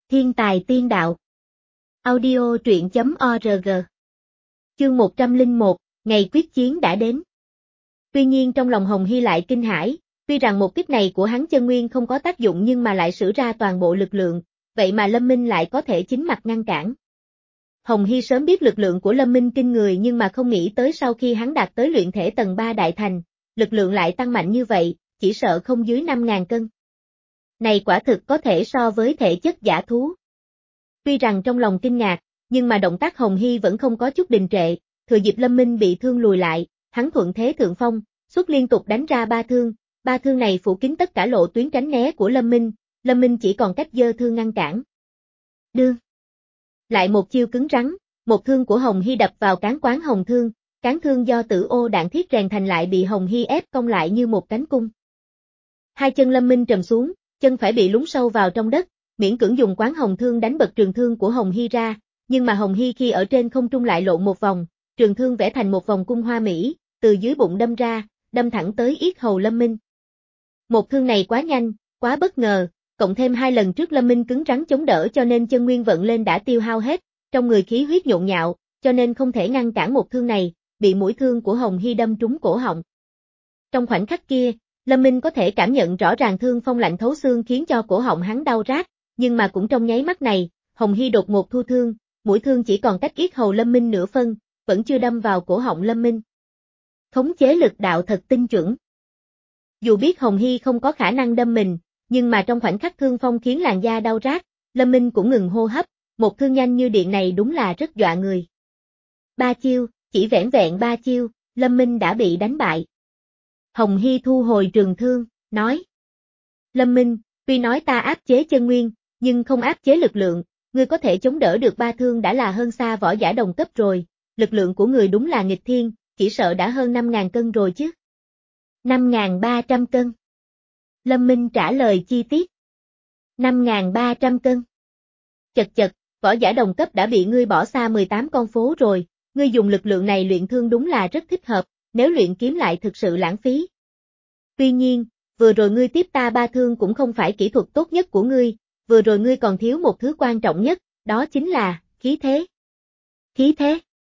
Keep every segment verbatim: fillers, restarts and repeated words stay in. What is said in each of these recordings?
Thiên tài tiên đạo. Audio truyện chấm org. Chương một trăm lẻ một, ngày quyết chiến đã đến. Tuy nhiên trong lòng Hồng Hy lại kinh hãi, tuy rằng một kích này của hắn chân nguyên không có tác dụng nhưng mà lại sử ra toàn bộ lực lượng, vậy mà Lâm Minh lại có thể chính mặt ngăn cản. Hồng Hy sớm biết lực lượng của Lâm Minh kinh người nhưng mà không nghĩ tới sau khi hắn đạt tới luyện thể tầng ba đại thành, lực lượng lại tăng mạnh như vậy, chỉ sợ không dưới năm ngàn cân. Này quả thực có thể so với thể chất giả thú. Tuy rằng trong lòng kinh ngạc, nhưng mà động tác Hồng Hy vẫn không có chút đình trệ, thừa dịp Lâm Minh bị thương lùi lại, hắn thuận thế thượng phong, xuất liên tục đánh ra ba thương, ba thương này phủ kín tất cả lộ tuyến tránh né của Lâm Minh, Lâm Minh chỉ còn cách giơ thương ngăn cản. Đương. Lại một chiêu cứng rắn, một thương của Hồng Hy đập vào cán quán hồng thương, cán thương do tử ô đạn thiết rèn thành lại bị Hồng Hy ép cong lại như một cánh cung. Hai chân Lâm Minh trầm xuống, chân phải bị lún sâu vào trong đất, miễn cưỡng dùng quán hồng thương đánh bật trường thương của Hồng Hy ra, nhưng mà Hồng Hy khi ở trên không trung lại lộn một vòng, trường thương vẽ thành một vòng cung hoa mỹ, từ dưới bụng đâm ra, đâm thẳng tới yết hầu Lâm Minh. Một thương này quá nhanh, quá bất ngờ, cộng thêm hai lần trước Lâm Minh cứng rắn chống đỡ cho nên chân nguyên vận lên đã tiêu hao hết, trong người khí huyết nhộn nhạo, cho nên không thể ngăn cản một thương này, bị mũi thương của Hồng Hy đâm trúng cổ họng. Trong khoảnh khắc kia, Lâm Minh có thể cảm nhận rõ ràng thương phong lạnh thấu xương khiến cho cổ họng hắn đau rát, nhưng mà cũng trong nháy mắt này, Hồng Hy đột ngột thu thương, mũi thương chỉ còn cách yết hầu Lâm Minh nửa phân, vẫn chưa đâm vào cổ họng Lâm Minh. Khống chế lực đạo thật tinh chuẩn. Dù biết Hồng Hy không có khả năng đâm mình, nhưng mà trong khoảnh khắc thương phong khiến làn da đau rát, Lâm Minh cũng ngừng hô hấp, một thương nhanh như điện này đúng là rất dọa người. Ba chiêu, chỉ vẻn vẹn ba chiêu, Lâm Minh đã bị đánh bại. Hồng Hy thu hồi trường thương, nói. Lâm Minh, tuy nói ta áp chế chân nguyên, nhưng không áp chế lực lượng, ngươi có thể chống đỡ được ba thương đã là hơn xa võ giả đồng cấp rồi, lực lượng của người đúng là nghịch thiên, chỉ sợ đã hơn năm ngàn cân rồi chứ. năm nghìn ba trăm cân. Lâm Minh trả lời chi tiết. năm nghìn ba trăm cân. Chật chật, võ giả đồng cấp đã bị ngươi bỏ xa mười tám con phố rồi, ngươi dùng lực lượng này luyện thương đúng là rất thích hợp, nếu luyện kiếm lại thực sự lãng phí. Tuy nhiên, vừa rồi ngươi tiếp ta ba thương cũng không phải kỹ thuật tốt nhất của ngươi, vừa rồi ngươi còn thiếu một thứ quan trọng nhất, đó chính là, khí thế. Khí thế?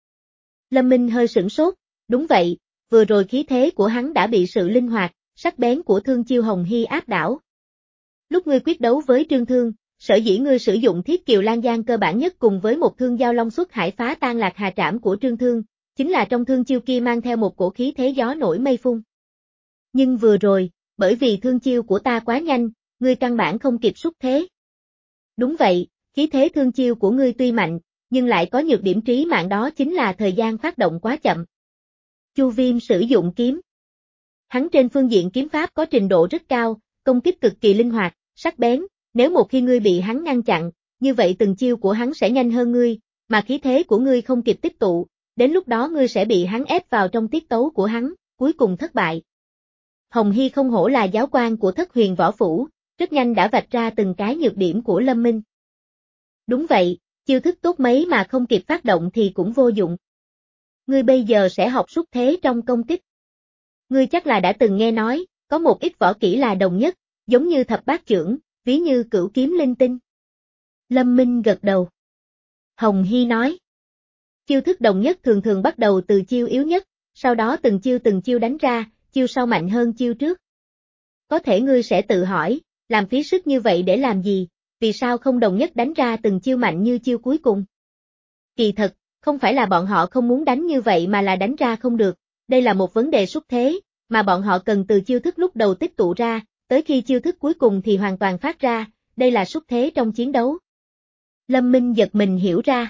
Lâm Minh hơi sửng sốt, đúng vậy, vừa rồi khí thế của hắn đã bị sự linh hoạt, sắc bén của thương chiêu Hồng Hy áp đảo. Lúc ngươi quyết đấu với Trương Thương, sở dĩ ngươi sử dụng Thiết Kiều Lan Giang cơ bản nhất cùng với một thương giao long xuất hải phá tan lạc hà trảm của Trương Thương, chính là trong thương chiêu kia mang theo một cổ khí thế gió nổi mây phun. Nhưng vừa rồi, bởi vì thương chiêu của ta quá nhanh, ngươi căn bản không kịp xúc thế. Đúng vậy, khí thế thương chiêu của ngươi tuy mạnh, nhưng lại có nhược điểm trí mạng đó chính là thời gian phát động quá chậm. Chu Viêm sử dụng kiếm. Hắn trên phương diện kiếm pháp có trình độ rất cao, công kích cực kỳ linh hoạt, sắc bén, nếu một khi ngươi bị hắn ngăn chặn, như vậy từng chiêu của hắn sẽ nhanh hơn ngươi, mà khí thế của ngươi không kịp tích tụ, đến lúc đó ngươi sẽ bị hắn ép vào trong tiết tấu của hắn, cuối cùng thất bại. Hồng Hy không hổ là giáo quan của Thất Huyền Võ Phủ, rất nhanh đã vạch ra từng cái nhược điểm của Lâm Minh. Đúng vậy, chiêu thức tốt mấy mà không kịp phát động thì cũng vô dụng. Ngươi bây giờ sẽ học xúc thế trong công kích. Ngươi chắc là đã từng nghe nói, có một ít võ kỹ là đồng nhất, giống như thập bát chưởng, ví như cửu kiếm linh tinh. Lâm Minh gật đầu. Hồng Hy nói. Chiêu thức đồng nhất thường thường bắt đầu từ chiêu yếu nhất, sau đó từng chiêu từng chiêu đánh ra, chiêu sau mạnh hơn chiêu trước. Có thể ngươi sẽ tự hỏi, làm phí sức như vậy để làm gì, vì sao không đồng nhất đánh ra từng chiêu mạnh như chiêu cuối cùng? Kỳ thật, không phải là bọn họ không muốn đánh như vậy mà là đánh ra không được, đây là một vấn đề xúc thế, mà bọn họ cần từ chiêu thức lúc đầu tích tụ ra, tới khi chiêu thức cuối cùng thì hoàn toàn phát ra, đây là xúc thế trong chiến đấu. Lâm Minh giật mình hiểu ra.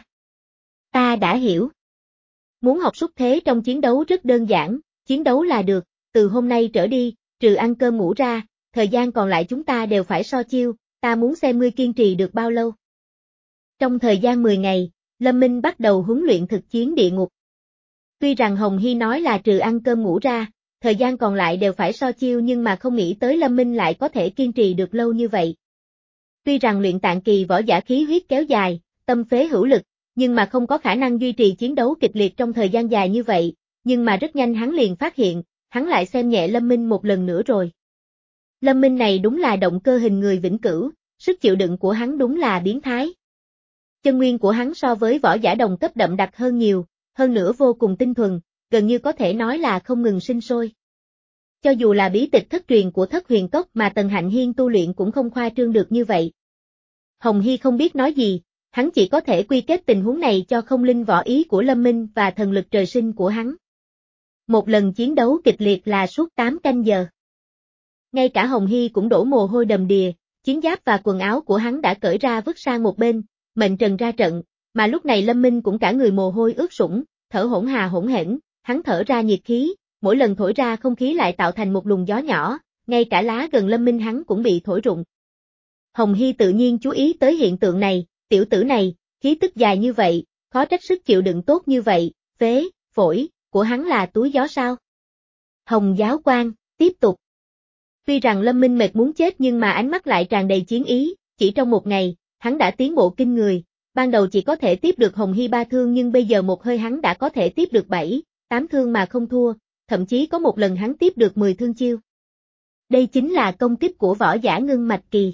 Ta đã hiểu. Muốn học xúc thế trong chiến đấu rất đơn giản, chiến đấu là được, từ hôm nay trở đi, trừ ăn cơm ngủ ra, thời gian còn lại chúng ta đều phải so chiêu, ta muốn xem ngươi kiên trì được bao lâu. Trong thời gian mười ngày, Lâm Minh bắt đầu huấn luyện thực chiến địa ngục. Tuy rằng Hồng Hy nói là trừ ăn cơm ngủ ra, thời gian còn lại đều phải so chiêu nhưng mà không nghĩ tới Lâm Minh lại có thể kiên trì được lâu như vậy. Tuy rằng luyện tạng kỳ võ giả khí huyết kéo dài, tâm phế hữu lực, nhưng mà không có khả năng duy trì chiến đấu kịch liệt trong thời gian dài như vậy, nhưng mà rất nhanh hắn liền phát hiện, hắn lại xem nhẹ Lâm Minh một lần nữa rồi. Lâm Minh này đúng là động cơ hình người vĩnh cửu, sức chịu đựng của hắn đúng là biến thái. Chân nguyên của hắn so với võ giả đồng cấp đậm đặc hơn nhiều, hơn nữa vô cùng tinh thuần, gần như có thể nói là không ngừng sinh sôi. Cho dù là bí tịch thất truyền của Thất Huyền Cốc mà Tần Hạnh Hiên tu luyện cũng không khoa trương được như vậy. Hồng Hy không biết nói gì, hắn chỉ có thể quy kết tình huống này cho không linh võ ý của Lâm Minh và thần lực trời sinh của hắn. Một lần chiến đấu kịch liệt là suốt tám canh giờ. Ngay cả Hồng Hy cũng đổ mồ hôi đầm đìa, chiến giáp và quần áo của hắn đã cởi ra vứt sang một bên, mệnh trần ra trận, mà lúc này Lâm Minh cũng cả người mồ hôi ướt sũng, thở hổn hà hổn hển, hắn thở ra nhiệt khí, mỗi lần thổi ra không khí lại tạo thành một luồng gió nhỏ, ngay cả lá gần Lâm Minh hắn cũng bị thổi rụng. Hồng Hy tự nhiên chú ý tới hiện tượng này, tiểu tử này, khí tức dài như vậy, khó trách sức chịu đựng tốt như vậy, phế, phổi, của hắn là túi gió sao? Hồng giáo quan, tiếp tục. Tuy rằng Lâm Minh mệt muốn chết nhưng mà ánh mắt lại tràn đầy chiến ý, chỉ trong một ngày, hắn đã tiến bộ kinh người, ban đầu chỉ có thể tiếp được Hồng Hy ba thương nhưng bây giờ một hơi hắn đã có thể tiếp được bảy, tám thương mà không thua, thậm chí có một lần hắn tiếp được mười thương chiêu. Đây chính là công kích của võ giả ngưng mạch kỳ.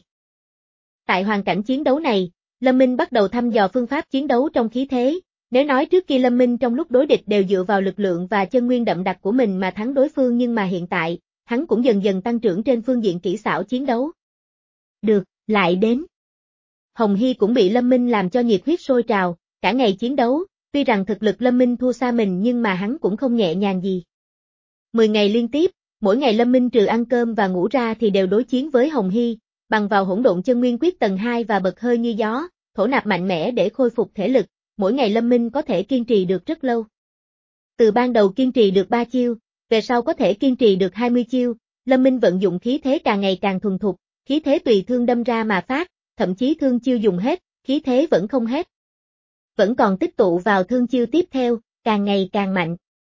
Tại hoàn cảnh chiến đấu này, Lâm Minh bắt đầu thăm dò phương pháp chiến đấu trong khí thế, nếu nói trước kia Lâm Minh trong lúc đối địch đều dựa vào lực lượng và chân nguyên đậm đặc của mình mà thắng đối phương nhưng mà hiện tại, hắn cũng dần dần tăng trưởng trên phương diện kỹ xảo chiến đấu. Được, lại đến. Hồng Hy cũng bị Lâm Minh làm cho nhiệt huyết sôi trào, cả ngày chiến đấu, tuy rằng thực lực Lâm Minh thua xa mình nhưng mà hắn cũng không nhẹ nhàng gì. Mười ngày liên tiếp, mỗi ngày Lâm Minh trừ ăn cơm và ngủ ra thì đều đối chiến với Hồng Hy, bằng vào hỗn độn chân nguyên quyết tầng hai và bật hơi như gió, thổ nạp mạnh mẽ để khôi phục thể lực, mỗi ngày Lâm Minh có thể kiên trì được rất lâu. Từ ban đầu kiên trì được ba chiêu, về sau có thể kiên trì được hai mươi chiêu, Lâm Minh vận dụng khí thế càng ngày càng thuần thục, khí thế tùy thương đâm ra mà phát, thậm chí thương chiêu dùng hết, khí thế vẫn không hết. Vẫn còn tích tụ vào thương chiêu tiếp theo, càng ngày càng mạnh.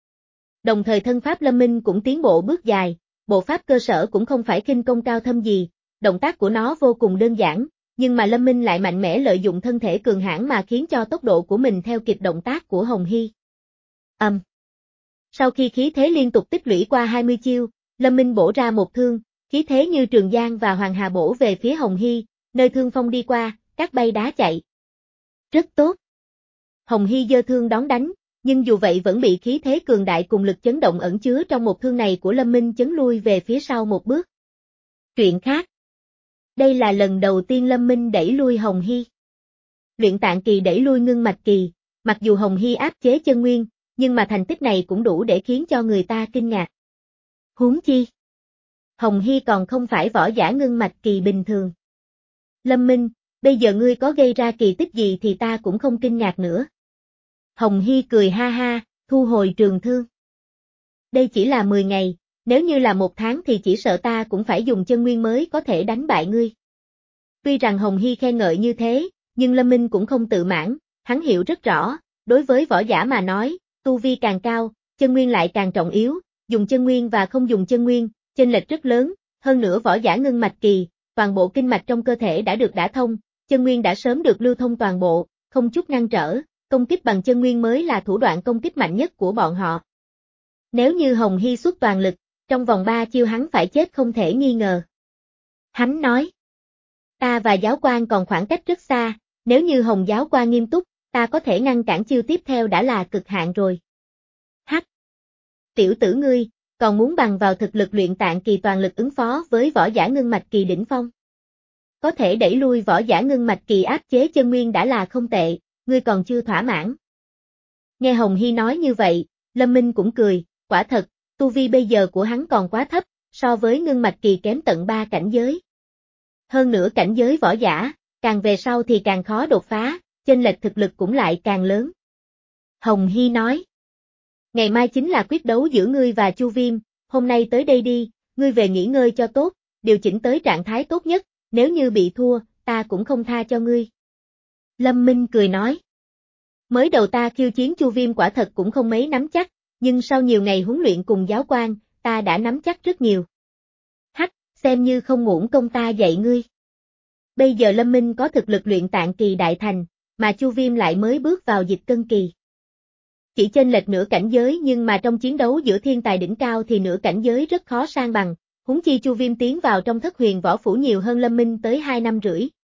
Đồng thời thân pháp Lâm Minh cũng tiến bộ bước dài, bộ pháp cơ sở cũng không phải khinh công cao thâm gì, động tác của nó vô cùng đơn giản, nhưng mà Lâm Minh lại mạnh mẽ lợi dụng thân thể cường hãn mà khiến cho tốc độ của mình theo kịp động tác của Hồng Hy. Âm. Um. Sau khi khí thế liên tục tích lũy qua hai mươi chiêu, Lâm Minh bổ ra một thương, khí thế như Trường Giang và Hoàng Hà bổ về phía Hồng Hy, nơi thương phong đi qua, cát bay đá chạy. Rất tốt. Hồng Hy giơ thương đón đánh, nhưng dù vậy vẫn bị khí thế cường đại cùng lực chấn động ẩn chứa trong một thương này của Lâm Minh chấn lui về phía sau một bước. Chuyện khác. Đây là lần đầu tiên Lâm Minh đẩy lui Hồng Hy. Luyện tạng kỳ đẩy lui ngưng mạch kỳ, mặc dù Hồng Hy áp chế chân nguyên, nhưng mà thành tích này cũng đủ để khiến cho người ta kinh ngạc. Huống chi. Hồng Hy còn không phải võ giả ngưng mạch kỳ bình thường. Lâm Minh, bây giờ ngươi có gây ra kỳ tích gì thì ta cũng không kinh ngạc nữa. Hồng Hy cười ha ha, thu hồi trường thương. Đây chỉ là mười ngày, nếu như là một tháng thì chỉ sợ ta cũng phải dùng chân nguyên mới có thể đánh bại ngươi. Tuy rằng Hồng Hy khen ngợi như thế, nhưng Lâm Minh cũng không tự mãn, hắn hiểu rất rõ, đối với võ giả mà nói, tu vi càng cao, chân nguyên lại càng trọng yếu, dùng chân nguyên và không dùng chân nguyên, chênh lệch rất lớn, hơn nữa võ giả ngưng mạch kỳ, toàn bộ kinh mạch trong cơ thể đã được đả thông, chân nguyên đã sớm được lưu thông toàn bộ, không chút ngăn trở, công kích bằng chân nguyên mới là thủ đoạn công kích mạnh nhất của bọn họ. Nếu như Hồng Hy xuất toàn lực, trong vòng ba chiêu hắn phải chết không thể nghi ngờ. Hắn nói, ta và giáo quan còn khoảng cách rất xa, nếu như Hồng giáo quan nghiêm túc, ta có thể ngăn cản chiêu tiếp theo đã là cực hạn rồi. Hắc! Tiểu tử ngươi, còn muốn bằng vào thực lực luyện tạng kỳ toàn lực ứng phó với võ giả ngưng mạch kỳ đỉnh phong. Có thể đẩy lui võ giả ngưng mạch kỳ áp chế chân nguyên đã là không tệ, ngươi còn chưa thỏa mãn. Nghe Hồng Hy nói như vậy, Lâm Minh cũng cười, quả thật, tu vi bây giờ của hắn còn quá thấp, so với ngưng mạch kỳ kém tận ba cảnh giới. Hơn nữa cảnh giới võ giả, càng về sau thì càng khó đột phá, chênh lệch thực lực cũng lại càng lớn. Hồng Hy nói, ngày mai chính là quyết đấu giữa ngươi và Chu Viêm, hôm nay tới đây đi, ngươi về nghỉ ngơi cho tốt, điều chỉnh tới trạng thái tốt nhất, nếu như bị thua, ta cũng không tha cho ngươi. Lâm Minh cười nói, mới đầu ta khiêu chiến Chu Viêm quả thật cũng không mấy nắm chắc, nhưng sau nhiều ngày huấn luyện cùng giáo quan, ta đã nắm chắc rất nhiều. Hắc, xem như không uổng công ta dạy ngươi. Bây giờ Lâm Minh có thực lực luyện tạng kỳ đại thành, mà Chu Viêm lại mới bước vào dịch cân kỳ. Chỉ chênh lệch nửa cảnh giới nhưng mà trong chiến đấu giữa thiên tài đỉnh cao thì nửa cảnh giới rất khó san bằng, huống chi Chu Viêm tiến vào trong Thất Huyền Võ Phủ nhiều hơn Lâm Minh tới hai năm rưỡi.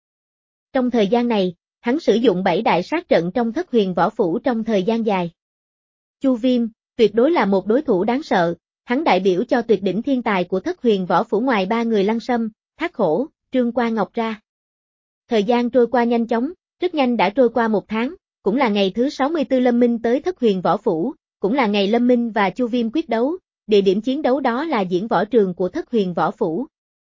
Trong thời gian này, hắn sử dụng bảy đại sát trận trong Thất Huyền Võ Phủ trong thời gian dài. Chu Viêm, tuyệt đối là một đối thủ đáng sợ, hắn đại biểu cho tuyệt đỉnh thiên tài của Thất Huyền Võ Phủ ngoài ba người Lăng Sâm, Thác Hổ, Trương Qua Ngọc ra. Thời gian trôi qua nhanh chóng, rất nhanh đã trôi qua một tháng, cũng là ngày thứ sáu mươi tư Lâm Minh tới Thất Huyền Võ Phủ, cũng là ngày Lâm Minh và Chu Viêm quyết đấu, địa điểm chiến đấu đó là diễn võ trường của Thất Huyền Võ Phủ.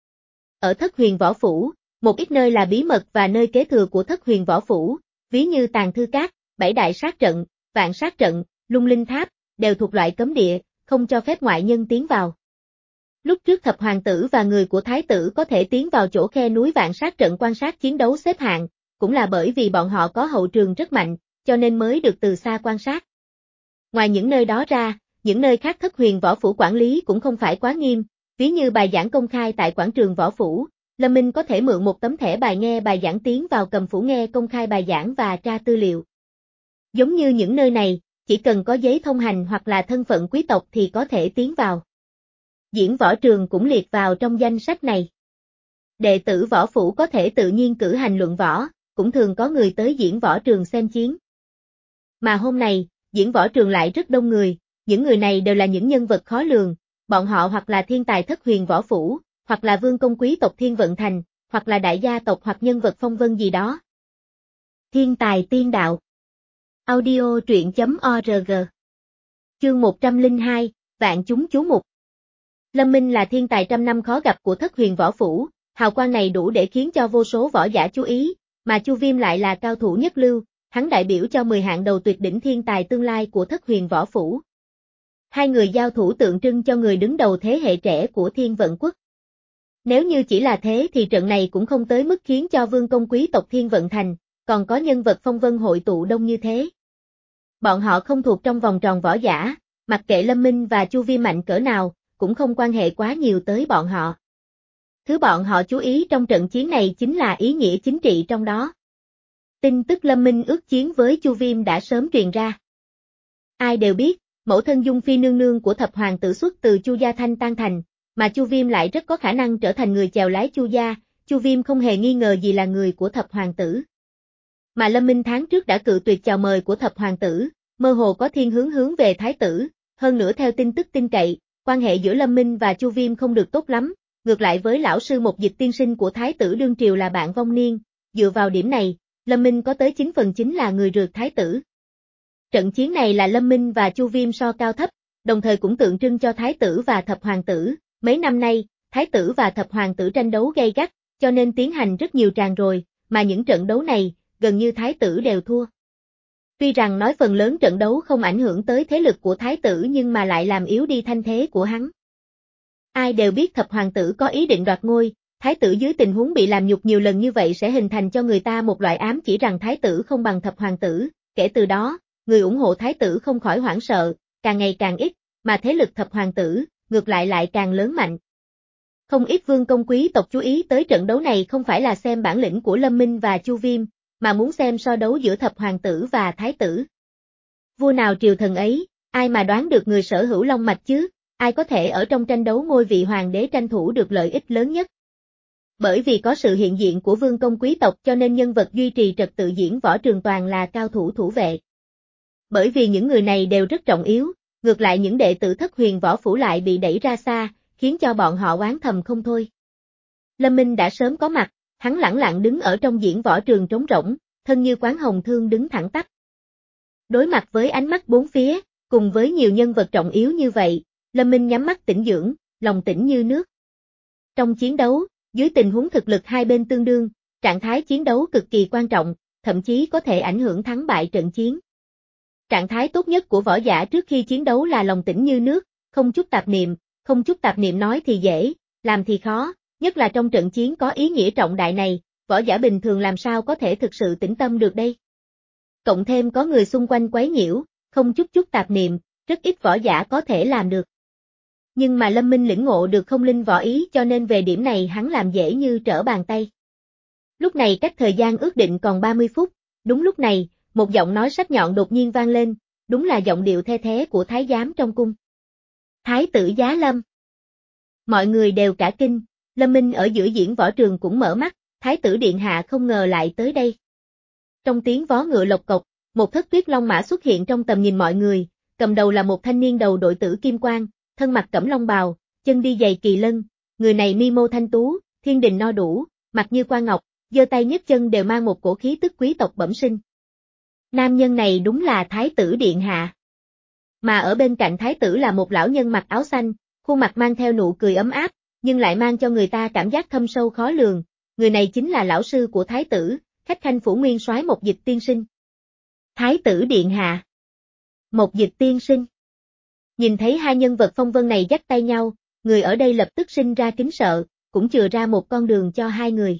Ở Thất Huyền Võ Phủ, một ít nơi là bí mật và nơi kế thừa của Thất Huyền Võ Phủ, ví như Tàng Thư Các, bảy đại sát trận, vạn sát trận, lung linh tháp, đều thuộc loại cấm địa, không cho phép ngoại nhân tiến vào. Lúc trước thập hoàng tử và người của thái tử có thể tiến vào chỗ khe núi vạn sát trận quan sát chiến đấu xếp hạng, cũng là bởi vì bọn họ có hậu trường rất mạnh, cho nên mới được từ xa quan sát. Ngoài những nơi đó ra, những nơi khác Thất Huyền Võ Phủ quản lý cũng không phải quá nghiêm, ví như bài giảng công khai tại quảng trường Võ Phủ, Lâm Minh có thể mượn một tấm thẻ bài nghe bài giảng tiến vào cầm phủ nghe công khai bài giảng và tra tư liệu. Giống như những nơi này, chỉ cần có giấy thông hành hoặc là thân phận quý tộc thì có thể tiến vào. Diễn võ trường cũng liệt vào trong danh sách này. Đệ tử võ phủ có thể tự nhiên cử hành luận võ, cũng thường có người tới diễn võ trường xem chiến. Mà hôm nay, diễn võ trường lại rất đông người, những người này đều là những nhân vật khó lường, bọn họ hoặc là thiên tài Thất Huyền Võ Phủ, hoặc là vương công quý tộc Thiên Vận Thành, hoặc là đại gia tộc hoặc nhân vật phong vân gì đó. Thiên tài tiên đạo. Audio truyện chấm org. Chương một trăm lẻ hai, Vạn chúng chú mục. Lâm Minh là thiên tài trăm năm khó gặp của Thất Huyền Võ Phủ, hào quang này đủ để khiến cho vô số võ giả chú ý, mà Chu Viêm lại là cao thủ nhất lưu, hắn đại biểu cho mười hạng đầu tuyệt đỉnh thiên tài tương lai của Thất Huyền Võ Phủ. Hai người giao thủ tượng trưng cho người đứng đầu thế hệ trẻ của Thiên Vận Quốc. Nếu như chỉ là thế thì trận này cũng không tới mức khiến cho vương công quý tộc Thiên Vận Thành, còn có nhân vật phong vân hội tụ đông như thế. Bọn họ không thuộc trong vòng tròn võ giả, mặc kệ Lâm Minh và Chu Viêm mạnh cỡ nào, cũng không quan hệ quá nhiều tới bọn họ. Thứ bọn họ chú ý trong trận chiến này chính là ý nghĩa chính trị trong đó. Tin tức Lâm Minh ước chiến với Chu Viêm đã sớm truyền ra. Ai đều biết, mẫu thân Dung Phi nương nương của thập hoàng tử xuất từ Chu gia Thanh Tan Thành, mà Chu Viêm lại rất có khả năng trở thành người chèo lái Chu gia, Chu Viêm không hề nghi ngờ gì là người của thập hoàng tử. Mà Lâm Minh tháng trước đã cự tuyệt chào mời của thập hoàng tử, mơ hồ có thiên hướng hướng về thái tử, hơn nữa theo tin tức tin cậy, quan hệ giữa Lâm Minh và Chu Viêm không được tốt lắm, ngược lại với lão sư một dịch tiên sinh của thái tử đương triều là bạn vong niên, dựa vào điểm này, Lâm Minh có tới chín phần chín là người rượt thái tử. Trận chiến này là Lâm Minh và Chu Viêm so cao thấp, đồng thời cũng tượng trưng cho thái tử và thập hoàng tử, mấy năm nay, thái tử và thập hoàng tử tranh đấu gay gắt, cho nên tiến hành rất nhiều tràng rồi, mà những trận đấu này, gần như thái tử đều thua. Tuy rằng nói phần lớn trận đấu không ảnh hưởng tới thế lực của thái tử nhưng mà lại làm yếu đi thanh thế của hắn. Ai đều biết thập hoàng tử có ý định đoạt ngôi, thái tử dưới tình huống bị làm nhục nhiều lần như vậy sẽ hình thành cho người ta một loại ám chỉ rằng thái tử không bằng thập hoàng tử, kể từ đó, người ủng hộ thái tử không khỏi hoảng sợ, càng ngày càng ít, mà thế lực thập hoàng tử, ngược lại lại càng lớn mạnh. Không ít vương công quý tộc chú ý tới trận đấu này không phải là xem bản lĩnh của Lâm Minh và Chu Viêm, mà muốn xem so đấu giữa thập hoàng tử và thái tử. Vua nào triều thần ấy, ai mà đoán được người sở hữu long mạch chứ, ai có thể ở trong tranh đấu ngôi vị hoàng đế tranh thủ được lợi ích lớn nhất. Bởi vì có sự hiện diện của vương công quý tộc cho nên nhân vật duy trì trật tự diễn võ trường toàn là cao thủ thủ vệ. Bởi vì những người này đều rất trọng yếu, ngược lại những đệ tử Thất Huyền Võ Phủ lại bị đẩy ra xa, khiến cho bọn họ oán thầm không thôi. Lâm Minh đã sớm có mặt, hắn lẳng lặng đứng ở trong diễn võ trường trống rỗng, thân như quán hồng thương đứng thẳng tắp. Đối mặt với ánh mắt bốn phía, cùng với nhiều nhân vật trọng yếu như vậy, Lâm Minh nhắm mắt tĩnh dưỡng, lòng tĩnh như nước. Trong chiến đấu, dưới tình huống thực lực hai bên tương đương, trạng thái chiến đấu cực kỳ quan trọng, thậm chí có thể ảnh hưởng thắng bại trận chiến. Trạng thái tốt nhất của võ giả trước khi chiến đấu là lòng tĩnh như nước, không chút tạp niệm, không chút tạp niệm nói thì dễ, làm thì khó, nhất là trong trận chiến có ý nghĩa trọng đại này, võ giả bình thường làm sao có thể thực sự tĩnh tâm được đây. Cộng thêm có người xung quanh quấy nhiễu, không chút chút tạp niệm, rất ít võ giả có thể làm được. Nhưng mà Lâm Minh lĩnh ngộ được không linh võ ý cho nên về điểm này hắn làm dễ như trở bàn tay. Lúc này cách thời gian ước định còn ba mươi phút, đúng lúc này, một giọng nói sắc nhọn đột nhiên vang lên, đúng là giọng điệu the thé của thái giám trong cung. Thái tử Giá Lâm. Mọi người đều cả kinh, Lâm Minh ở giữa diễn võ trường cũng mở mắt, Thái tử điện hạ không ngờ lại tới đây. Trong tiếng vó ngựa lộc cộc, một thất tuyết long mã xuất hiện trong tầm nhìn mọi người, cầm đầu là một thanh niên đầu đội tử kim quang, thân mặc cẩm long bào, chân đi giày kỳ lân, người này mi mâu thanh tú, thiên đình no đủ, mặt như quan ngọc, giơ tay nhấc chân đều mang một cổ khí tức quý tộc bẩm sinh. Nam nhân này đúng là Thái tử điện hạ. Mà ở bên cạnh Thái tử là một lão nhân mặc áo xanh, khuôn mặt mang theo nụ cười ấm áp, nhưng lại mang cho người ta cảm giác thâm sâu khó lường, người này chính là lão sư của Thái tử, khách khanh phủ nguyên soái Mộc Dịch tiên sinh. Thái tử điện hạ. Mộc Dịch tiên sinh. Nhìn thấy hai nhân vật phong vân này dắt tay nhau, người ở đây lập tức sinh ra kính sợ, cũng chừa ra một con đường cho hai người.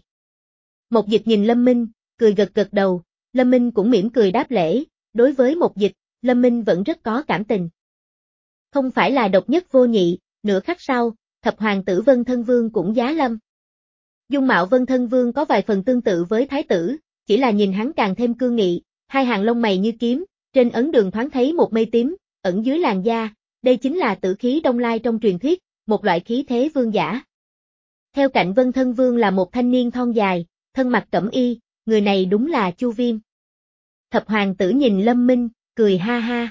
Mộc Dịch nhìn Lâm Minh, cười gật gật đầu, Lâm Minh cũng mỉm cười đáp lễ, đối với Mộc Dịch, Lâm Minh vẫn rất có cảm tình. Không phải là độc nhất vô nhị, nửa khắc sau, thập hoàng tử Vân Thân Vương cũng giá lâm. Dung mạo Vân Thân Vương có vài phần tương tự với Thái tử, chỉ là nhìn hắn càng thêm cương nghị, hai hàng lông mày như kiếm, trên ấn đường thoáng thấy một mây tím, ẩn dưới làn da, đây chính là tử khí Đông Lai trong truyền thuyết, một loại khí thế vương giả. Theo cạnh Vân Thân Vương là một thanh niên thon dài, thân mặc cẩm y, người này đúng là Chu Viêm. Thập hoàng tử nhìn Lâm Minh, cười ha ha.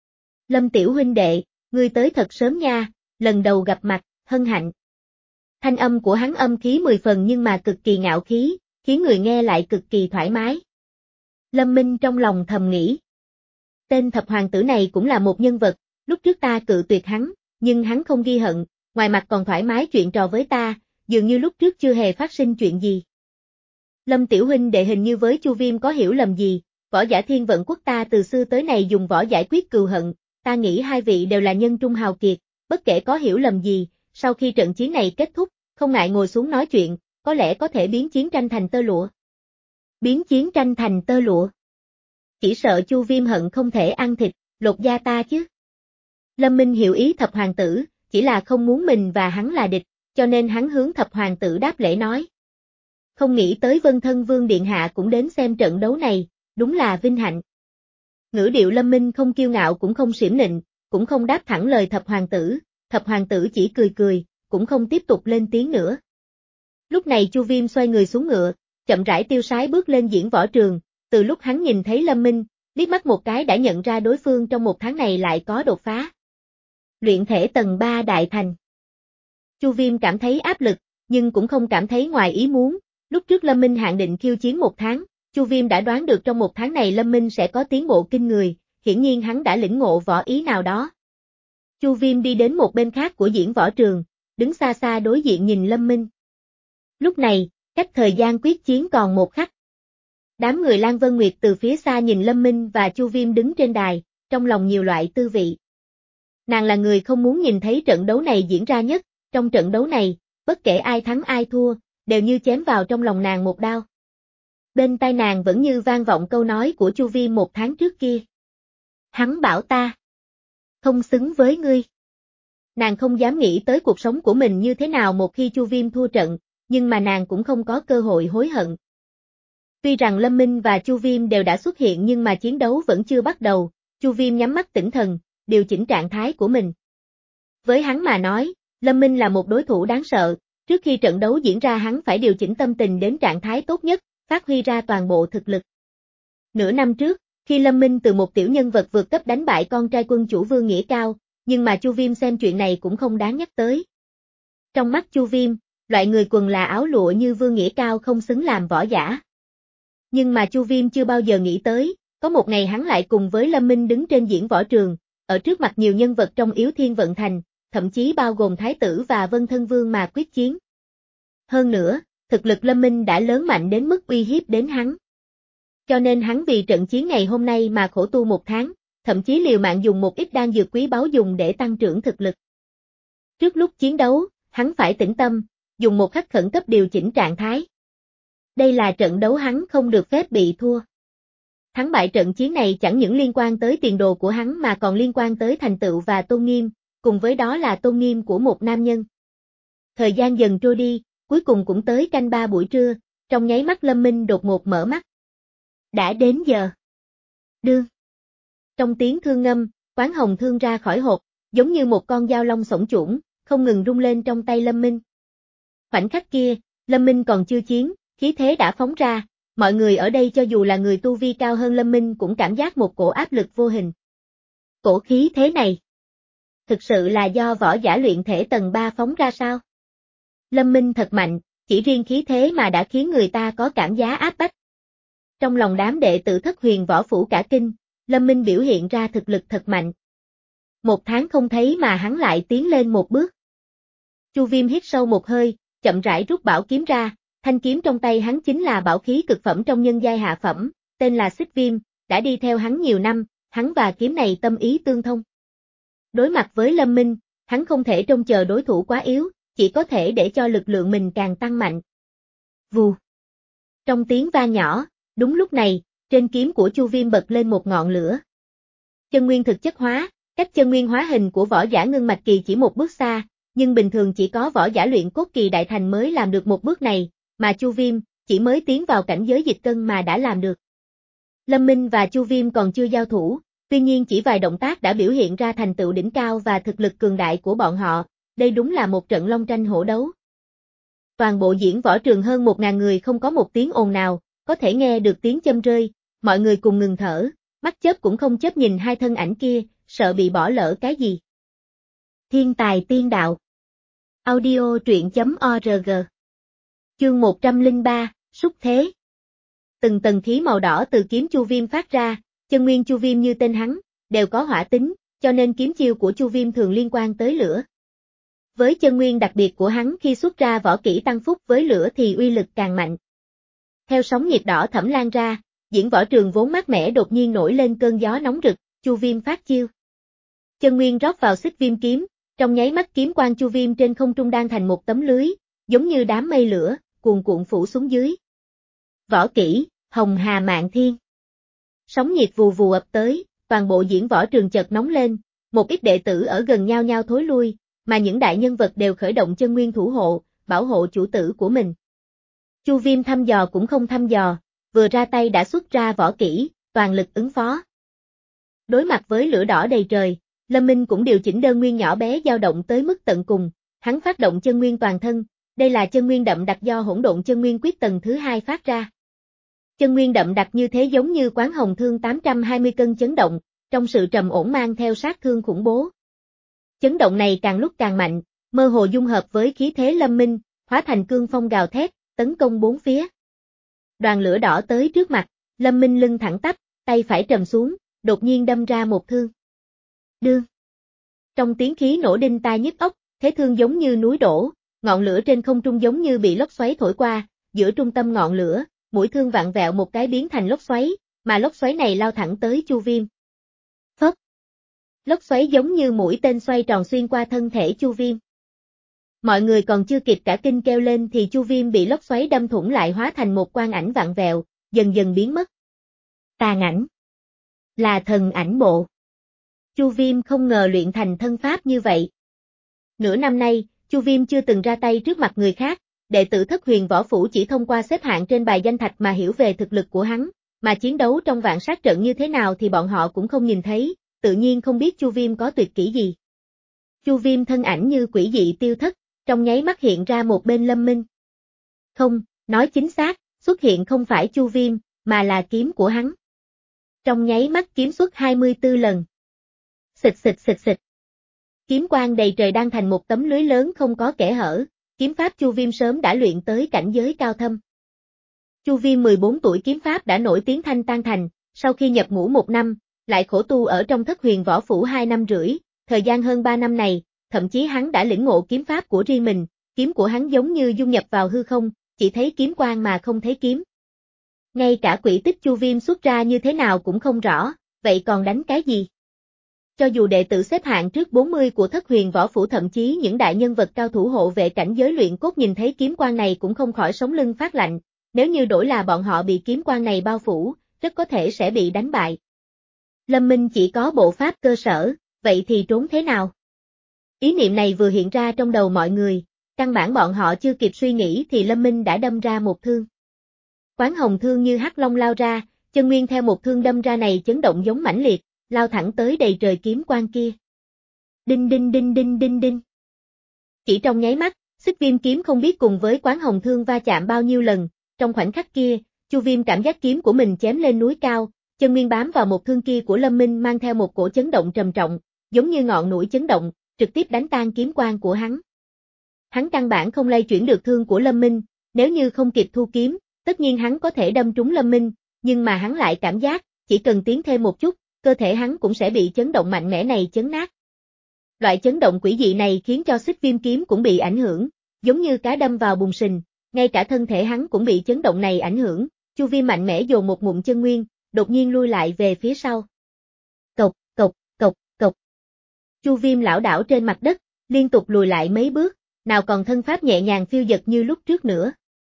Lâm tiểu huynh đệ, ngươi tới thật sớm nha, lần đầu gặp mặt, hân hạnh. Thanh âm của hắn âm khí mười phần nhưng mà cực kỳ ngạo khí, khiến người nghe lại cực kỳ thoải mái. Lâm Minh trong lòng thầm nghĩ. Tên thập hoàng tử này cũng là một nhân vật, lúc trước ta cự tuyệt hắn, nhưng hắn không ghi hận, ngoài mặt còn thoải mái chuyện trò với ta, dường như lúc trước chưa hề phát sinh chuyện gì. Lâm tiểu huynh đệ hình như với Chu Viêm có hiểu lầm gì, võ giả thiên vận quốc ta từ xưa tới nay dùng võ giải quyết cừu hận, ta nghĩ hai vị đều là nhân trung hào kiệt, bất kể có hiểu lầm gì, sau khi trận chiến này kết thúc, không ngại ngồi xuống nói chuyện, có lẽ có thể biến chiến tranh thành tơ lụa. Biến chiến tranh thành tơ lụa. Chỉ sợ Chu Viêm hận không thể ăn thịt, lột da ta chứ. Lâm Minh hiểu ý thập hoàng tử, chỉ là không muốn mình và hắn là địch, cho nên hắn hướng thập hoàng tử đáp lễ nói. Không nghĩ tới Vân Thân Vương điện hạ cũng đến xem trận đấu này, đúng là vinh hạnh. Ngữ điệu Lâm Minh không kiêu ngạo cũng không xiểm nịnh, cũng không đáp thẳng lời thập hoàng tử, thập hoàng tử chỉ cười cười, cũng không tiếp tục lên tiếng nữa. Lúc này Chu Viêm xoay người xuống ngựa, chậm rãi tiêu sái bước lên diễn võ trường, từ lúc hắn nhìn thấy Lâm Minh, liếc mắt một cái đã nhận ra đối phương trong một tháng này lại có đột phá. Luyện thể tầng ba đại thành. Chu Viêm cảm thấy áp lực, nhưng cũng không cảm thấy ngoài ý muốn, lúc trước Lâm Minh hạn định khiêu chiến một tháng, Chu Viêm đã đoán được trong một tháng này Lâm Minh sẽ có tiến bộ kinh người, hiển nhiên hắn đã lĩnh ngộ võ ý nào đó. Chu Viêm đi đến một bên khác của diễn võ trường, đứng xa xa đối diện nhìn Lâm Minh. Lúc này, cách thời gian quyết chiến còn một khắc. Đám người Lan Vân Nguyệt từ phía xa nhìn Lâm Minh và Chu Viêm đứng trên đài, trong lòng nhiều loại tư vị. Nàng là người không muốn nhìn thấy trận đấu này diễn ra nhất, trong trận đấu này, bất kể ai thắng ai thua, đều như chém vào trong lòng nàng một đao. Bên tai nàng vẫn như vang vọng câu nói của Chu Viêm một tháng trước kia. Hắn bảo ta, không xứng với ngươi. Nàng không dám nghĩ tới cuộc sống của mình như thế nào một khi Chu Viêm thua trận, nhưng mà nàng cũng không có cơ hội hối hận. Tuy rằng Lâm Minh và Chu Viêm đều đã xuất hiện nhưng mà chiến đấu vẫn chưa bắt đầu, Chu Viêm nhắm mắt tĩnh thần, điều chỉnh trạng thái của mình. Với hắn mà nói, Lâm Minh là một đối thủ đáng sợ, trước khi trận đấu diễn ra hắn phải điều chỉnh tâm tình đến trạng thái tốt nhất, phát huy ra toàn bộ thực lực. Nửa năm trước, khi Lâm Minh từ một tiểu nhân vật vượt cấp đánh bại con trai quân chủ Vương Nghĩa Cao, nhưng mà Chu Viêm xem chuyện này cũng không đáng nhắc tới. Trong mắt Chu Viêm, loại người quần là áo lụa như Vương Nghĩa Cao không xứng làm võ giả. Nhưng mà Chu Viêm chưa bao giờ nghĩ tới, có một ngày hắn lại cùng với Lâm Minh đứng trên diễn võ trường, ở trước mặt nhiều nhân vật trong Yếu Thiên Vận Thành, thậm chí bao gồm Thái tử và Vân Thân Vương mà quyết chiến. Hơn nữa, thực lực Lâm Minh đã lớn mạnh đến mức uy hiếp đến hắn. Cho nên hắn vì trận chiến ngày hôm nay mà khổ tu một tháng, thậm chí liều mạng dùng một ít đan dược quý báu dùng để tăng trưởng thực lực. Trước lúc chiến đấu, hắn phải tĩnh tâm, dùng một khắc khẩn cấp điều chỉnh trạng thái. Đây là trận đấu hắn không được phép bị thua. Thắng bại trận chiến này chẳng những liên quan tới tiền đồ của hắn mà còn liên quan tới thành tựu và tôn nghiêm, cùng với đó là tôn nghiêm của một nam nhân. Thời gian dần trôi đi, cuối cùng cũng tới canh ba buổi trưa, trong nháy mắt Lâm Minh đột ngột mở mắt. Đã đến giờ. Đương. Trong tiếng thương ngâm, quán hồng thương ra khỏi hộp, giống như một con dao long xổng chủng, không ngừng rung lên trong tay Lâm Minh. Khoảnh khắc kia, Lâm Minh còn chưa chiến, khí thế đã phóng ra, mọi người ở đây cho dù là người tu vi cao hơn Lâm Minh cũng cảm giác một cổ áp lực vô hình. Cổ khí thế này, thực sự là do võ giả luyện thể tầng ba phóng ra sao? Lâm Minh thật mạnh, chỉ riêng khí thế mà đã khiến người ta có cảm giác áp bách. Trong lòng đám đệ tử Thất Huyền võ phủ cả kinh, Lâm Minh biểu hiện ra thực lực thật mạnh. Một tháng không thấy mà hắn lại tiến lên một bước. Chu Viêm hít sâu một hơi, chậm rãi rút bảo kiếm ra, thanh kiếm trong tay hắn chính là bảo khí cực phẩm trong nhân giai hạ phẩm, tên là Xích Viêm, đã đi theo hắn nhiều năm, hắn và kiếm này tâm ý tương thông. Đối mặt với Lâm Minh, hắn không thể trông chờ đối thủ quá yếu, chỉ có thể để cho lực lượng mình càng tăng mạnh. Vù. Trong tiếng vang nhỏ, đúng lúc này, trên kiếm của Chu Viêm bật lên một ngọn lửa. Chân nguyên thực chất hóa, cách chân nguyên hóa hình của võ giả ngưng mạch kỳ chỉ một bước xa, nhưng bình thường chỉ có võ giả luyện cốt kỳ đại thành mới làm được một bước này, mà Chu Viêm chỉ mới tiến vào cảnh giới dịch cân mà đã làm được. Lâm Minh và Chu Viêm còn chưa giao thủ, tuy nhiên chỉ vài động tác đã biểu hiện ra thành tựu đỉnh cao và thực lực cường đại của bọn họ, đây đúng là một trận long tranh hổ đấu. Toàn bộ diễn võ trường hơn một ngàn người không có một tiếng ồn nào, có thể nghe được tiếng châm rơi, mọi người cùng ngừng thở, mắt chớp cũng không chớp nhìn hai thân ảnh kia, sợ bị bỏ lỡ cái gì. Thiên tài tiên đạo. Audio truyện chấm org. Chương một trăm lẻ ba, xúc thế. Từng tầng khí màu đỏ từ kiếm Chu Viêm phát ra, chân nguyên Chu Viêm như tên hắn, đều có hỏa tính, cho nên kiếm chiêu của Chu Viêm thường liên quan tới lửa. Với chân nguyên đặc biệt của hắn khi xuất ra võ kỹ tăng phúc với lửa thì uy lực càng mạnh. Theo sóng nhiệt đỏ thẫm lan ra, diễn võ trường vốn mát mẻ đột nhiên nổi lên cơn gió nóng rực, Chu Viêm phát chiêu. Chân nguyên rót vào Xích Viêm kiếm, trong nháy mắt kiếm quang Chu Viêm trên không trung đang thành một tấm lưới, giống như đám mây lửa, cuồn cuộn phủ xuống dưới. Võ kỹ, Hồng Hà Mạn Thiên. Sóng nhiệt vù vù ập tới, toàn bộ diễn võ trường chợt nóng lên, một ít đệ tử ở gần nhau nhau thối lui, mà những đại nhân vật đều khởi động chân nguyên thủ hộ, bảo hộ chủ tử của mình. Chu Viêm thăm dò cũng không thăm dò, vừa ra tay đã xuất ra võ kỹ, toàn lực ứng phó. Đối mặt với lửa đỏ đầy trời, Lâm Minh cũng điều chỉnh đơn nguyên nhỏ bé dao động tới mức tận cùng, hắn phát động chân nguyên toàn thân, đây là chân nguyên đậm đặc do hỗn độn chân nguyên quyết tầng thứ hai phát ra. Chân nguyên đậm đặc như thế giống như quán hồng thương tám trăm hai mươi cân chấn động, trong sự trầm ổn mang theo sát thương khủng bố. Chấn động này càng lúc càng mạnh, mơ hồ dung hợp với khí thế Lâm Minh, hóa thành cương phong gào thét, tấn công bốn phía. Đoàn lửa đỏ tới trước mặt, Lâm Minh lưng thẳng tắp, tay phải trầm xuống, đột nhiên đâm ra một thương. Đương. Trong tiếng khí nổ đinh tai nhức óc, thế thương giống như núi đổ, ngọn lửa trên không trung giống như bị lốc xoáy thổi qua, giữa trung tâm ngọn lửa, mũi thương vặn vẹo một cái biến thành lốc xoáy, mà lốc xoáy này lao thẳng tới Chu Viêm. Phốc. Lốc xoáy giống như mũi tên xoay tròn xuyên qua thân thể Chu Viêm. Mọi người còn chưa kịp cả kinh kêu lên thì Chu Viêm bị lốc xoáy đâm thủng lại hóa thành một quang ảnh vặn vẹo, dần dần biến mất. Tàn ảnh. Là thần ảnh bộ. Chu Viêm không ngờ luyện thành thân pháp như vậy. Nửa năm nay, Chu Viêm chưa từng ra tay trước mặt người khác, đệ tử Thất Huyền võ phủ chỉ thông qua xếp hạng trên bài danh thạch mà hiểu về thực lực của hắn, mà chiến đấu trong vạn sát trận như thế nào thì bọn họ cũng không nhìn thấy, tự nhiên không biết Chu Viêm có tuyệt kỹ gì. Chu Viêm thân ảnh như quỷ dị tiêu thất, trong nháy mắt hiện ra một bên Lâm Minh. Không, nói chính xác, xuất hiện không phải Chu Viêm, mà là kiếm của hắn. Trong nháy mắt kiếm xuất hai mươi tư lần. Xịch xịch xịch xịch. Kiếm quang đầy trời đang thành một tấm lưới lớn không có kẽ hở, kiếm pháp Chu Viêm sớm đã luyện tới cảnh giới cao thâm. Chu Viêm mười bốn tuổi kiếm pháp đã nổi tiếng thanh tan thành, sau khi nhập ngũ một năm, lại khổ tu ở trong Thất Huyền võ phủ hai năm rưỡi, thời gian hơn ba năm này, thậm chí hắn đã lĩnh ngộ kiếm pháp của riêng mình, kiếm của hắn giống như dung nhập vào hư không, chỉ thấy kiếm quang mà không thấy kiếm. Ngay cả quỷ tích Chu Viêm xuất ra như thế nào cũng không rõ, vậy còn đánh cái gì? Cho dù đệ tử xếp hạng trước bốn mươi của Thất Huyền võ phủ thậm chí những đại nhân vật cao thủ hộ vệ cảnh giới luyện cốt nhìn thấy kiếm quang này cũng không khỏi sống lưng phát lạnh, nếu như đổi là bọn họ bị kiếm quang này bao phủ, rất có thể sẽ bị đánh bại. Lâm Minh chỉ có bộ pháp cơ sở, vậy thì trốn thế nào? Ý niệm này vừa hiện ra trong đầu mọi người, căn bản bọn họ chưa kịp suy nghĩ thì Lâm Minh đã đâm ra một thương. Quán hồng thương như hắc long lao ra, chân nguyên theo một thương đâm ra này chấn động giống mãnh liệt, lao thẳng tới đầy trời kiếm quang kia. Đinh đinh đinh đinh đinh đinh. Chỉ trong nháy mắt, Xích Viêm kiếm không biết cùng với quán hồng thương va chạm bao nhiêu lần, trong khoảnh khắc kia, Chu Viêm cảm giác kiếm của mình chém lên núi cao, chân nguyên bám vào một thương kia của Lâm Minh mang theo một cổ chấn động trầm trọng, giống như ngọn núi chấn động, trực tiếp đánh tan kiếm quang của hắn. Hắn căn bản không lay chuyển được thương của Lâm Minh, nếu như không kịp thu kiếm, tất nhiên hắn có thể đâm trúng Lâm Minh, nhưng mà hắn lại cảm giác, chỉ cần tiến thêm một chút, cơ thể hắn cũng sẽ bị chấn động mạnh mẽ này chấn nát. Loại chấn động quỷ dị này khiến cho Xích Viêm kiếm cũng bị ảnh hưởng, giống như cá đâm vào bùn sình, ngay cả thân thể hắn cũng bị chấn động này ảnh hưởng. Chu Viêm mạnh mẽ dồn một ngụm chân nguyên, đột nhiên lui lại về phía sau. Cộc, cộc, cộc, cộc. Chu Viêm lảo đảo trên mặt đất, liên tục lùi lại mấy bước, nào còn thân pháp nhẹ nhàng phiêu dật như lúc trước nữa.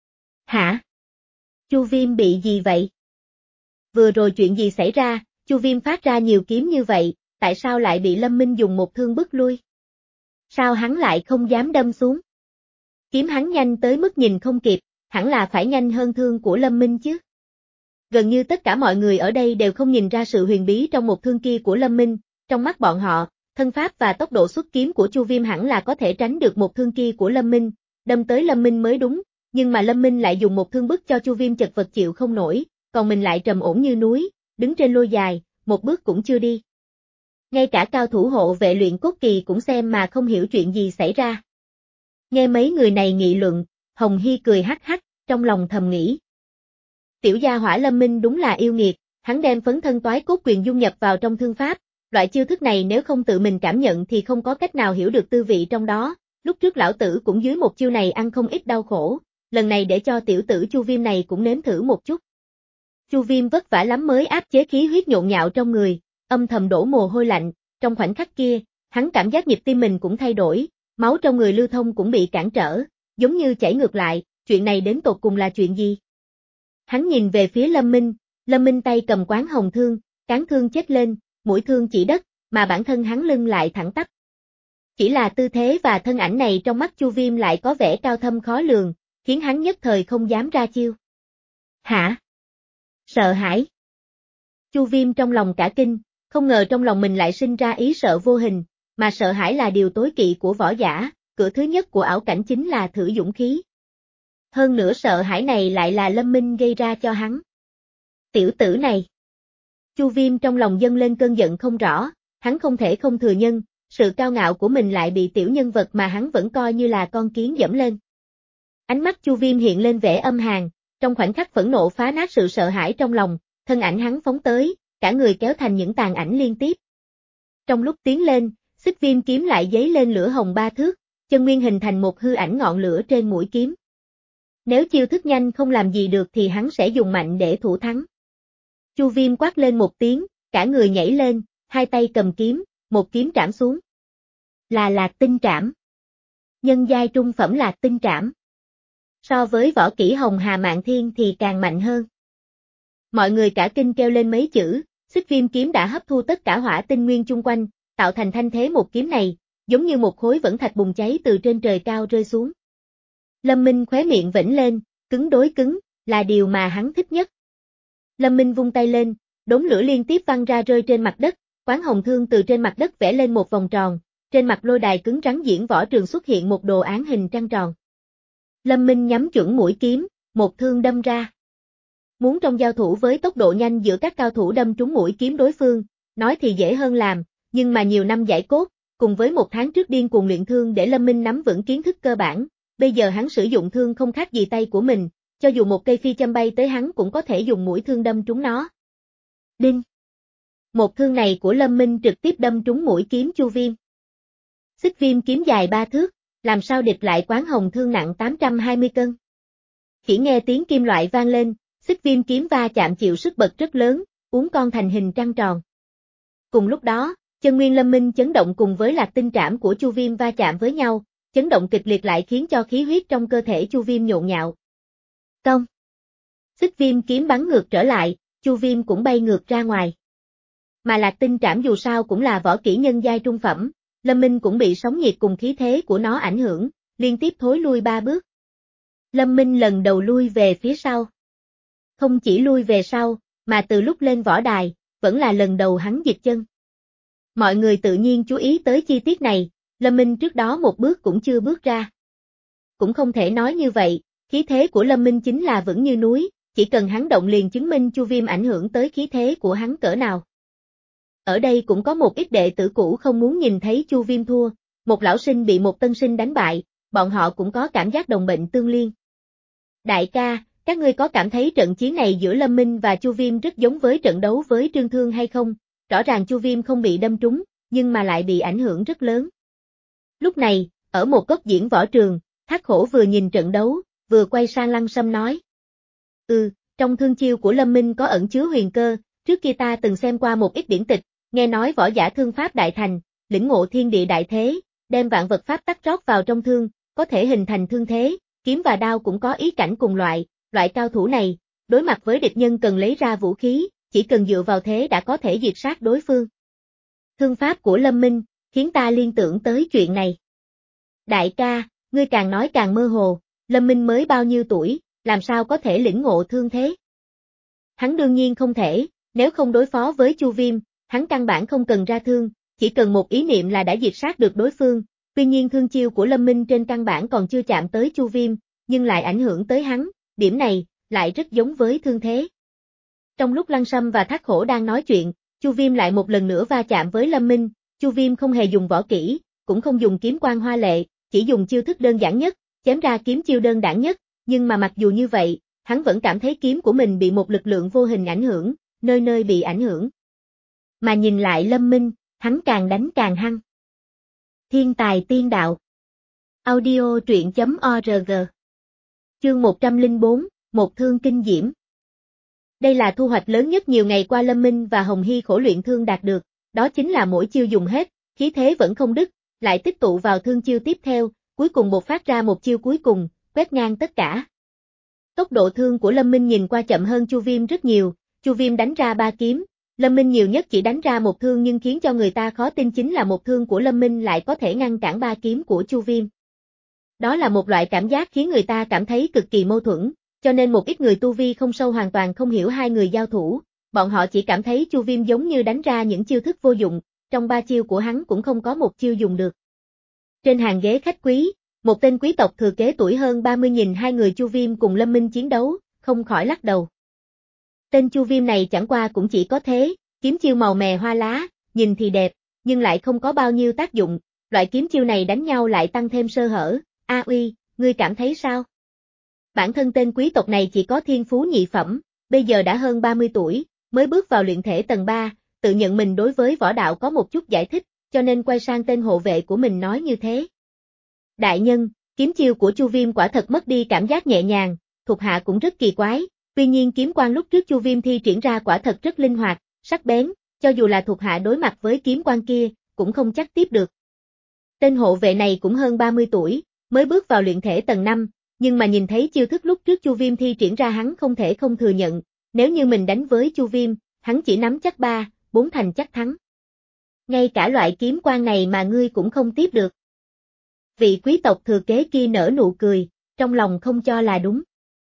Hả? Chu Viêm bị gì vậy? Vừa rồi chuyện gì xảy ra, Chu Viêm phát ra nhiều kiếm như vậy, tại sao lại bị Lâm Minh dùng một thương bức lui? Sao hắn lại không dám đâm xuống? Kiếm hắn nhanh tới mức nhìn không kịp, hẳn là phải nhanh hơn thương của Lâm Minh chứ. Gần như tất cả mọi người ở đây đều không nhìn ra sự huyền bí trong một thương kia của Lâm Minh, trong mắt bọn họ, thân pháp và tốc độ xuất kiếm của Chu Viêm hẳn là có thể tránh được một thương kia của Lâm Minh, đâm tới Lâm Minh mới đúng, nhưng mà Lâm Minh lại dùng một thương bức cho Chu Viêm chật vật chịu không nổi, còn mình lại trầm ổn như núi, đứng trên lôi dài, một bước cũng chưa đi. Ngay cả cao thủ hộ vệ luyện cốt kỳ cũng xem mà không hiểu chuyện gì xảy ra. Nghe mấy người này nghị luận, Hồng Hy cười hắc hắc, trong lòng thầm nghĩ. Tiểu gia hỏa Lâm Minh đúng là yêu nghiệt, hắn đem phấn thân toái cốt quyền dung nhập vào trong thương pháp, loại chiêu thức này nếu không tự mình cảm nhận thì không có cách nào hiểu được tư vị trong đó, lúc trước lão tử cũng dưới một chiêu này ăn không ít đau khổ, lần này để cho tiểu tử Chu Viêm này cũng nếm thử một chút. Chu Viêm vất vả lắm mới áp chế khí huyết nhộn nhạo trong người, âm thầm đổ mồ hôi lạnh, trong khoảnh khắc kia, hắn cảm giác nhịp tim mình cũng thay đổi, máu trong người lưu thông cũng bị cản trở, giống như chảy ngược lại, chuyện này đến tột cùng là chuyện gì? Hắn nhìn về phía Lâm Minh, Lâm Minh tay cầm quán hồng thương, cán thương chết lên, mũi thương chỉ đất, mà bản thân hắn lưng lại thẳng tắp. Chỉ là tư thế và thân ảnh này trong mắt Chu Viêm lại có vẻ cao thâm khó lường, khiến hắn nhất thời không dám ra chiêu. Hả? Sợ hãi. Chu Viêm trong lòng cả kinh, không ngờ trong lòng mình lại sinh ra ý sợ vô hình, mà sợ hãi là điều tối kỵ của võ giả, cửa thứ nhất của ảo cảnh chính là thử dũng khí. Hơn nữa sợ hãi này lại là Lâm Minh gây ra cho hắn. Tiểu tử này. Chu Viêm trong lòng dâng lên cơn giận không rõ, hắn không thể không thừa nhận, sự cao ngạo của mình lại bị tiểu nhân vật mà hắn vẫn coi như là con kiến dẫm lên. Ánh mắt Chu Viêm hiện lên vẻ âm hàn, trong khoảnh khắc phẫn nộ phá nát sự sợ hãi trong lòng, thân ảnh hắn phóng tới, cả người kéo thành những tàn ảnh liên tiếp. Trong lúc tiến lên, Xích Viêm kiếm lại giấy lên lửa hồng ba thước, chân nguyên hình thành một hư ảnh ngọn lửa trên mũi kiếm. Nếu chiêu thức nhanh không làm gì được thì hắn sẽ dùng mạnh để thủ thắng. Chu Viêm quát lên một tiếng, cả người nhảy lên, hai tay cầm kiếm, một kiếm trảm xuống. Là Lạc Tinh Trảm. Nhân giai trung phẩm Lạc Tinh Trảm. So với võ kỹ Hồng Hà Mạn Thiên thì càng mạnh hơn. Mọi người cả kinh kêu lên mấy chữ, Xích Viêm kiếm đã hấp thu tất cả hỏa tinh nguyên chung quanh, tạo thành thanh thế một kiếm này, giống như một khối vẫn thạch bùng cháy từ trên trời cao rơi xuống. Lâm Minh khóe miệng vểnh lên, cứng đối cứng, là điều mà hắn thích nhất. Lâm Minh vung tay lên, đốm lửa liên tiếp văng ra rơi trên mặt đất, quán hồng thương từ trên mặt đất vẽ lên một vòng tròn, trên mặt lôi đài cứng rắn diễn võ trường xuất hiện một đồ án hình trăng tròn. Lâm Minh nhắm chuẩn mũi kiếm, một thương đâm ra. Muốn trong giao thủ với tốc độ nhanh giữa các cao thủ đâm trúng mũi kiếm đối phương, nói thì dễ hơn làm, nhưng mà nhiều năm giải cốt, cùng với một tháng trước điên cuồng luyện thương để Lâm Minh nắm vững kiến thức cơ bản, bây giờ hắn sử dụng thương không khác gì tay của mình, cho dù một cây phi châm bay tới hắn cũng có thể dùng mũi thương đâm trúng nó. Đinh! Một thương này của Lâm Minh trực tiếp đâm trúng mũi kiếm Chu Viêm. Xích Viêm kiếm dài ba thước, làm sao địch lại quán hồng thương nặng tám trăm hai mươi cân. Chỉ nghe tiếng kim loại vang lên, Xích Viêm kiếm va chạm chịu sức bật rất lớn, uốn con thành hình trăng tròn. Cùng lúc đó, chân nguyên Lâm Minh chấn động cùng với Lạc Tinh Trảm của Chu Viêm va chạm với nhau, chấn động kịch liệt lại khiến cho khí huyết trong cơ thể Chu Viêm nhộn nhạo. Công! Xích Viêm kiếm bắn ngược trở lại, Chu Viêm cũng bay ngược ra ngoài. Mà Lạc Tinh Trảm dù sao cũng là võ kỹ nhân giai trung phẩm, Lâm Minh cũng bị sóng nhiệt cùng khí thế của nó ảnh hưởng, liên tiếp thối lui ba bước. Lâm Minh lần đầu lui về phía sau. Không chỉ lui về sau, mà từ lúc lên võ đài, vẫn là lần đầu hắn dịch chân. Mọi người tự nhiên chú ý tới chi tiết này, Lâm Minh trước đó một bước cũng chưa bước ra. Cũng không thể nói như vậy, Khí thế của Lâm Minh chính là vững như núi, chỉ cần hắn động liền chứng minh Chu Viêm ảnh hưởng tới khí thế của hắn cỡ nào. Ở đây cũng có một ít đệ tử cũ không muốn nhìn thấy Chu Viêm thua, một lão sinh bị một tân sinh đánh bại, bọn họ cũng có cảm giác đồng bệnh tương liên. Đại ca, các ngươi có cảm thấy trận chiến này giữa Lâm Minh và Chu Viêm rất giống với trận đấu với Trương Thương hay không? Rõ ràng Chu Viêm không bị đâm trúng, nhưng mà lại bị ảnh hưởng rất lớn. Lúc này, ở một góc diễn võ trường, Thác Hổ vừa nhìn trận đấu, vừa quay sang Lăng Sâm nói. Ừ, trong thương chiêu của Lâm Minh có ẩn chứa huyền cơ, trước kia ta từng xem qua một ít điển tịch, nghe nói võ giả thương pháp đại thành, lĩnh ngộ thiên địa đại thế, đem vạn vật pháp tắc rót vào trong thương, có thể hình thành thương thế, kiếm và đao cũng có ý cảnh cùng loại, loại cao thủ này, đối mặt với địch nhân cần lấy ra vũ khí, chỉ cần dựa vào thế đã có thể diệt sát đối phương. Thương pháp của Lâm Minh, khiến ta liên tưởng tới chuyện này. Đại ca, ngươi càng nói càng mơ hồ, Lâm Minh mới bao nhiêu tuổi, làm sao có thể lĩnh ngộ thương thế? Hắn đương nhiên không thể, nếu không đối phó với Chu Viêm, hắn căn bản không cần ra thương, chỉ cần một ý niệm là đã diệt sát được đối phương, tuy nhiên thương chiêu của Lâm Minh trên căn bản còn chưa chạm tới Chu Viêm, nhưng lại ảnh hưởng tới hắn, điểm này, lại rất giống với thương thế. Trong lúc Lăng Sâm và Thác Hổ đang nói chuyện, Chu Viêm lại một lần nữa va chạm với Lâm Minh, Chu Viêm không hề dùng võ kỹ, cũng không dùng kiếm quang hoa lệ, chỉ dùng chiêu thức đơn giản nhất, chém ra kiếm chiêu đơn giản nhất, nhưng mà mặc dù như vậy, hắn vẫn cảm thấy kiếm của mình bị một lực lượng vô hình ảnh hưởng, nơi nơi bị ảnh hưởng. Mà nhìn lại Lâm Minh, hắn càng đánh càng hăng. Thiên tài tiên đạo. Audio truyện chấm org. Chương một trăm lẻ bốn, một thương kinh diễm. Đây là thu hoạch lớn nhất nhiều ngày qua Lâm Minh và Hồng Hy khổ luyện thương đạt được, đó chính là mỗi chiêu dùng hết, khí thế vẫn không đứt, lại tích tụ vào thương chiêu tiếp theo, cuối cùng bộc phát ra một chiêu cuối cùng, quét ngang tất cả. Tốc độ thương của Lâm Minh nhìn qua chậm hơn Chu Viêm rất nhiều, Chu Viêm đánh ra ba kiếm, Lâm Minh nhiều nhất chỉ đánh ra một thương, nhưng khiến cho người ta khó tin chính là một thương của Lâm Minh lại có thể ngăn cản ba kiếm của Chu Viêm. Đó là một loại cảm giác khiến người ta cảm thấy cực kỳ mâu thuẫn, cho nên một ít người tu vi không sâu hoàn toàn không hiểu hai người giao thủ, bọn họ chỉ cảm thấy Chu Viêm giống như đánh ra những chiêu thức vô dụng, trong ba chiêu của hắn cũng không có một chiêu dùng được. Trên hàng ghế khách quý, một tên quý tộc thừa kế tuổi hơn ba mươi nhìn hai người Chu Viêm cùng Lâm Minh chiến đấu, không khỏi lắc đầu. Tên Chu Viêm này chẳng qua cũng chỉ có thế, kiếm chiêu màu mè hoa lá, nhìn thì đẹp, nhưng lại không có bao nhiêu tác dụng, loại kiếm chiêu này đánh nhau lại tăng thêm sơ hở. A Uy, ngươi cảm thấy sao? Bản thân tên quý tộc này chỉ có thiên phú nhị phẩm, bây giờ đã hơn ba mươi tuổi, mới bước vào luyện thể tầng ba, tự nhận mình đối với võ đạo có một chút giải thích, cho nên quay sang tên hộ vệ của mình nói như thế. Đại nhân, kiếm chiêu của Chu Viêm quả thật mất đi cảm giác nhẹ nhàng, thuộc hạ cũng rất kỳ quái, tuy nhiên kiếm quang lúc trước Chu Viêm thi triển ra quả thật rất linh hoạt, sắc bén, cho dù là thuộc hạ đối mặt với kiếm quang kia, cũng không chắc tiếp được. Tên hộ vệ này cũng hơn ba mươi tuổi, mới bước vào luyện thể tầng năm, nhưng mà nhìn thấy chiêu thức lúc trước Chu Viêm thi triển ra hắn không thể không thừa nhận, nếu như mình đánh với Chu Viêm, hắn chỉ nắm chắc ba, bốn thành chắc thắng. Ngay cả loại kiếm quang này mà ngươi cũng không tiếp được. Vị quý tộc thừa kế kia nở nụ cười, trong lòng không cho là đúng.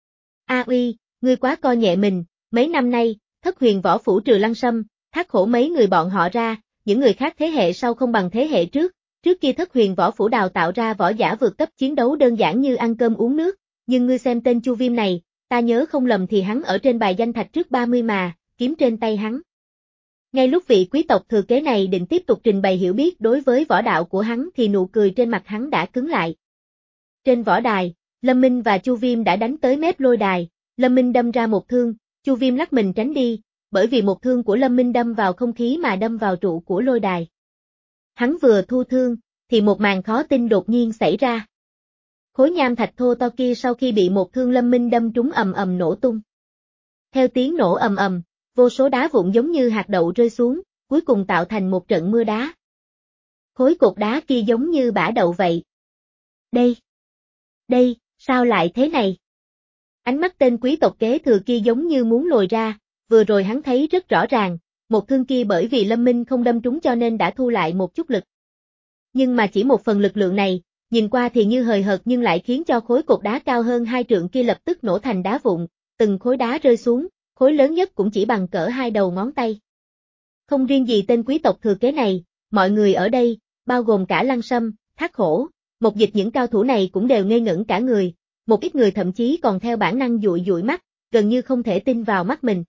A Uy, ngươi quá coi nhẹ mình, mấy năm nay, Thất Huyền Võ Phủ trừ Lăng Sâm, Thác Hổ mấy người bọn họ ra, những người khác thế hệ sau không bằng thế hệ trước. Trước kia Thất Huyền Võ Phủ đào tạo ra võ giả vượt cấp chiến đấu đơn giản như ăn cơm uống nước, nhưng ngươi xem tên Chu Viêm này, ta nhớ không lầm thì hắn ở trên bài danh thạch trước ba mươi mà, kiếm trên tay hắn. Ngay lúc vị quý tộc thừa kế này định tiếp tục trình bày hiểu biết đối với võ đạo của hắn thì nụ cười trên mặt hắn đã cứng lại. Trên võ đài, Lâm Minh và Chu Viêm đã đánh tới mép lôi đài, Lâm Minh đâm ra một thương, Chu Viêm lắc mình tránh đi, bởi vì một thương của Lâm Minh đâm vào không khí mà đâm vào trụ của lôi đài. Hắn vừa thu thương, thì một màn khó tin đột nhiên xảy ra. Khối nham thạch thô to kia sau khi bị một thương Lâm Minh đâm trúng ầm ầm nổ tung. Theo tiếng nổ ầm ầm, vô số đá vụn giống như hạt đậu rơi xuống, cuối cùng tạo thành một trận mưa đá. Khối cột đá kia giống như bã đậu vậy. Đây, đây, sao lại thế này? Ánh mắt tên quý tộc kế thừa kia giống như muốn lồi ra, vừa rồi hắn thấy rất rõ ràng, một thương kia bởi vì Lâm Minh không đâm trúng cho nên đã thu lại một chút lực. Nhưng mà chỉ một phần lực lượng này, nhìn qua thì như hời hợt nhưng lại khiến cho khối cột đá cao hơn hai trượng kia lập tức nổ thành đá vụn, từng khối đá rơi xuống, khối lớn nhất cũng chỉ bằng cỡ hai đầu ngón tay. Không riêng gì tên quý tộc thừa kế này, mọi người ở đây, bao gồm cả Lăng Sâm, Thác Hổ, Một Dịch những cao thủ này cũng đều ngây ngẩn cả người, một ít người thậm chí còn theo bản năng dụi dụi mắt, gần như không thể tin vào mắt mình.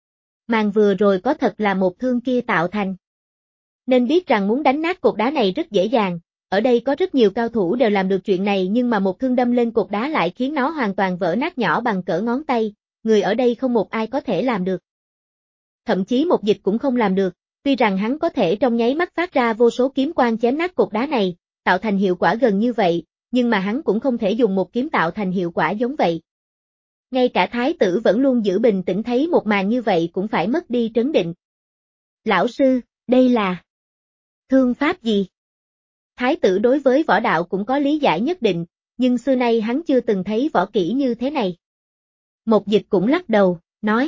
Màn vừa rồi có thật là một thương kia tạo thành. Nên biết rằng muốn đánh nát cột đá này rất dễ dàng, ở đây có rất nhiều cao thủ đều làm được chuyện này nhưng mà một thương đâm lên cột đá lại khiến nó hoàn toàn vỡ nát nhỏ bằng cỡ ngón tay, người ở đây không một ai có thể làm được. Thậm chí một dịch cũng không làm được, tuy rằng hắn có thể trong nháy mắt phát ra vô số kiếm quang chém nát cột đá này, tạo thành hiệu quả gần như vậy, nhưng mà hắn cũng không thể dùng một kiếm tạo thành hiệu quả giống vậy. Ngay cả thái tử vẫn luôn giữ bình tĩnh thấy một màn như vậy cũng phải mất đi trấn định. Lão sư, đây là thương pháp gì? Thái tử đối với võ đạo cũng có lý giải nhất định, nhưng xưa nay hắn chưa từng thấy võ kỹ như thế này. Một dịch cũng lắc đầu, nói.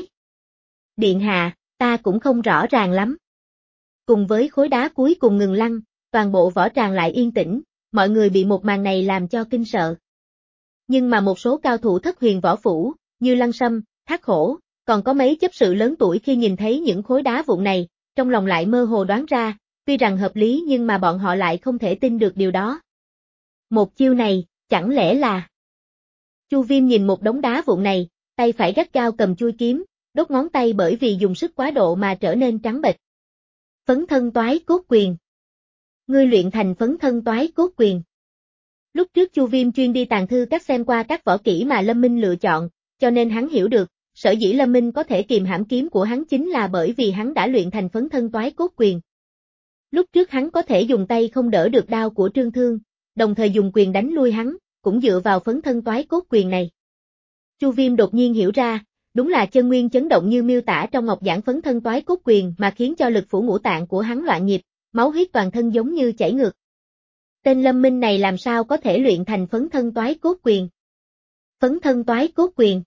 Điện hạ, ta cũng không rõ ràng lắm. Cùng với khối đá cuối cùng ngừng lăn, toàn bộ võ tràng lại yên tĩnh, mọi người bị một màn này làm cho kinh sợ. Nhưng mà một số cao thủ thất huyền võ phủ, như Lăng Sâm, Thác Hổ, còn có mấy chấp sự lớn tuổi khi nhìn thấy những khối đá vụn này, trong lòng lại mơ hồ đoán ra, tuy rằng hợp lý nhưng mà bọn họ lại không thể tin được điều đó. Một chiêu này, chẳng lẽ là... Chu Viêm nhìn một đống đá vụn này, tay phải gắt gao cầm chuôi kiếm, đốt ngón tay bởi vì dùng sức quá độ mà trở nên trắng bệch. Phấn thân toái cốt quyền. Ngươi luyện thành phấn thân toái cốt quyền. Lúc trước Chu Viêm chuyên đi tàng thư các xem qua các võ kỹ mà Lâm Minh lựa chọn, cho nên hắn hiểu được, sở dĩ Lâm Minh có thể kìm hãm kiếm của hắn chính là bởi vì hắn đã luyện thành phấn thân toái cốt quyền. Lúc trước hắn có thể dùng tay không đỡ được đao của Trương Thương, đồng thời dùng quyền đánh lui hắn, cũng dựa vào phấn thân toái cốt quyền này. Chu Viêm đột nhiên hiểu ra, đúng là chân nguyên chấn động như miêu tả trong ngọc giảng phấn thân toái cốt quyền mà khiến cho lực phủ ngũ tạng của hắn loạn nhịp, máu huyết toàn thân giống như chảy ngược. Tên Lâm Minh này làm sao có thể luyện thành phấn thân toái cốt quyền? Phấn thân toái cốt quyền.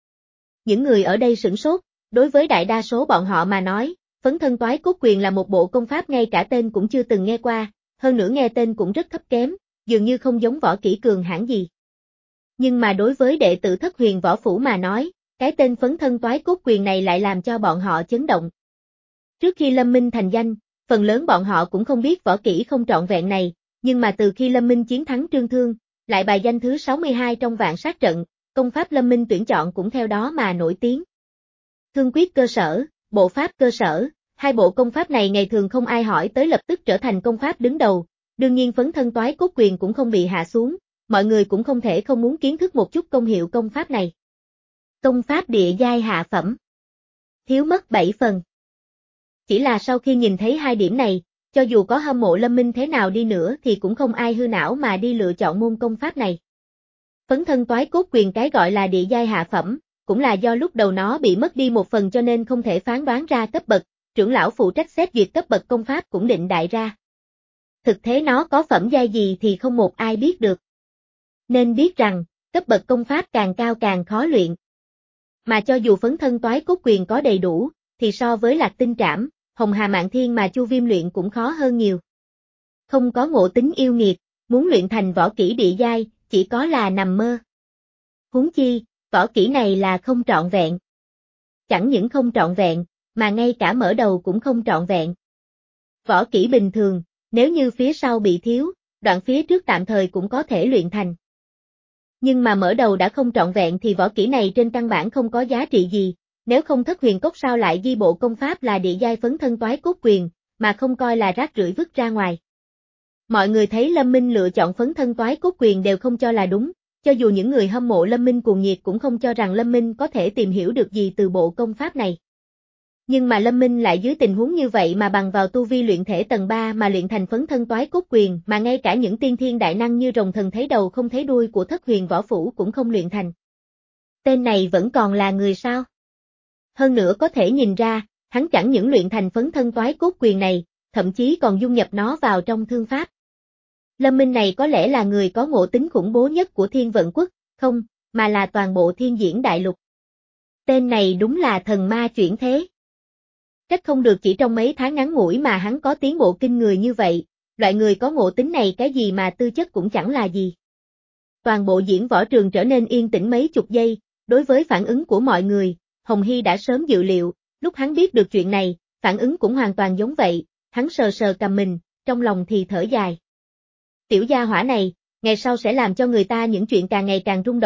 Những người ở đây sửng sốt, đối với đại đa số bọn họ mà nói, phấn thân toái cốt quyền là một bộ công pháp ngay cả tên cũng chưa từng nghe qua, hơn nữa nghe tên cũng rất thấp kém, dường như không giống võ kỹ cường hãn gì. Nhưng mà đối với đệ tử thất huyền võ phủ mà nói, cái tên phấn thân toái cốt quyền này lại làm cho bọn họ chấn động. Trước khi Lâm Minh thành danh, phần lớn bọn họ cũng không biết võ kỹ không trọn vẹn này, nhưng mà từ khi Lâm Minh chiến thắng Trương Thương, lại bài danh thứ sáu mươi hai trong vạn sát trận, công pháp Lâm Minh tuyển chọn cũng theo đó mà nổi tiếng. Thương quyết cơ sở, bộ pháp cơ sở, hai bộ công pháp này ngày thường không ai hỏi tới lập tức trở thành công pháp đứng đầu, đương nhiên phấn thân toái cốt quyền cũng không bị hạ xuống, mọi người cũng không thể không muốn kiến thức một chút công hiệu công pháp này. Công pháp địa giai hạ phẩm. Thiếu mất bảy phần. Chỉ là sau khi nhìn thấy hai điểm này, cho dù có hâm mộ Lâm Minh thế nào đi nữa thì cũng không ai hư não mà đi lựa chọn môn công pháp này. Phấn thân toái cốt quyền cái gọi là địa giai hạ phẩm, cũng là do lúc đầu nó bị mất đi một phần cho nên không thể phán đoán ra cấp bậc, trưởng lão phụ trách xét duyệt cấp bậc công pháp cũng định đại ra. Thực thế nó có phẩm giai gì thì không một ai biết được. Nên biết rằng, cấp bậc công pháp càng cao càng khó luyện. Mà cho dù phấn thân toái cốt quyền có đầy đủ, thì so với Lạc Tinh Trảm, Hồng Hà Mạn Thiên mà Chu Viêm luyện cũng khó hơn nhiều. Không có ngộ tính yêu nghiệt, muốn luyện thành võ kỹ địa giai, chỉ có là nằm mơ. Huống chi, võ kỹ này là không trọn vẹn. Chẳng những không trọn vẹn, mà ngay cả mở đầu cũng không trọn vẹn. Võ kỹ bình thường, nếu như phía sau bị thiếu, đoạn phía trước tạm thời cũng có thể luyện thành. Nhưng mà mở đầu đã không trọn vẹn thì võ kỹ này trên căn bản không có giá trị gì, nếu không thất huyền cốc sao lại ghi bộ công pháp là địa giai phấn thân toái cốt quyền, mà không coi là rác rưởi vứt ra ngoài. Mọi người thấy Lâm Minh lựa chọn phấn thân toái cốt quyền đều không cho là đúng, cho dù những người hâm mộ Lâm Minh cuồng nhiệt cũng không cho rằng Lâm Minh có thể tìm hiểu được gì từ bộ công pháp này. Nhưng mà Lâm Minh lại dưới tình huống như vậy mà bằng vào tu vi luyện thể tầng ba mà luyện thành phấn thân toái cốt quyền mà ngay cả những tiên thiên đại năng như rồng thần thấy đầu không thấy đuôi của thất huyền võ phủ cũng không luyện thành. Tên này vẫn còn là người sao? Hơn nữa có thể nhìn ra, hắn chẳng những luyện thành phấn thân toái cốt quyền này, thậm chí còn dung nhập nó vào trong thương pháp. Lâm Minh này có lẽ là người có ngộ tính khủng bố nhất của Thiên Vận Quốc, không, mà là toàn bộ Thiên Diễn Đại Lục. Tên này đúng là thần ma chuyển thế. Trách không được chỉ trong mấy tháng ngắn ngủi mà hắn có tiến bộ kinh người như vậy, loại người có ngộ tính này cái gì mà tư chất cũng chẳng là gì. Toàn bộ diễn võ trường trở nên yên tĩnh mấy chục giây, đối với phản ứng của mọi người, Hồng Hy đã sớm dự liệu, lúc hắn biết được chuyện này, phản ứng cũng hoàn toàn giống vậy, hắn sờ sờ cầm mình, trong lòng thì thở dài. Tiểu gia hỏa này, ngày sau sẽ làm cho người ta những chuyện càng ngày càng rung động,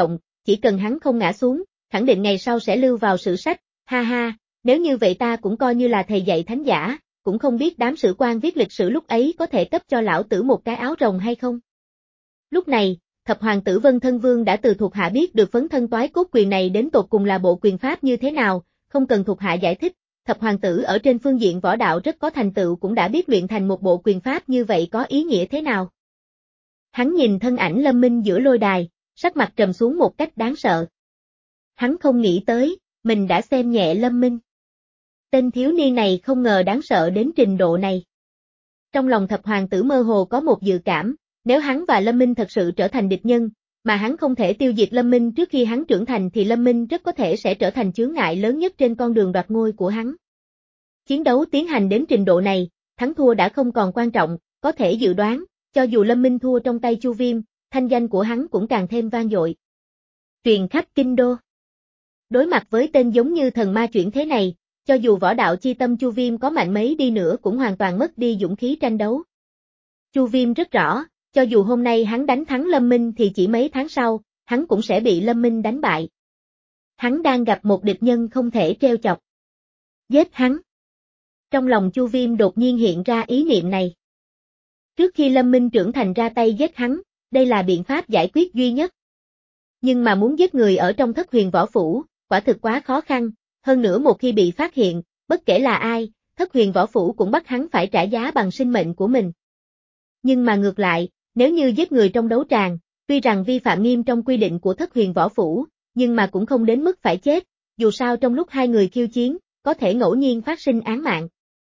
chỉ cần hắn không ngã xuống, khẳng định ngày sau sẽ lưu vào sử sách, ha ha, nếu như vậy ta cũng coi như là thầy dạy thánh giả, cũng không biết đám sử quan viết lịch sử lúc ấy có thể cấp cho lão tử một cái áo rồng hay không. Lúc này, thập hoàng tử Vân Thân Vương đã từ thuộc hạ biết được phấn thân toái cốt quyền này đến tột cùng là bộ quyền pháp như thế nào, không cần thuộc hạ giải thích, thập hoàng tử ở trên phương diện võ đạo rất có thành tựu cũng đã biết luyện thành một bộ quyền pháp như vậy có ý nghĩa thế nào. Hắn nhìn thân ảnh Lâm Minh giữa lôi đài, sắc mặt trầm xuống một cách đáng sợ. Hắn không nghĩ tới, mình đã xem nhẹ Lâm Minh. Tên thiếu niên này không ngờ đáng sợ đến trình độ này. Trong lòng thập hoàng tử mơ hồ có một dự cảm, nếu hắn và Lâm Minh thật sự trở thành địch nhân, mà hắn không thể tiêu diệt Lâm Minh trước khi hắn trưởng thành thì Lâm Minh rất có thể sẽ trở thành chướng ngại lớn nhất trên con đường đoạt ngôi của hắn. Chiến đấu tiến hành đến trình độ này, thắng thua đã không còn quan trọng, có thể dự đoán, cho dù Lâm Minh thua trong tay Chu Viêm, thanh danh của hắn cũng càng thêm vang dội. Truyền khắp kinh đô. Đối mặt với tên giống như thần ma chuyển thế này, cho dù võ đạo chi tâm Chu Viêm có mạnh mấy đi nữa cũng hoàn toàn mất đi dũng khí tranh đấu. Chu Viêm rất rõ, cho dù hôm nay hắn đánh thắng Lâm Minh thì chỉ mấy tháng sau, hắn cũng sẽ bị Lâm Minh đánh bại. Hắn đang gặp một địch nhân không thể trêu chọc. Giết hắn. Trong lòng Chu Viêm đột nhiên hiện ra ý niệm này. Trước khi Lâm Minh trưởng thành ra tay giết hắn, đây là biện pháp giải quyết duy nhất. Nhưng mà muốn giết người ở trong Thất Huyền Võ Phủ, quả thực quá khó khăn, hơn nữa một khi bị phát hiện, bất kể là ai, Thất Huyền Võ Phủ cũng bắt hắn phải trả giá bằng sinh mệnh của mình. Nhưng mà ngược lại, nếu như giết người trong đấu tràng, tuy rằng vi phạm nghiêm trong quy định của Thất Huyền Võ Phủ, nhưng mà cũng không đến mức phải chết, dù sao trong lúc hai người khiêu chiến, có thể ngẫu nhiên phát sinh án mạng.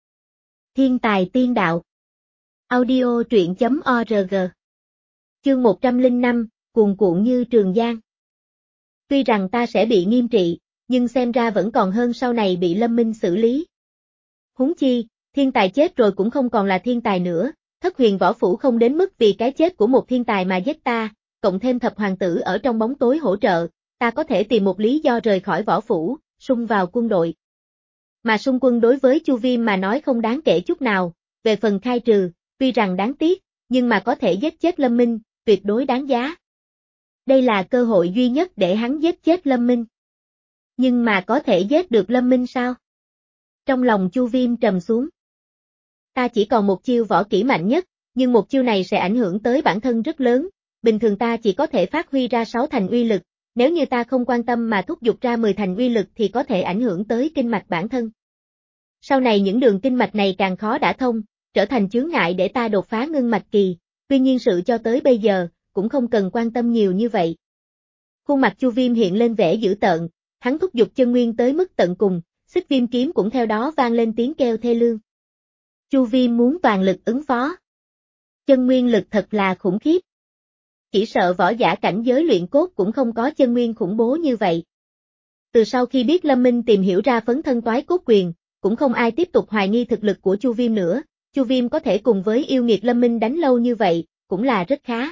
Thiên tài tiên đạo. Audio truyện chấm org. Chương một trăm lẻ năm, cuồn cuộn như trường giang. Tuy rằng ta sẽ bị nghiêm trị, nhưng xem ra vẫn còn hơn sau này bị Lâm Minh xử lý. Huống chi, thiên tài chết rồi cũng không còn là thiên tài nữa, Thất Huyền Võ Phủ không đến mức vì cái chết của một thiên tài mà giết ta, cộng thêm thập hoàng tử ở trong bóng tối hỗ trợ, ta có thể tìm một lý do rời khỏi võ phủ, xung vào quân đội. Mà xung quân đối với Chu Viêm mà nói không đáng kể chút nào, về phần khai trừ, tuy rằng đáng tiếc, nhưng mà có thể giết chết Lâm Minh, tuyệt đối đáng giá. Đây là cơ hội duy nhất để hắn giết chết Lâm Minh. Nhưng mà có thể giết được Lâm Minh sao? Trong lòng Chu Viêm trầm xuống. Ta chỉ còn một chiêu võ kỹ mạnh nhất, nhưng một chiêu này sẽ ảnh hưởng tới bản thân rất lớn, bình thường ta chỉ có thể phát huy ra sáu thành uy lực, nếu như ta không quan tâm mà thúc giục ra mười thành uy lực thì có thể ảnh hưởng tới kinh mạch bản thân. Sau này những đường kinh mạch này càng khó đả thông, trở thành chướng ngại để ta đột phá ngưng mạch kỳ, tuy nhiên sự cho tới bây giờ, cũng không cần quan tâm nhiều như vậy. Khuôn mặt Chu Viêm hiện lên vẻ dữ tợn, hắn thúc giục chân nguyên tới mức tận cùng, xích viêm kiếm cũng theo đó vang lên tiếng kêu thê lương. Chu Viêm muốn toàn lực ứng phó. Chân nguyên lực thật là khủng khiếp. Chỉ sợ võ giả cảnh giới luyện cốt cũng không có chân nguyên khủng bố như vậy. Từ sau khi biết Lâm Minh tìm hiểu ra phấn thân toái cốt quyền, cũng không ai tiếp tục hoài nghi thực lực của Chu Viêm nữa, Chu Viêm có thể cùng với yêu nghiệt Lâm Minh đánh lâu như vậy, cũng là rất khá.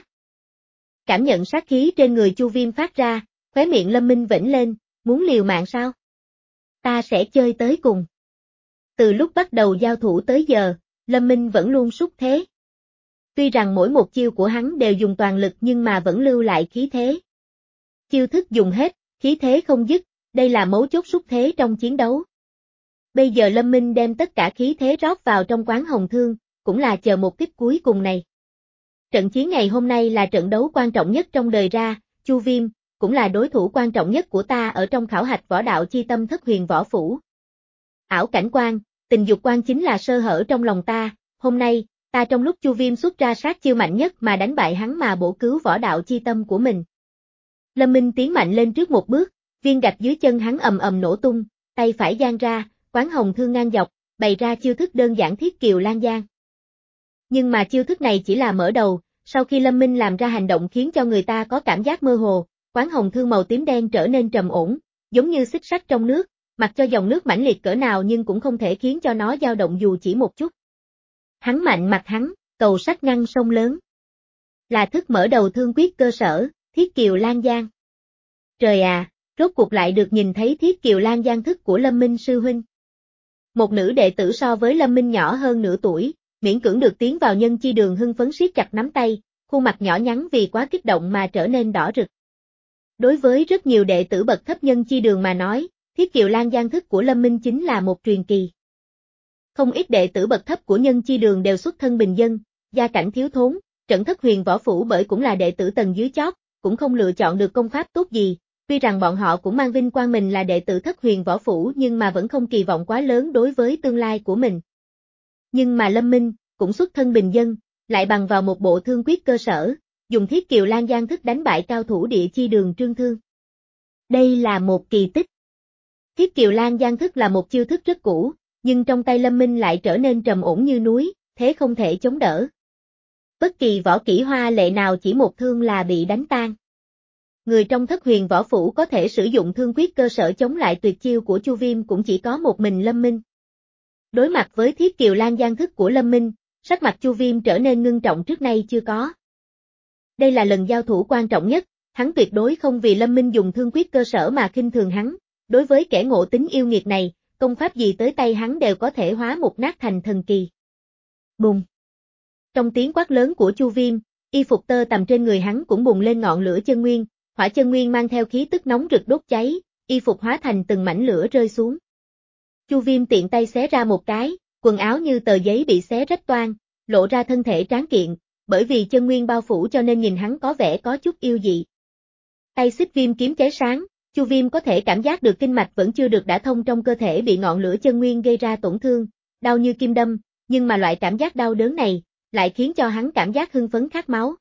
Cảm nhận sát khí trên người Chu Viêm phát ra, khóe miệng Lâm Minh vểnh lên, muốn liều mạng sao? Ta sẽ chơi tới cùng. Từ lúc bắt đầu giao thủ tới giờ, Lâm Minh vẫn luôn xúc thế. Tuy rằng mỗi một chiêu của hắn đều dùng toàn lực nhưng mà vẫn lưu lại khí thế. Chiêu thức dùng hết, khí thế không dứt, đây là mấu chốt xúc thế trong chiến đấu. Bây giờ Lâm Minh đem tất cả khí thế rót vào trong quán hồng thương, cũng là chờ một kích cuối cùng này. Trận chiến ngày hôm nay là trận đấu quan trọng nhất trong đời ra, Chu Viêm, cũng là đối thủ quan trọng nhất của ta ở trong khảo hạch võ đạo chi tâm Thất Huyền Võ Phủ. Ảo cảnh quan, tình dục quan chính là sơ hở trong lòng ta, hôm nay, ta trong lúc Chu Viêm xuất ra sát chiêu mạnh nhất mà đánh bại hắn mà bổ cứu võ đạo chi tâm của mình. Lâm Minh tiến mạnh lên trước một bước, viên gạch dưới chân hắn ầm ầm nổ tung, tay phải giang ra, quán hồng thương ngang dọc, bày ra chiêu thức đơn giản thiết kiều lan giang. Nhưng mà chiêu thức này chỉ là mở đầu, sau khi Lâm Minh làm ra hành động khiến cho người ta có cảm giác mơ hồ, quán hồng thương màu tím đen trở nên trầm ổn, giống như xích sắt trong nước, mặc cho dòng nước mãnh liệt cỡ nào nhưng cũng không thể khiến cho nó dao động dù chỉ một chút. Hắn mạnh mặt hắn, cầu sắt ngăn sông lớn. Là thức mở đầu thương quyết cơ sở, thiết kiều lan giang. Trời à, rốt cuộc lại được nhìn thấy thiết kiều lan giang thức của Lâm Minh sư huynh. Một nữ đệ tử so với Lâm Minh nhỏ hơn nửa tuổi, miễn cưỡng được tiến vào nhân chi đường hưng phấn siết chặt nắm tay, khuôn mặt nhỏ nhắn vì quá kích động mà trở nên đỏ rực. Đối với rất nhiều đệ tử bậc thấp nhân chi đường mà nói, Thiết Kiều Lan Giang thức của Lâm Minh chính là một truyền kỳ. Không ít đệ tử bậc thấp của nhân chi đường đều xuất thân bình dân, gia cảnh thiếu thốn, Trận Thất Huyền Võ Phủ bởi cũng là đệ tử tầng dưới chót, cũng không lựa chọn được công pháp tốt gì, tuy rằng bọn họ cũng mang vinh quang mình là đệ tử Thất Huyền Võ Phủ nhưng mà vẫn không kỳ vọng quá lớn đối với tương lai của mình. Nhưng mà Lâm Minh, cũng xuất thân bình dân, lại bằng vào một bộ thương quyết cơ sở, dùng Thiết Kiều Lan Giang thức đánh bại cao thủ địa chi đường Trương Thương. Đây là một kỳ tích. Thiết Kiều Lan Giang thức là một chiêu thức rất cũ, nhưng trong tay Lâm Minh lại trở nên trầm ổn như núi, thế không thể chống đỡ. Bất kỳ võ kỹ hoa lệ nào chỉ một thương là bị đánh tan. Người trong Thất Huyền Võ Phủ có thể sử dụng thương quyết cơ sở chống lại tuyệt chiêu của Chu Viêm cũng chỉ có một mình Lâm Minh. Đối mặt với Thiết Kiều Lan Giang thức của Lâm Minh, sắc mặt Chu Viêm trở nên ngưng trọng trước nay chưa có. Đây là lần giao thủ quan trọng nhất, hắn tuyệt đối không vì Lâm Minh dùng thương quyết cơ sở mà khinh thường hắn, đối với kẻ ngộ tính yêu nghiệt này, công pháp gì tới tay hắn đều có thể hóa mục nát thành thần kỳ. Bùng! Trong tiếng quát lớn của Chu Viêm, y phục tơ tằm trên người hắn cũng bùng lên ngọn lửa chân nguyên, hỏa chân nguyên mang theo khí tức nóng rực đốt cháy, y phục hóa thành từng mảnh lửa rơi xuống. Chu Viêm tiện tay xé ra một cái, quần áo như tờ giấy bị xé rách toang, lộ ra thân thể tráng kiện, bởi vì chân nguyên bao phủ cho nên nhìn hắn có vẻ có chút yêu dị. Tay xích viêm kiếm cháy sáng, Chu Viêm có thể cảm giác được kinh mạch vẫn chưa được đả thông trong cơ thể bị ngọn lửa chân nguyên gây ra tổn thương, đau như kim đâm, nhưng mà loại cảm giác đau đớn này lại khiến cho hắn cảm giác hưng phấn khát máu.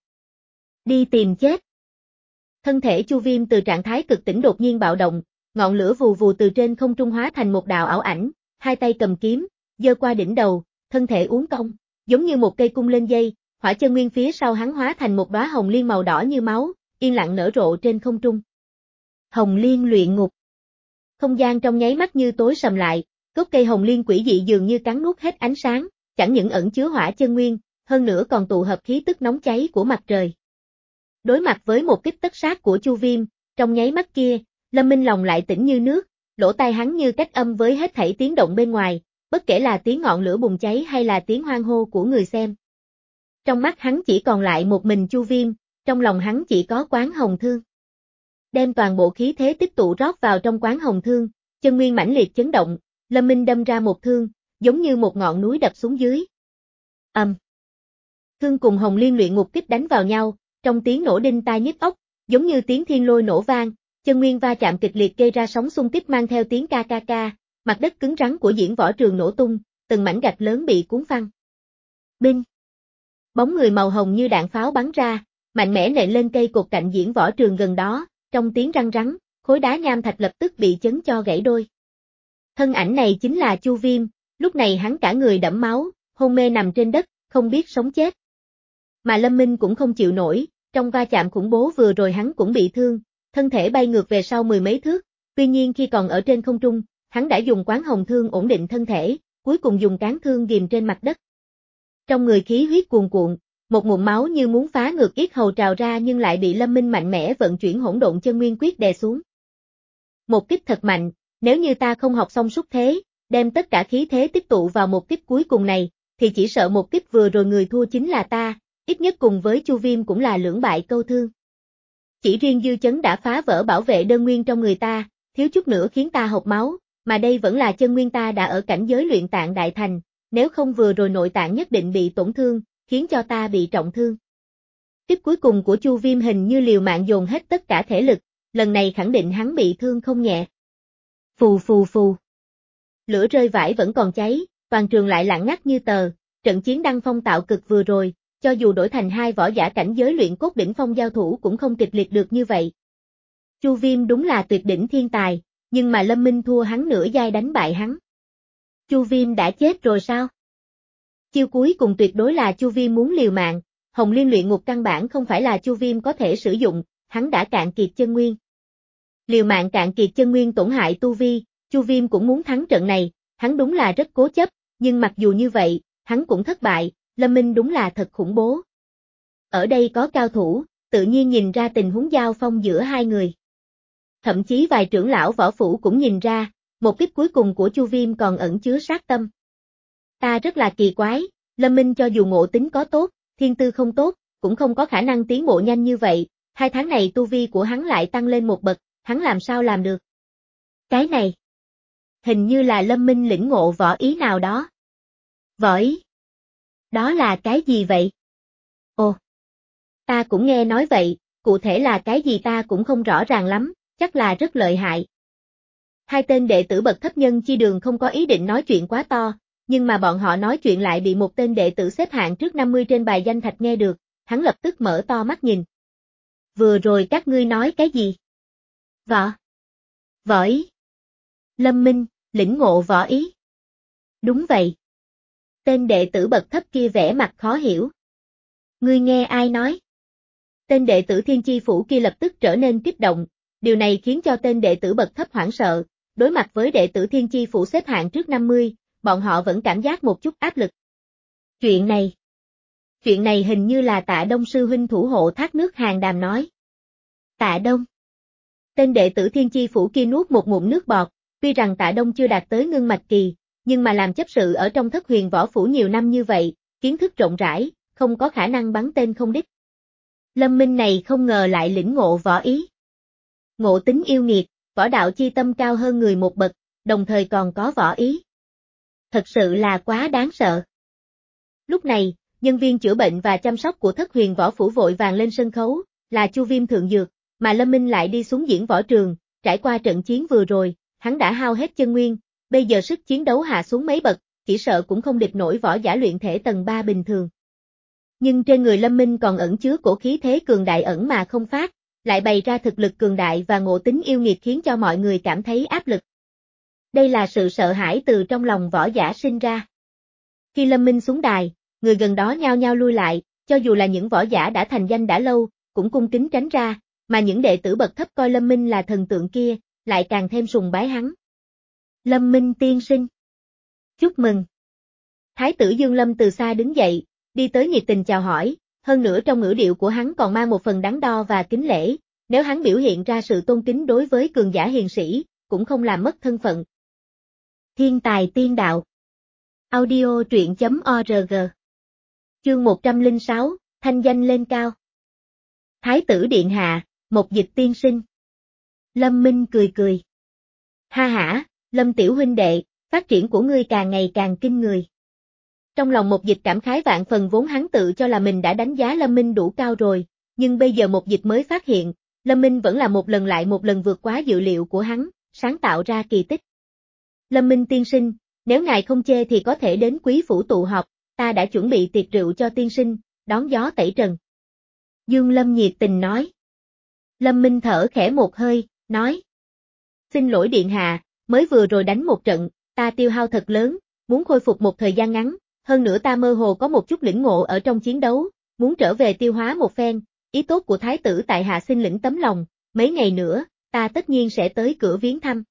Đi tìm chết. Thân thể Chu Viêm từ trạng thái cực tỉnh đột nhiên bạo động, ngọn lửa vù vù từ trên không trung hóa thành một đạo ảo ảnh, hai tay cầm kiếm, giơ qua đỉnh đầu, thân thể uốn cong, giống như một cây cung lên dây, hỏa chân nguyên phía sau hắn hóa thành một đóa hồng liên màu đỏ như máu, yên lặng nở rộ trên không trung. Hồng liên luyện ngục. Không gian trong nháy mắt như tối sầm lại, gốc cây hồng liên quỷ dị dường như cắn nuốt hết ánh sáng, chẳng những ẩn chứa hỏa chân nguyên, hơn nữa còn tụ hợp khí tức nóng cháy của mặt trời. Đối mặt với một kích tất sát của Chu Viêm, trong nháy mắt kia, Lâm Minh lòng lại tĩnh như nước, lỗ tai hắn như cách âm với hết thảy tiếng động bên ngoài, bất kể là tiếng ngọn lửa bùng cháy hay là tiếng hoan hô của người xem. Trong mắt hắn chỉ còn lại một mình Chu Viêm, trong lòng hắn chỉ có quán hồng thương. Đem toàn bộ khí thế tích tụ rót vào trong quán hồng thương, chân nguyên mãnh liệt chấn động, Lâm Minh đâm ra một thương, giống như một ngọn núi đập xuống dưới. Ầm. Um. Thương cùng hồng liên luyện ngục kích đánh vào nhau, trong tiếng nổ đinh tai nhức óc, giống như tiếng thiên lôi nổ vang, chân nguyên va chạm kịch liệt gây ra sóng xung kích mang theo tiếng ca ca ca, mặt đất cứng rắn của diễn võ trường nổ tung, từng mảnh gạch lớn bị cuốn phăng. Binh. Bóng người màu hồng như đạn pháo bắn ra, mạnh mẽ nện lên cây cột cạnh diễn võ trường gần đó, trong tiếng răng rắn, khối đá nham thạch lập tức bị chấn cho gãy đôi. Thân ảnh này chính là Chu Viêm, lúc này hắn cả người đẫm máu, hôn mê nằm trên đất, không biết sống chết. Mà Lâm Minh cũng không chịu nổi, trong va chạm khủng bố vừa rồi hắn cũng bị thương, thân thể bay ngược về sau mười mấy thước, tuy nhiên khi còn ở trên không trung, hắn đã dùng quán hồng thương ổn định thân thể, cuối cùng dùng cán thương ghim trên mặt đất. Trong người khí huyết cuồn cuộn, một ngụm máu như muốn phá ngược yết hầu trào ra nhưng lại bị Lâm Minh mạnh mẽ vận chuyển hỗn độn chân nguyên quyết đè xuống. Một kích thật mạnh, nếu như ta không học xong xúc thế, đem tất cả khí thế tích tụ vào một kích cuối cùng này, thì chỉ sợ một kích vừa rồi người thua chính là ta, ít nhất cùng với Chu Viêm cũng là lưỡng bại câu thương. Chỉ riêng dư chấn đã phá vỡ bảo vệ đơn nguyên trong người ta, thiếu chút nữa khiến ta hộc máu, mà đây vẫn là chân nguyên ta đã ở cảnh giới luyện tạng đại thành, nếu không vừa rồi nội tạng nhất định bị tổn thương, khiến cho ta bị trọng thương. Kích cuối cùng của Chu Viêm hình như liều mạng dồn hết tất cả thể lực, lần này khẳng định hắn bị thương không nhẹ. Phù phù phù. Lửa rơi vãi vẫn còn cháy, toàn trường lại lặng ngắt như tờ, trận chiến đăng phong tạo cực vừa rồi, cho dù đổi thành hai võ giả cảnh giới luyện cốt đỉnh phong giao thủ cũng không kịch liệt được như vậy. Chu Viêm đúng là tuyệt đỉnh thiên tài, nhưng mà Lâm Minh thua hắn nửa giai đánh bại hắn. Chu Viêm đã chết rồi sao? Chiêu cuối cùng tuyệt đối là Chu Viêm muốn liều mạng, Hồng Liên luyện ngục căn bản không phải là Chu Viêm có thể sử dụng, hắn đã cạn kiệt chân nguyên. Liều mạng cạn kiệt chân nguyên tổn hại tu vi, Chu Viêm cũng muốn thắng trận này, hắn đúng là rất cố chấp, nhưng mặc dù như vậy, hắn cũng thất bại, Lâm Minh đúng là thật khủng bố. Ở đây có cao thủ, tự nhiên nhìn ra tình huống giao phong giữa hai người. Thậm chí vài trưởng lão võ phủ cũng nhìn ra, một kích cuối cùng của Chu Viêm còn ẩn chứa sát tâm. Ta rất là kỳ quái, Lâm Minh cho dù ngộ tính có tốt, thiên tư không tốt, cũng không có khả năng tiến bộ nhanh như vậy, Hai tháng này tu vi của hắn lại tăng lên một bậc, hắn làm sao làm được? Cái này, hình như là Lâm Minh lĩnh ngộ võ ý nào đó. Võ ý? Đó là cái gì vậy? Ồ, ta cũng nghe nói vậy, cụ thể là cái gì ta cũng không rõ ràng lắm, chắc là rất lợi hại. Hai tên đệ tử bậc thấp nhân chi đường không có ý định nói chuyện quá to, nhưng mà bọn họ nói chuyện lại bị một tên đệ tử xếp hạng trước năm mươi trên bài danh thạch nghe được, hắn lập tức mở to mắt nhìn. Vừa rồi các ngươi nói cái gì? Võ. Võ ý. Lâm Minh, lĩnh ngộ võ ý. Đúng vậy. Tên đệ tử bậc thấp kia vẻ mặt khó hiểu. Ngươi nghe ai nói? Tên đệ tử Thiên Chi Phủ kia lập tức trở nên kích động, điều này khiến cho tên đệ tử bậc thấp hoảng sợ, đối mặt với đệ tử Thiên Chi Phủ xếp hạng trước năm mươi, bọn họ vẫn cảm giác một chút áp lực. Chuyện này, chuyện này hình như là Tạ Đông sư huynh thủ hộ thác nước hàng đàm nói. Tạ Đông. Tên đệ tử Thiên Chi Phủ kia nuốt một ngụm nước bọt, tuy rằng Tạ Đông chưa đạt tới ngưng mạch kỳ, nhưng mà làm chấp sự ở trong Thất Huyền Võ Phủ nhiều năm như vậy, kiến thức rộng rãi, không có khả năng bắn tên không đích. Lâm Minh này không ngờ lại lĩnh ngộ võ ý. Ngộ tính yêu nghiệt, võ đạo chi tâm cao hơn người một bậc, đồng thời còn có võ ý. Thật sự là quá đáng sợ. Lúc này, nhân viên chữa bệnh và chăm sóc của Thất Huyền Võ Phủ vội vàng lên sân khấu, là Chu Viêm thượng dược, mà Lâm Minh lại đi xuống diễn võ trường, trải qua trận chiến vừa rồi, hắn đã hao hết chân nguyên, bây giờ sức chiến đấu hạ xuống mấy bậc, chỉ sợ cũng không địch nổi võ giả luyện thể tầng ba bình thường. Nhưng trên người Lâm Minh còn ẩn chứa cổ khí thế cường đại ẩn mà không phát, lại bày ra thực lực cường đại và ngộ tính yêu nghiệt khiến cho mọi người cảm thấy áp lực. Đây là sự sợ hãi từ trong lòng võ giả sinh ra. Khi Lâm Minh xuống đài, người gần đó nhao nhao lui lại, cho dù là những võ giả đã thành danh đã lâu, cũng cung kính tránh ra, mà những đệ tử bậc thấp coi Lâm Minh là thần tượng kia, lại càng thêm sùng bái hắn. Lâm Minh tiên sinh. Chúc mừng. Thái tử Dương Lâm từ xa đứng dậy, đi tới nhiệt tình chào hỏi, hơn nữa trong ngữ điệu của hắn còn mang một phần đắn đo và kính lễ, nếu hắn biểu hiện ra sự tôn kính đối với cường giả hiền sĩ, cũng không làm mất thân phận. Thiên tài tiên đạo. Audio truyện chấm org. Chương một trăm lẻ sáu, thanh danh lên cao. Thái tử điện hạ, Mộc Dịch tiên sinh. Lâm Minh cười cười. Ha hả, Lâm tiểu huynh đệ, phát triển của ngươi càng ngày càng kinh người. Trong lòng Mộc Dịch cảm khái vạn phần, vốn hắn tự cho là mình đã đánh giá Lâm Minh đủ cao rồi, nhưng bây giờ Mộc Dịch mới phát hiện, Lâm Minh vẫn là một lần lại một lần vượt quá dự liệu của hắn, sáng tạo ra kỳ tích. Lâm Minh tiên sinh, nếu ngài không chê thì có thể đến quý phủ tụ họp, ta đã chuẩn bị tiệc rượu cho tiên sinh, đón gió tẩy trần. Dương Lâm nhiệt tình nói. Lâm Minh thở khẽ một hơi, nói. Xin lỗi điện hạ, mới vừa rồi đánh một trận, ta tiêu hao thật lớn, muốn khôi phục một thời gian ngắn, hơn nữa ta mơ hồ có một chút lĩnh ngộ ở trong chiến đấu, muốn trở về tiêu hóa một phen, ý tốt của thái tử tại hạ xin lĩnh tấm lòng, mấy ngày nữa, ta tất nhiên sẽ tới cửa viếng thăm.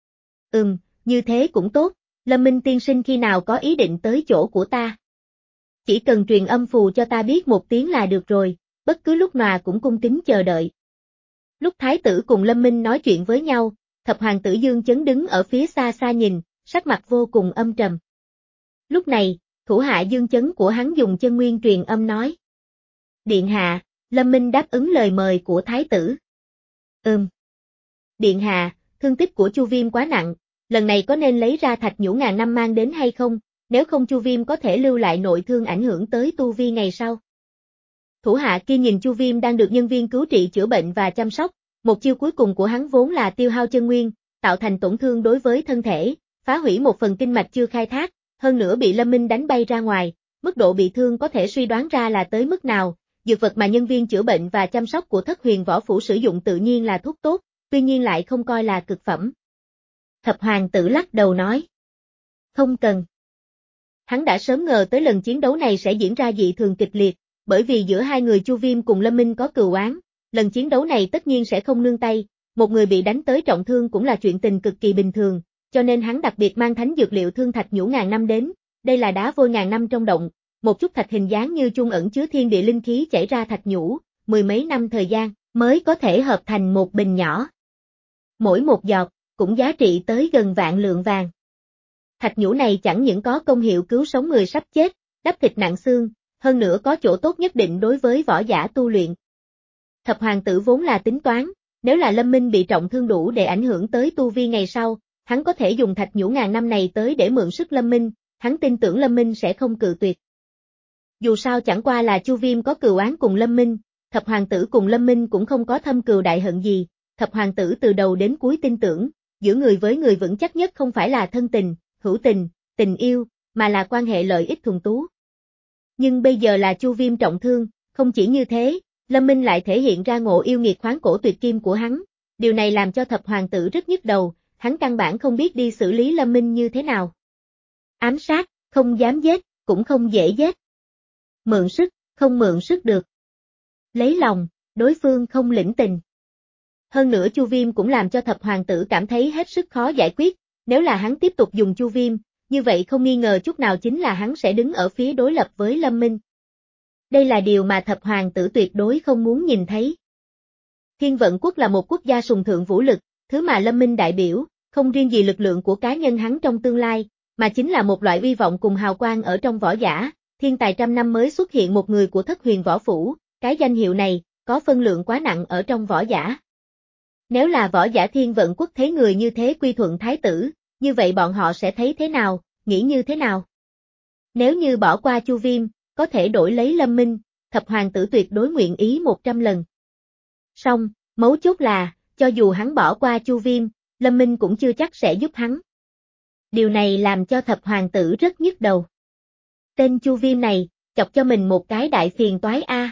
Ừm, như thế cũng tốt, Lâm Minh tiên sinh khi nào có ý định tới chỗ của ta? Chỉ cần truyền âm phù cho ta biết một tiếng là được rồi, bất cứ lúc nào cũng cung kính chờ đợi. Lúc thái tử cùng Lâm Minh nói chuyện với nhau, thập hoàng tử Dương Chấn đứng ở phía xa xa nhìn, sắc mặt vô cùng âm trầm. Lúc này, thủ hạ Dương Chấn của hắn dùng chân nguyên truyền âm nói. Điện hạ, Lâm Minh đáp ứng lời mời của thái tử. Ừm. Điện hạ, thương tích của Chu Viêm quá nặng, lần này có nên lấy ra thạch nhũ ngàn năm mang đến hay không, nếu không Chu Viêm có thể lưu lại nội thương ảnh hưởng tới tu vi ngày sau. Thủ hạ kia nhìn Chu Viêm đang được nhân viên cứu trị chữa bệnh và chăm sóc, một chiêu cuối cùng của hắn vốn là tiêu hao chân nguyên, tạo thành tổn thương đối với thân thể, phá hủy một phần kinh mạch chưa khai thác, hơn nữa bị Lâm Minh đánh bay ra ngoài, mức độ bị thương có thể suy đoán ra là tới mức nào, dược vật mà nhân viên chữa bệnh và chăm sóc của Thất Huyền Võ Phủ sử dụng tự nhiên là thuốc tốt, tuy nhiên lại không coi là cực phẩm. Thập hoàng tử lắc đầu nói. Không cần. Hắn đã sớm ngờ tới lần chiến đấu này sẽ diễn ra dị thường kịch liệt, bởi vì giữa hai người Chu Viêm cùng Lâm Minh có cừu oán, lần chiến đấu này tất nhiên sẽ không nương tay, một người bị đánh tới trọng thương cũng là chuyện tình cực kỳ bình thường, cho nên hắn đặc biệt mang thánh dược liệu thương thạch nhũ ngàn năm đến, đây là đá vôi ngàn năm trong động, một chút thạch hình dáng như chung ẩn chứa thiên địa linh khí chảy ra thạch nhũ, mười mấy năm thời gian mới có thể hợp thành một bình nhỏ. Mỗi một giọt cũng giá trị tới gần vạn lượng vàng. Thạch nhũ này chẳng những có công hiệu cứu sống người sắp chết, đắp thịt nặng xương, hơn nữa có chỗ tốt nhất định đối với võ giả tu luyện. Thập hoàng tử vốn là tính toán, nếu là Lâm Minh bị trọng thương đủ để ảnh hưởng tới tu vi ngày sau, hắn có thể dùng thạch nhũ ngàn năm này tới để mượn sức Lâm Minh, hắn tin tưởng Lâm Minh sẽ không cự tuyệt. Dù sao chẳng qua là Chu Viêm có cừu oán cùng Lâm Minh, thập hoàng tử cùng Lâm Minh cũng không có thâm cừu đại hận gì, thập hoàng tử từ đầu đến cuối tin tưởng, giữa người với người vững chắc nhất không phải là thân tình, hữu tình, tình yêu, mà là quan hệ lợi ích thuần túy. Nhưng bây giờ là Chu Viêm trọng thương, không chỉ như thế, Lâm Minh lại thể hiện ra ngộ yêu nghiệt khoáng cổ tuyệt kim của hắn, điều này làm cho thập hoàng tử rất nhức đầu, hắn căn bản không biết đi xử lý Lâm Minh như thế nào. Ám sát, không dám giết, cũng không dễ giết. Mượn sức, không mượn sức được. Lấy lòng, đối phương không lĩnh tình. Hơn nữa Chu Viêm cũng làm cho thập hoàng tử cảm thấy hết sức khó giải quyết, nếu là hắn tiếp tục dùng Chu Viêm, như vậy không nghi ngờ chút nào chính là hắn sẽ đứng ở phía đối lập với Lâm Minh. Đây là điều mà thập hoàng tử tuyệt đối không muốn nhìn thấy. Thiên Vận Quốc là một quốc gia sùng thượng vũ lực, thứ mà Lâm Minh đại biểu, không riêng gì lực lượng của cá nhân hắn trong tương lai, mà chính là một loại uy vọng cùng hào quang ở trong võ giả, thiên tài trăm năm mới xuất hiện một người của Thất Huyền Võ Phủ, cái danh hiệu này, có phân lượng quá nặng ở trong võ giả. Nếu là võ giả Thiên Vận Quốc thấy người như thế quy thuận thái tử, như vậy bọn họ sẽ thấy thế nào, nghĩ như thế nào? Nếu như bỏ qua Chu Viêm, có thể đổi lấy Lâm Minh, thập hoàng tử tuyệt đối nguyện ý một trăm lần. Song, mấu chốt là, cho dù hắn bỏ qua Chu Viêm, Lâm Minh cũng chưa chắc sẽ giúp hắn. Điều này làm cho thập hoàng tử rất nhức đầu. Tên Chu Viêm này, chọc cho mình một cái đại phiền toái a.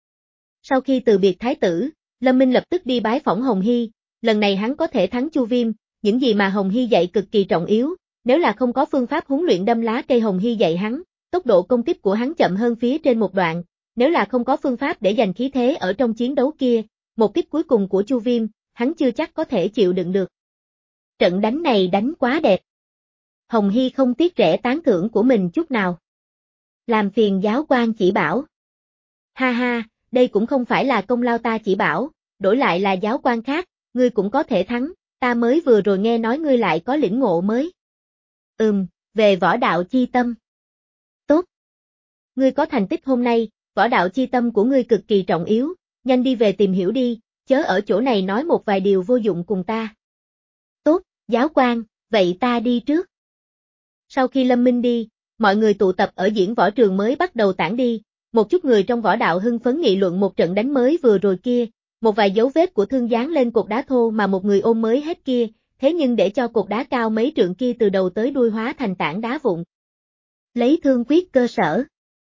Sau khi từ biệt thái tử, Lâm Minh lập tức đi bái phỏng Hồng Hy, lần này hắn có thể thắng Chu Viêm, những gì mà Hồng Hy dạy cực kỳ trọng yếu, nếu là không có phương pháp huấn luyện đâm lá cây Hồng Hy dạy hắn, tốc độ công kích của hắn chậm hơn phía trên một đoạn, nếu là không có phương pháp để giành khí thế ở trong chiến đấu kia, một kích cuối cùng của Chu Viêm, hắn chưa chắc có thể chịu đựng được. Trận đánh này đánh quá đẹp. Hồng Hy không tiếc rẻ tán thưởng của mình chút nào. Làm phiền giáo quan chỉ bảo. Ha ha, đây cũng không phải là công lao ta chỉ bảo, đổi lại là giáo quan khác, ngươi cũng có thể thắng, ta mới vừa rồi nghe nói ngươi lại có lĩnh ngộ mới. Ừm, về võ đạo chi tâm. Tốt. Ngươi có thành tích hôm nay, võ đạo chi tâm của ngươi cực kỳ trọng yếu, nhanh đi về tìm hiểu đi, chớ ở chỗ này nói một vài điều vô dụng cùng ta. Tốt, giáo quan, vậy ta đi trước. Sau khi Lâm Minh đi, mọi người tụ tập ở diễn võ trường mới bắt đầu tản đi, một chút người trong võ đạo hưng phấn nghị luận một trận đánh mới vừa rồi kia, một vài dấu vết của thương dán lên cột đá thô mà một người ôm mới hết kia, thế nhưng để cho cột đá cao mấy trượng kia từ đầu tới đuôi hóa thành tảng đá vụn. Lấy thương quyết cơ sở.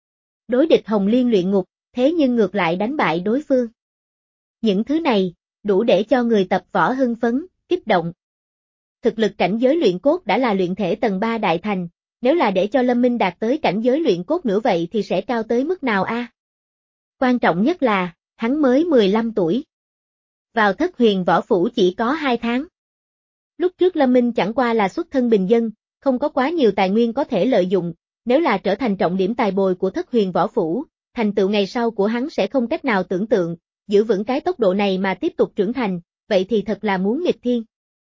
Đối địch Hồng Liên luyện ngục, thế nhưng ngược lại đánh bại đối phương. Những thứ này, đủ để cho người tập võ hưng phấn, kích động. Thực lực cảnh giới luyện cốt đã là luyện thể tầng ba đại thành, nếu là để cho Lâm Minh đạt tới cảnh giới luyện cốt nữa vậy thì sẽ cao tới mức nào a? Quan trọng nhất là, hắn mới mười lăm tuổi. Vào Thất Huyền Võ Phủ chỉ có hai tháng. Lúc trước Lâm Minh chẳng qua là xuất thân bình dân, không có quá nhiều tài nguyên có thể lợi dụng, nếu là trở thành trọng điểm tài bồi của Thất Huyền Võ Phủ, thành tựu ngày sau của hắn sẽ không cách nào tưởng tượng, giữ vững cái tốc độ này mà tiếp tục trưởng thành, vậy thì thật là muốn nghịch thiên.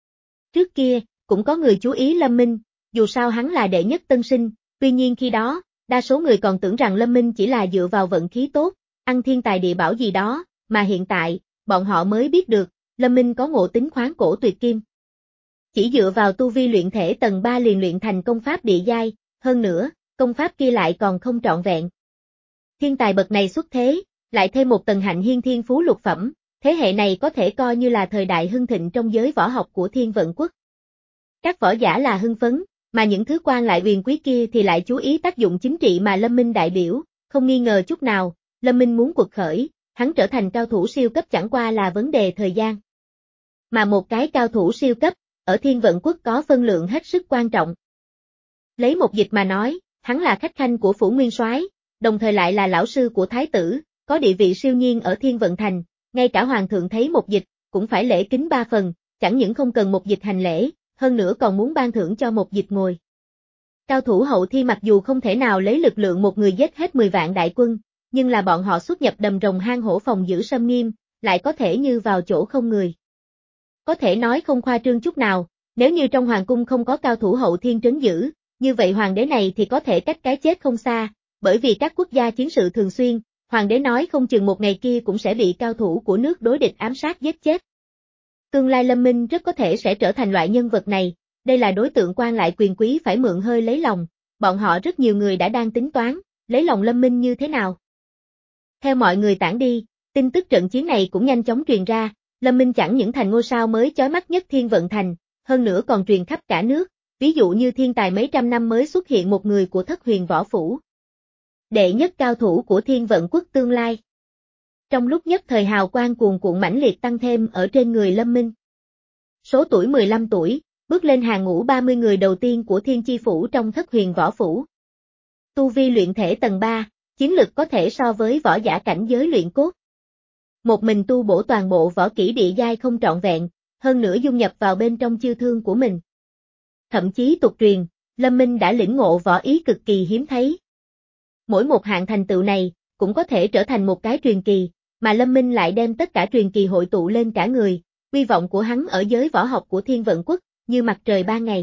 Trước kia, cũng có người chú ý Lâm Minh, dù sao hắn là đệ nhất tân sinh, tuy nhiên khi đó, đa số người còn tưởng rằng Lâm Minh chỉ là dựa vào vận khí tốt, ăn thiên tài địa bảo gì đó, mà hiện tại, bọn họ mới biết được, Lâm Minh có ngộ tính khoáng cổ tuyệt kim. Chỉ dựa vào tu vi luyện thể tầng ba liền luyện thành công pháp địa giai, hơn nữa, công pháp kia lại còn không trọn vẹn. Thiên tài bậc này xuất thế, lại thêm một tầng hạnh hiên thiên phú lục phẩm, thế hệ này có thể coi như là thời đại hưng thịnh trong giới võ học của Thiên Vận Quốc. Các võ giả là hưng phấn, mà những thứ quan lại quyền quý kia thì lại chú ý tác dụng chính trị mà Lâm Minh đại biểu, không nghi ngờ chút nào, Lâm Minh muốn quật khởi, hắn trở thành cao thủ siêu cấp chẳng qua là vấn đề thời gian. Mà một cái cao thủ siêu cấp, ở Thiên Vận Quốc có phân lượng hết sức quan trọng. Lấy một dịch mà nói, hắn là khách khanh của Phủ Nguyên Soái, đồng thời lại là lão sư của Thái tử, có địa vị siêu nhiên ở Thiên Vận Thành, ngay cả Hoàng thượng thấy một dịch, cũng phải lễ kính ba phần, chẳng những không cần một dịch hành lễ, hơn nữa còn muốn ban thưởng cho một dịch ngồi. Cao thủ hậu thi mặc dù không thể nào lấy lực lượng một người giết hết mười vạn đại quân, nhưng là bọn họ xuất nhập đầm rồng hang hổ phòng giữ sâm nghiêm, lại có thể như vào chỗ không người. Có thể nói không khoa trương chút nào, nếu như trong hoàng cung không có cao thủ hậu thiên trấn giữ, như vậy hoàng đế này thì có thể cách cái chết không xa, bởi vì các quốc gia chiến sự thường xuyên, Hoàng đế nói không chừng một ngày kia cũng sẽ bị cao thủ của nước đối địch ám sát giết chết. Tương lai Lâm Minh rất có thể sẽ trở thành loại nhân vật này, đây là đối tượng quan lại quyền quý phải mượn hơi lấy lòng, bọn họ rất nhiều người đã đang tính toán, lấy lòng Lâm Minh như thế nào. Theo mọi người tản đi, tin tức trận chiến này cũng nhanh chóng truyền ra, Lâm Minh chẳng những thành ngôi sao mới chói mắt nhất Thiên Vận Thành, hơn nữa còn truyền khắp cả nước, ví dụ như thiên tài mấy trăm năm mới xuất hiện một người của Thất Huyền Võ Phủ. Đệ nhất cao thủ của Thiên Vận Quốc tương lai. Trong lúc nhất thời hào quang cuồn cuộn mãnh liệt tăng thêm ở trên người Lâm Minh. Số tuổi mười lăm tuổi, bước lên hàng ngũ ba mươi người đầu tiên của Thiên Chi Phủ trong Thất Huyền Võ Phủ. Tu vi luyện thể tầng ba, chiến lực có thể so với võ giả cảnh giới luyện cốt. Một mình tu bổ toàn bộ võ kỹ địa giai không trọn vẹn, hơn nữa dung nhập vào bên trong chiêu thương của mình. Thậm chí tục truyền, Lâm Minh đã lĩnh ngộ võ ý cực kỳ hiếm thấy. Mỗi một hạng thành tựu này, cũng có thể trở thành một cái truyền kỳ, mà Lâm Minh lại đem tất cả truyền kỳ hội tụ lên cả người, uy vọng của hắn ở giới võ học của Thiên Vận Quốc, như mặt trời ban ngày.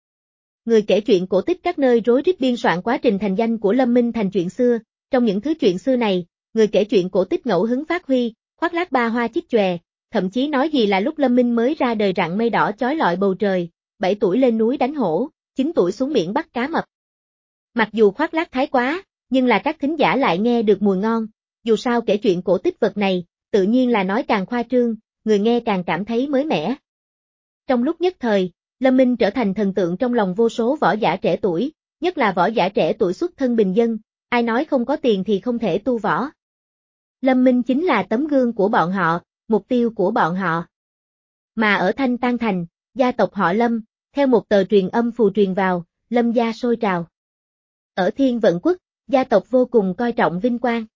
Người kể chuyện cổ tích các nơi rối rít biên soạn quá trình thành danh của Lâm Minh thành chuyện xưa, trong những thứ chuyện xưa này, người kể chuyện cổ tích ngẫu hứng phát huy, khoác lác ba hoa chích chòe, thậm chí nói gì là lúc Lâm Minh mới ra đời rặng mây đỏ chói lọi bầu trời, bảy tuổi lên núi đánh hổ, chín tuổi xuống biển bắt cá mập. Mặc dù khoác lác thái quá, nhưng là các thính giả lại nghe được mùi ngon, dù sao kể chuyện cổ tích vật này, tự nhiên là nói càng khoa trương, người nghe càng cảm thấy mới mẻ. Trong lúc nhất thời, Lâm Minh trở thành thần tượng trong lòng vô số võ giả trẻ tuổi, nhất là võ giả trẻ tuổi xuất thân bình dân, ai nói không có tiền thì không thể tu võ. Lâm Minh chính là tấm gương của bọn họ, mục tiêu của bọn họ. Mà ở Thanh Tan Thành, gia tộc họ Lâm, theo một tờ truyền âm phù truyền vào, Lâm gia sôi trào. Ở Thiên Vận Quốc, gia tộc vô cùng coi trọng vinh quang.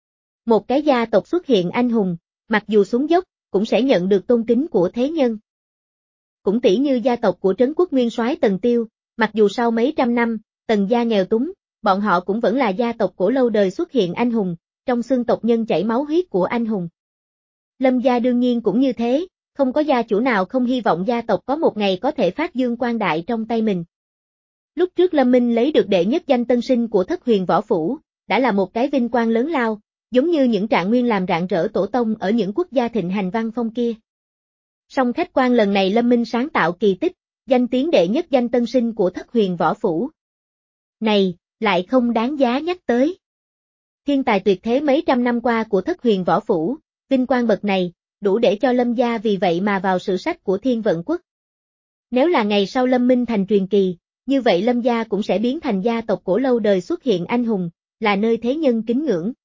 Một cái gia tộc xuất hiện anh hùng, mặc dù xuống dốc, cũng sẽ nhận được tôn kính của thế nhân. Cũng tỉ như gia tộc của Trấn Quốc Nguyên soái Tần Tiêu, mặc dù sau mấy trăm năm, Tần gia nghèo túng, bọn họ cũng vẫn là gia tộc cổ lâu đời xuất hiện anh hùng, trong xương tộc nhân chảy máu huyết của anh hùng. Lâm gia đương nhiên cũng như thế, không có gia chủ nào không hy vọng gia tộc có một ngày có thể phát dương quang đại trong tay mình. Lúc trước Lâm Minh lấy được đệ nhất danh tân sinh của Thất Huyền Võ Phủ, đã là một cái vinh quang lớn lao, giống như những trạng nguyên làm rạng rỡ tổ tông ở những quốc gia thịnh hành văn phong kia. Song khách quan lần này Lâm Minh sáng tạo kỳ tích, danh tiếng đệ nhất danh tân sinh của Thất Huyền Võ Phủ. Này, lại không đáng giá nhắc tới. Thiên tài tuyệt thế mấy trăm năm qua của Thất Huyền Võ Phủ, vinh quang bậc này, đủ để cho Lâm gia vì vậy mà vào sử sách của Thiên Vận Quốc. Nếu là ngày sau Lâm Minh thành truyền kỳ, như vậy Lâm gia cũng sẽ biến thành gia tộc cổ lâu đời xuất hiện anh hùng, là nơi thế nhân kính ngưỡng.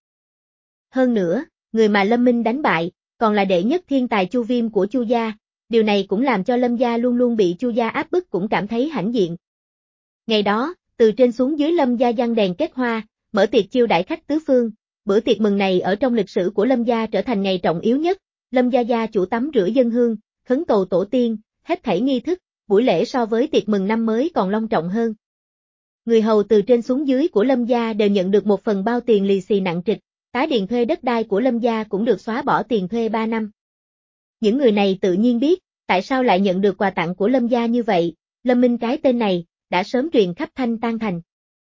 Hơn nữa, người mà Lâm Minh đánh bại, còn là đệ nhất thiên tài Chu Viêm của Chu gia, điều này cũng làm cho Lâm gia luôn luôn bị Chu gia áp bức cũng cảm thấy hãnh diện. Ngày đó, từ trên xuống dưới Lâm gia giăng đèn kết hoa, mở tiệc chiêu đãi khách tứ phương, bữa tiệc mừng này ở trong lịch sử của Lâm gia trở thành ngày trọng yếu nhất, Lâm gia gia chủ tắm rửa dân hương, khấn cầu tổ tiên, hết thảy nghi thức, buổi lễ so với tiệc mừng năm mới còn long trọng hơn. Người hầu từ trên xuống dưới của Lâm gia đều nhận được một phần bao tiền lì xì nặng trịch, tá điền thuê đất đai của Lâm gia cũng được xóa bỏ tiền thuê ba năm. Những người này tự nhiên biết, tại sao lại nhận được quà tặng của Lâm gia như vậy, Lâm Minh cái tên này, đã sớm truyền khắp Thanh Tan Thành.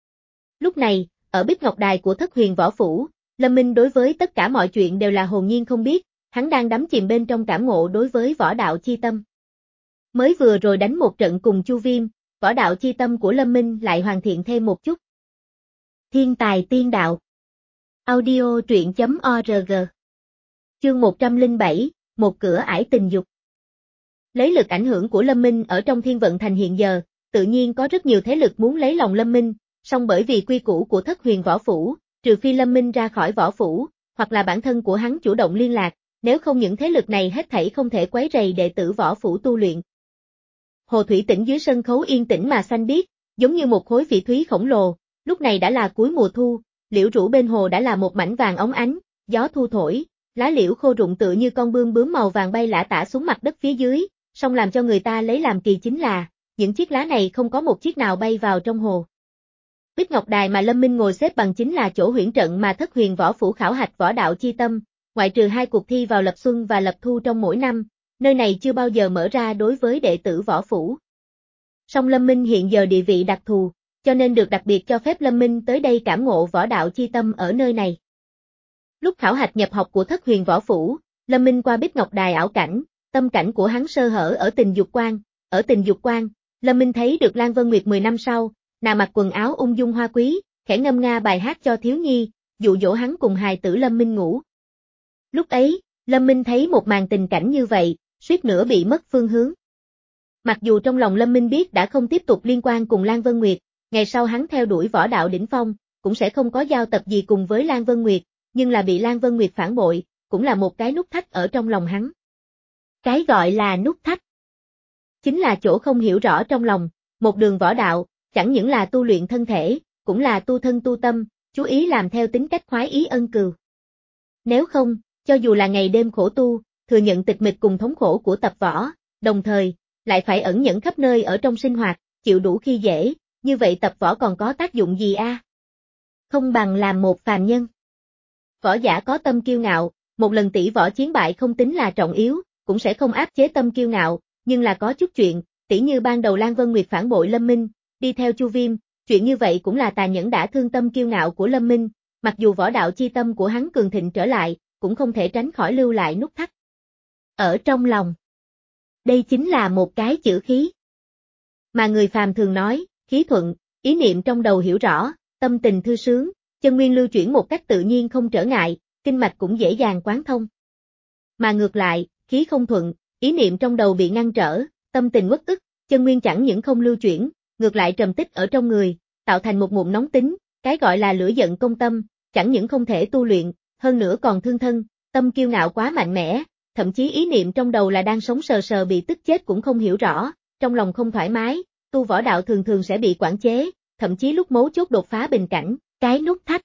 Lúc này, ở Bích Ngọc Đài của Thất Huyền Võ Phủ, Lâm Minh đối với tất cả mọi chuyện đều là hồn nhiên không biết, hắn đang đắm chìm bên trong cảm ngộ đối với võ đạo chi tâm. Mới vừa rồi đánh một trận cùng Chu Viêm, võ đạo chi tâm của Lâm Minh lại hoàn thiện thêm một chút. Thiên tài tiên đạo. Audio truyện chấm org. Chương một trăm lẻ bảy, một cửa ải tình dục. Lấy lực ảnh hưởng của Lâm Minh ở trong Thiên Vận Thành hiện giờ, tự nhiên có rất nhiều thế lực muốn lấy lòng Lâm Minh, song bởi vì quy củ của Thất Huyền Võ Phủ, trừ phi Lâm Minh ra khỏi võ phủ, hoặc là bản thân của hắn chủ động liên lạc, nếu không những thế lực này hết thảy không thể quấy rầy đệ tử võ phủ tu luyện. Hồ thủy tĩnh dưới sân khấu yên tĩnh mà xanh biếc, giống như một khối phỉ thúy khổng lồ, lúc này đã là cuối mùa thu, liễu rủ bên hồ đã là một mảnh vàng óng ánh, gió thu thổi, lá liễu khô rụng tựa như con bươm bướm màu vàng bay lả tả xuống mặt đất phía dưới, song làm cho người ta lấy làm kỳ chính là, những chiếc lá này không có một chiếc nào bay vào trong hồ. Bích Ngọc Đài mà Lâm Minh ngồi xếp bằng chính là chỗ huyễn trận mà Thất Huyền Võ Phủ khảo hạch võ đạo chi tâm, ngoại trừ hai cuộc thi vào lập xuân và lập thu trong mỗi năm, nơi này chưa bao giờ mở ra đối với đệ tử võ phủ. Song Lâm Minh hiện giờ địa vị đặc thù, cho nên được đặc biệt cho phép Lâm Minh tới đây cảm ngộ võ đạo chi tâm ở nơi này. Lúc khảo hạch nhập học của Thất Huyền Võ Phủ, Lâm Minh qua Bích Ngọc Đài ảo cảnh, tâm cảnh của hắn sơ hở ở Tình Dục Quan, ở Tình Dục Quan, Lâm Minh thấy được Lan Vân Nguyệt mười năm sau, nàng mặc quần áo ung dung hoa quý, khẽ ngâm nga bài hát cho thiếu nhi, dụ dỗ hắn cùng hài tử Lâm Minh ngủ. Lúc ấy, Lâm Minh thấy một màn tình cảnh như vậy, suýt nữa bị mất phương hướng. Mặc dù trong lòng Lâm Minh biết đã không tiếp tục liên quan cùng Lan Vân Nguyệt, ngày sau hắn theo đuổi võ đạo đỉnh phong, cũng sẽ không có giao tập gì cùng với Lan Vân Nguyệt, nhưng là bị Lan Vân Nguyệt phản bội, cũng là một cái nút thắt ở trong lòng hắn. Cái gọi là nút thắt, chính là chỗ không hiểu rõ trong lòng, một đường võ đạo, chẳng những là tu luyện thân thể, cũng là tu thân tu tâm, chú ý làm theo tính cách khoái ý ân cừu. Nếu không, cho dù là ngày đêm khổ tu, thừa nhận tịch mịch cùng thống khổ của tập võ, đồng thời, lại phải ẩn nhẫn khắp nơi ở trong sinh hoạt, chịu đủ khi dễ, như vậy tập võ còn có tác dụng gì a? Không bằng làm một phàm nhân. Võ giả có tâm kiêu ngạo, một lần tỷ võ chiến bại không tính là trọng yếu, cũng sẽ không áp chế tâm kiêu ngạo, nhưng là có chút chuyện, tỉ như ban đầu Lan Vân Nguyệt phản bội Lâm Minh, đi theo Chu Viêm, chuyện như vậy cũng là tà nhẫn đã thương tâm kiêu ngạo của Lâm Minh, mặc dù võ đạo chi tâm của hắn cường thịnh trở lại, cũng không thể tránh khỏi lưu lại nút thắt. Ở trong lòng. Đây chính là một cái chữ khí. Mà người phàm thường nói, khí thuận, ý niệm trong đầu hiểu rõ, tâm tình thư sướng, chân nguyên lưu chuyển một cách tự nhiên không trở ngại, kinh mạch cũng dễ dàng quán thông. Mà ngược lại, khí không thuận, ý niệm trong đầu bị ngăn trở, tâm tình uất ức, chân nguyên chẳng những không lưu chuyển, ngược lại trầm tích ở trong người, tạo thành một ngụm nóng tính, cái gọi là lửa giận công tâm, chẳng những không thể tu luyện, hơn nữa còn thương thân, tâm kiêu ngạo quá mạnh mẽ, thậm chí ý niệm trong đầu là đang sống sờ sờ bị tức chết cũng không hiểu rõ, trong lòng không thoải mái, tu võ đạo thường thường sẽ bị quản chế, thậm chí lúc mấu chốt đột phá bình cảnh, cái nút thắt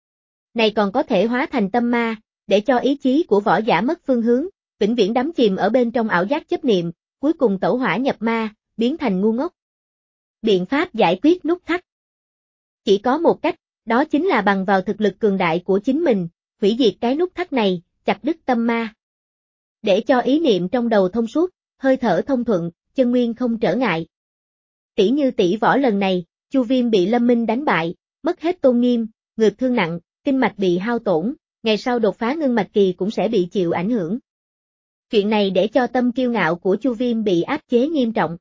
này còn có thể hóa thành tâm ma, để cho ý chí của võ giả mất phương hướng, vĩnh viễn đắm chìm ở bên trong ảo giác chấp niệm, cuối cùng tẩu hỏa nhập ma, biến thành ngu ngốc. Biện pháp giải quyết nút thắt chỉ có một cách, đó chính là bằng vào thực lực cường đại của chính mình, hủy diệt cái nút thắt này, chặt đứt tâm ma. Để cho ý niệm trong đầu thông suốt, hơi thở thông thuận, chân nguyên không trở ngại. Tỷ như tỷ võ lần này, Chu Viêm bị Lâm Minh đánh bại, mất hết tôn nghiêm, ngược thương nặng, kinh mạch bị hao tổn, ngày sau đột phá ngưng mạch kỳ cũng sẽ bị chịu ảnh hưởng. Chuyện này để cho tâm kiêu ngạo của Chu Viêm bị áp chế nghiêm trọng.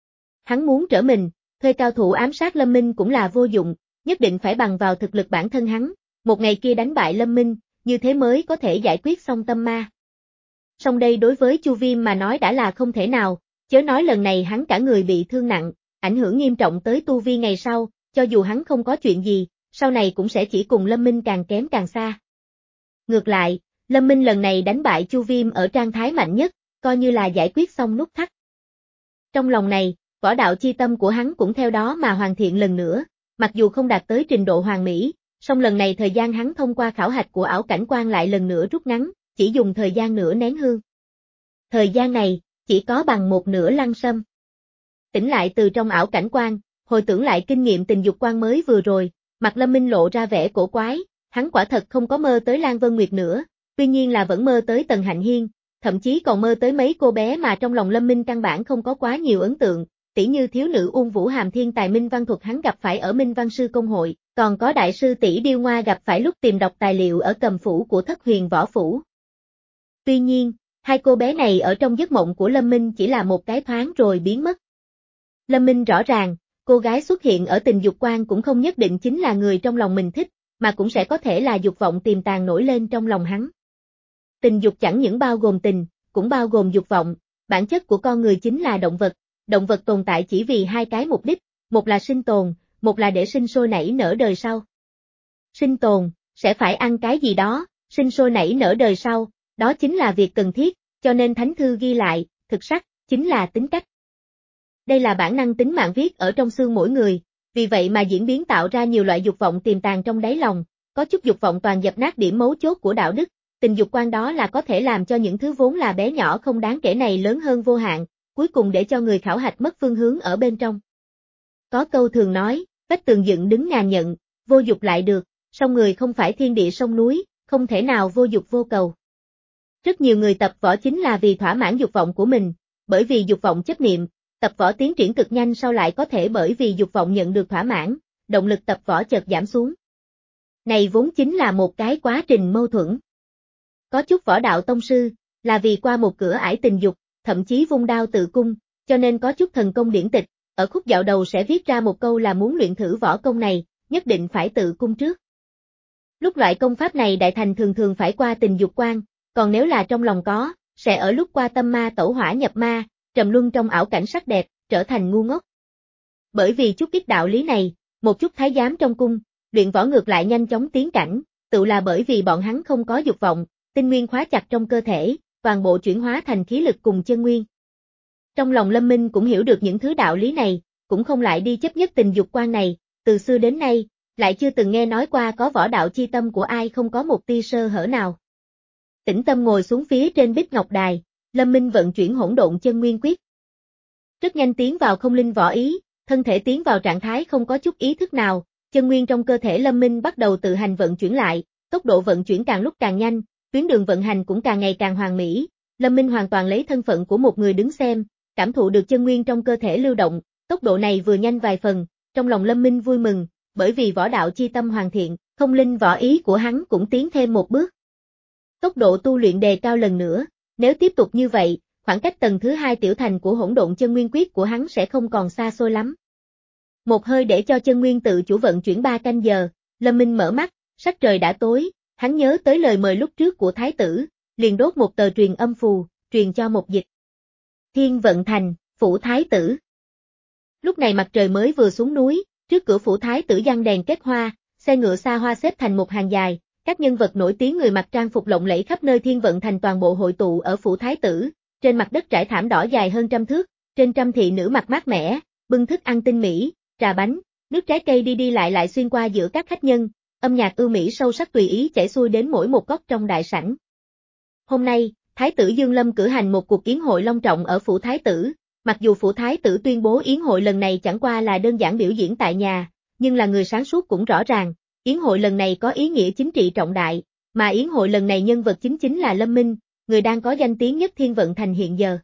Hắn muốn trở mình, thuê cao thủ ám sát Lâm Minh cũng là vô dụng, nhất định phải bằng vào thực lực bản thân hắn, một ngày kia đánh bại Lâm Minh, như thế mới có thể giải quyết xong tâm ma. Song đây đối với Chu Viêm mà nói đã là không thể nào, chớ nói lần này hắn cả người bị thương nặng, ảnh hưởng nghiêm trọng tới tu vi ngày sau, cho dù hắn không có chuyện gì, sau này cũng sẽ chỉ cùng Lâm Minh càng kém càng xa. Ngược lại, Lâm Minh lần này đánh bại Chu Viêm ở trạng thái mạnh nhất, coi như là giải quyết xong nút thắt. Trong lòng này, võ đạo chi tâm của hắn cũng theo đó mà hoàn thiện lần nữa, mặc dù không đạt tới trình độ hoàn mỹ, song lần này thời gian hắn thông qua khảo hạch của ảo cảnh quan lại lần nữa rút ngắn, chỉ dùng thời gian nửa nén hương. Thời gian này, chỉ có bằng một nửa lăng sâm. Tỉnh lại từ trong ảo cảnh quan, hồi tưởng lại kinh nghiệm tình dục quan mới vừa rồi, mặt Lâm Minh lộ ra vẻ cổ quái, hắn quả thật không có mơ tới Lan Vân Nguyệt nữa, tuy nhiên là vẫn mơ tới Tần Hạnh Hiên, thậm chí còn mơ tới mấy cô bé mà trong lòng Lâm Minh căn bản không có quá nhiều ấn tượng, tỉ như thiếu nữ Uông Vũ Hàm thiên tài minh văn thuật hắn gặp phải ở Minh Văn Sư Công Hội, còn có đại sư tỷ Điêu Ngoa gặp phải lúc tìm đọc tài liệu ở Cầm Phủ của Thất Huyền Võ Phủ. Tuy nhiên, hai cô bé này ở trong giấc mộng của Lâm Minh chỉ là một cái thoáng rồi biến mất. Lâm Minh rõ ràng, cô gái xuất hiện ở tình dục quan cũng không nhất định chính là người trong lòng mình thích, mà cũng sẽ có thể là dục vọng tiềm tàng nổi lên trong lòng hắn. Tình dục chẳng những bao gồm tình, cũng bao gồm dục vọng, bản chất của con người chính là động vật, động vật tồn tại chỉ vì hai cái mục đích, một là sinh tồn, một là để sinh sôi nảy nở đời sau. Sinh tồn, sẽ phải ăn cái gì đó, sinh sôi nảy nở đời sau, đó chính là việc cần thiết, cho nên Thánh Thư ghi lại, thực sắc, chính là tính cách. Đây là bản năng tính mạng viết ở trong xương mỗi người, vì vậy mà diễn biến tạo ra nhiều loại dục vọng tiềm tàng trong đáy lòng, có chút dục vọng toàn dập nát điểm mấu chốt của đạo đức, tình dục quan đó là có thể làm cho những thứ vốn là bé nhỏ không đáng kể này lớn hơn vô hạn, cuối cùng để cho người khảo hạch mất phương hướng ở bên trong. Có câu thường nói, vách tường dựng đứng ngàn nhận, vô dục lại được, song người không phải thiên địa sông núi, không thể nào vô dục vô cầu. Rất nhiều người tập võ chính là vì thỏa mãn dục vọng của mình, bởi vì dục vọng chấp niệm, tập võ tiến triển cực nhanh sau lại có thể bởi vì dục vọng nhận được thỏa mãn, động lực tập võ chợt giảm xuống. Này vốn chính là một cái quá trình mâu thuẫn. có chút võ đạo tông sư, là vì qua một cửa ải tình dục, thậm chí vung đao tự cung, cho nên có chút thần công điển tịch, ở khúc dạo đầu sẽ viết ra một câu là muốn luyện thử võ công này, nhất định phải tự cung trước. Lúc loại công pháp này đại thành thường thường phải qua tình dục quan, còn nếu là trong lòng có, sẽ ở lúc qua tâm ma tẩu hỏa nhập ma, trầm luân trong ảo cảnh sắc đẹp, trở thành ngu ngốc. Bởi vì chút ít đạo lý này, một chút thái giám trong cung, luyện võ ngược lại nhanh chóng tiến cảnh, tự là bởi vì bọn hắn không có dục vọng, tinh nguyên khóa chặt trong cơ thể, toàn bộ chuyển hóa thành khí lực cùng chân nguyên. Trong lòng Lâm Minh cũng hiểu được những thứ đạo lý này, cũng không lại đi chấp nhất tình dục quan này, từ xưa đến nay, lại chưa từng nghe nói qua có võ đạo chi tâm của ai không có một tia sơ hở nào. Tĩnh tâm ngồi xuống phía trên bích ngọc đài, Lâm Minh vận chuyển hỗn độn chân nguyên quyết. Rất nhanh tiến vào không linh võ ý, thân thể tiến vào trạng thái không có chút ý thức nào, chân nguyên trong cơ thể Lâm Minh bắt đầu tự hành vận chuyển lại, tốc độ vận chuyển càng lúc càng nhanh, tuyến đường vận hành cũng càng ngày càng hoàn mỹ. Lâm Minh hoàn toàn lấy thân phận của một người đứng xem, cảm thụ được chân nguyên trong cơ thể lưu động, tốc độ này vừa nhanh vài phần, trong lòng Lâm Minh vui mừng, bởi vì võ đạo chi tâm hoàn thiện, không linh võ ý của hắn cũng tiến thêm một bước. Tốc độ tu luyện đề cao lần nữa, nếu tiếp tục như vậy, khoảng cách tầng thứ hai tiểu thành của hỗn độn chân nguyên quyết của hắn sẽ không còn xa xôi lắm. Một hơi để cho chân nguyên tự chủ vận chuyển ba canh giờ, Lâm Minh mở mắt, sắc trời đã tối, hắn nhớ tới lời mời lúc trước của thái tử, liền đốt một tờ truyền âm phù, truyền cho một dịch. Thiên vận thành, phủ thái tử. Lúc này mặt trời mới vừa xuống núi, trước cửa phủ thái tử giăng đèn kết hoa, xe ngựa xa hoa xếp thành một hàng dài, các nhân vật nổi tiếng người mặc trang phục lộng lẫy khắp nơi Thiên vận thành toàn bộ hội tụ ở phủ thái tử, trên mặt đất trải thảm đỏ dài hơn trăm thước, trên trăm thị nữ mặc mát mẻ, bưng thức ăn tinh mỹ, trà bánh, nước trái cây đi đi lại lại xuyên qua giữa các khách nhân, âm nhạc ưu mỹ sâu sắc tùy ý chảy xuôi đến mỗi một góc trong đại sảnh. Hôm nay, Thái tử Dương Lâm cử hành một cuộc yến hội long trọng ở phủ thái tử, mặc dù phủ thái tử tuyên bố yến hội lần này chẳng qua là đơn giản biểu diễn tại nhà, nhưng là người sáng suốt cũng rõ ràng, yến hội lần này có ý nghĩa chính trị trọng đại, mà yến hội lần này nhân vật chính chính là Lâm Minh, người đang có danh tiếng nhất Thiên vận thành hiện giờ.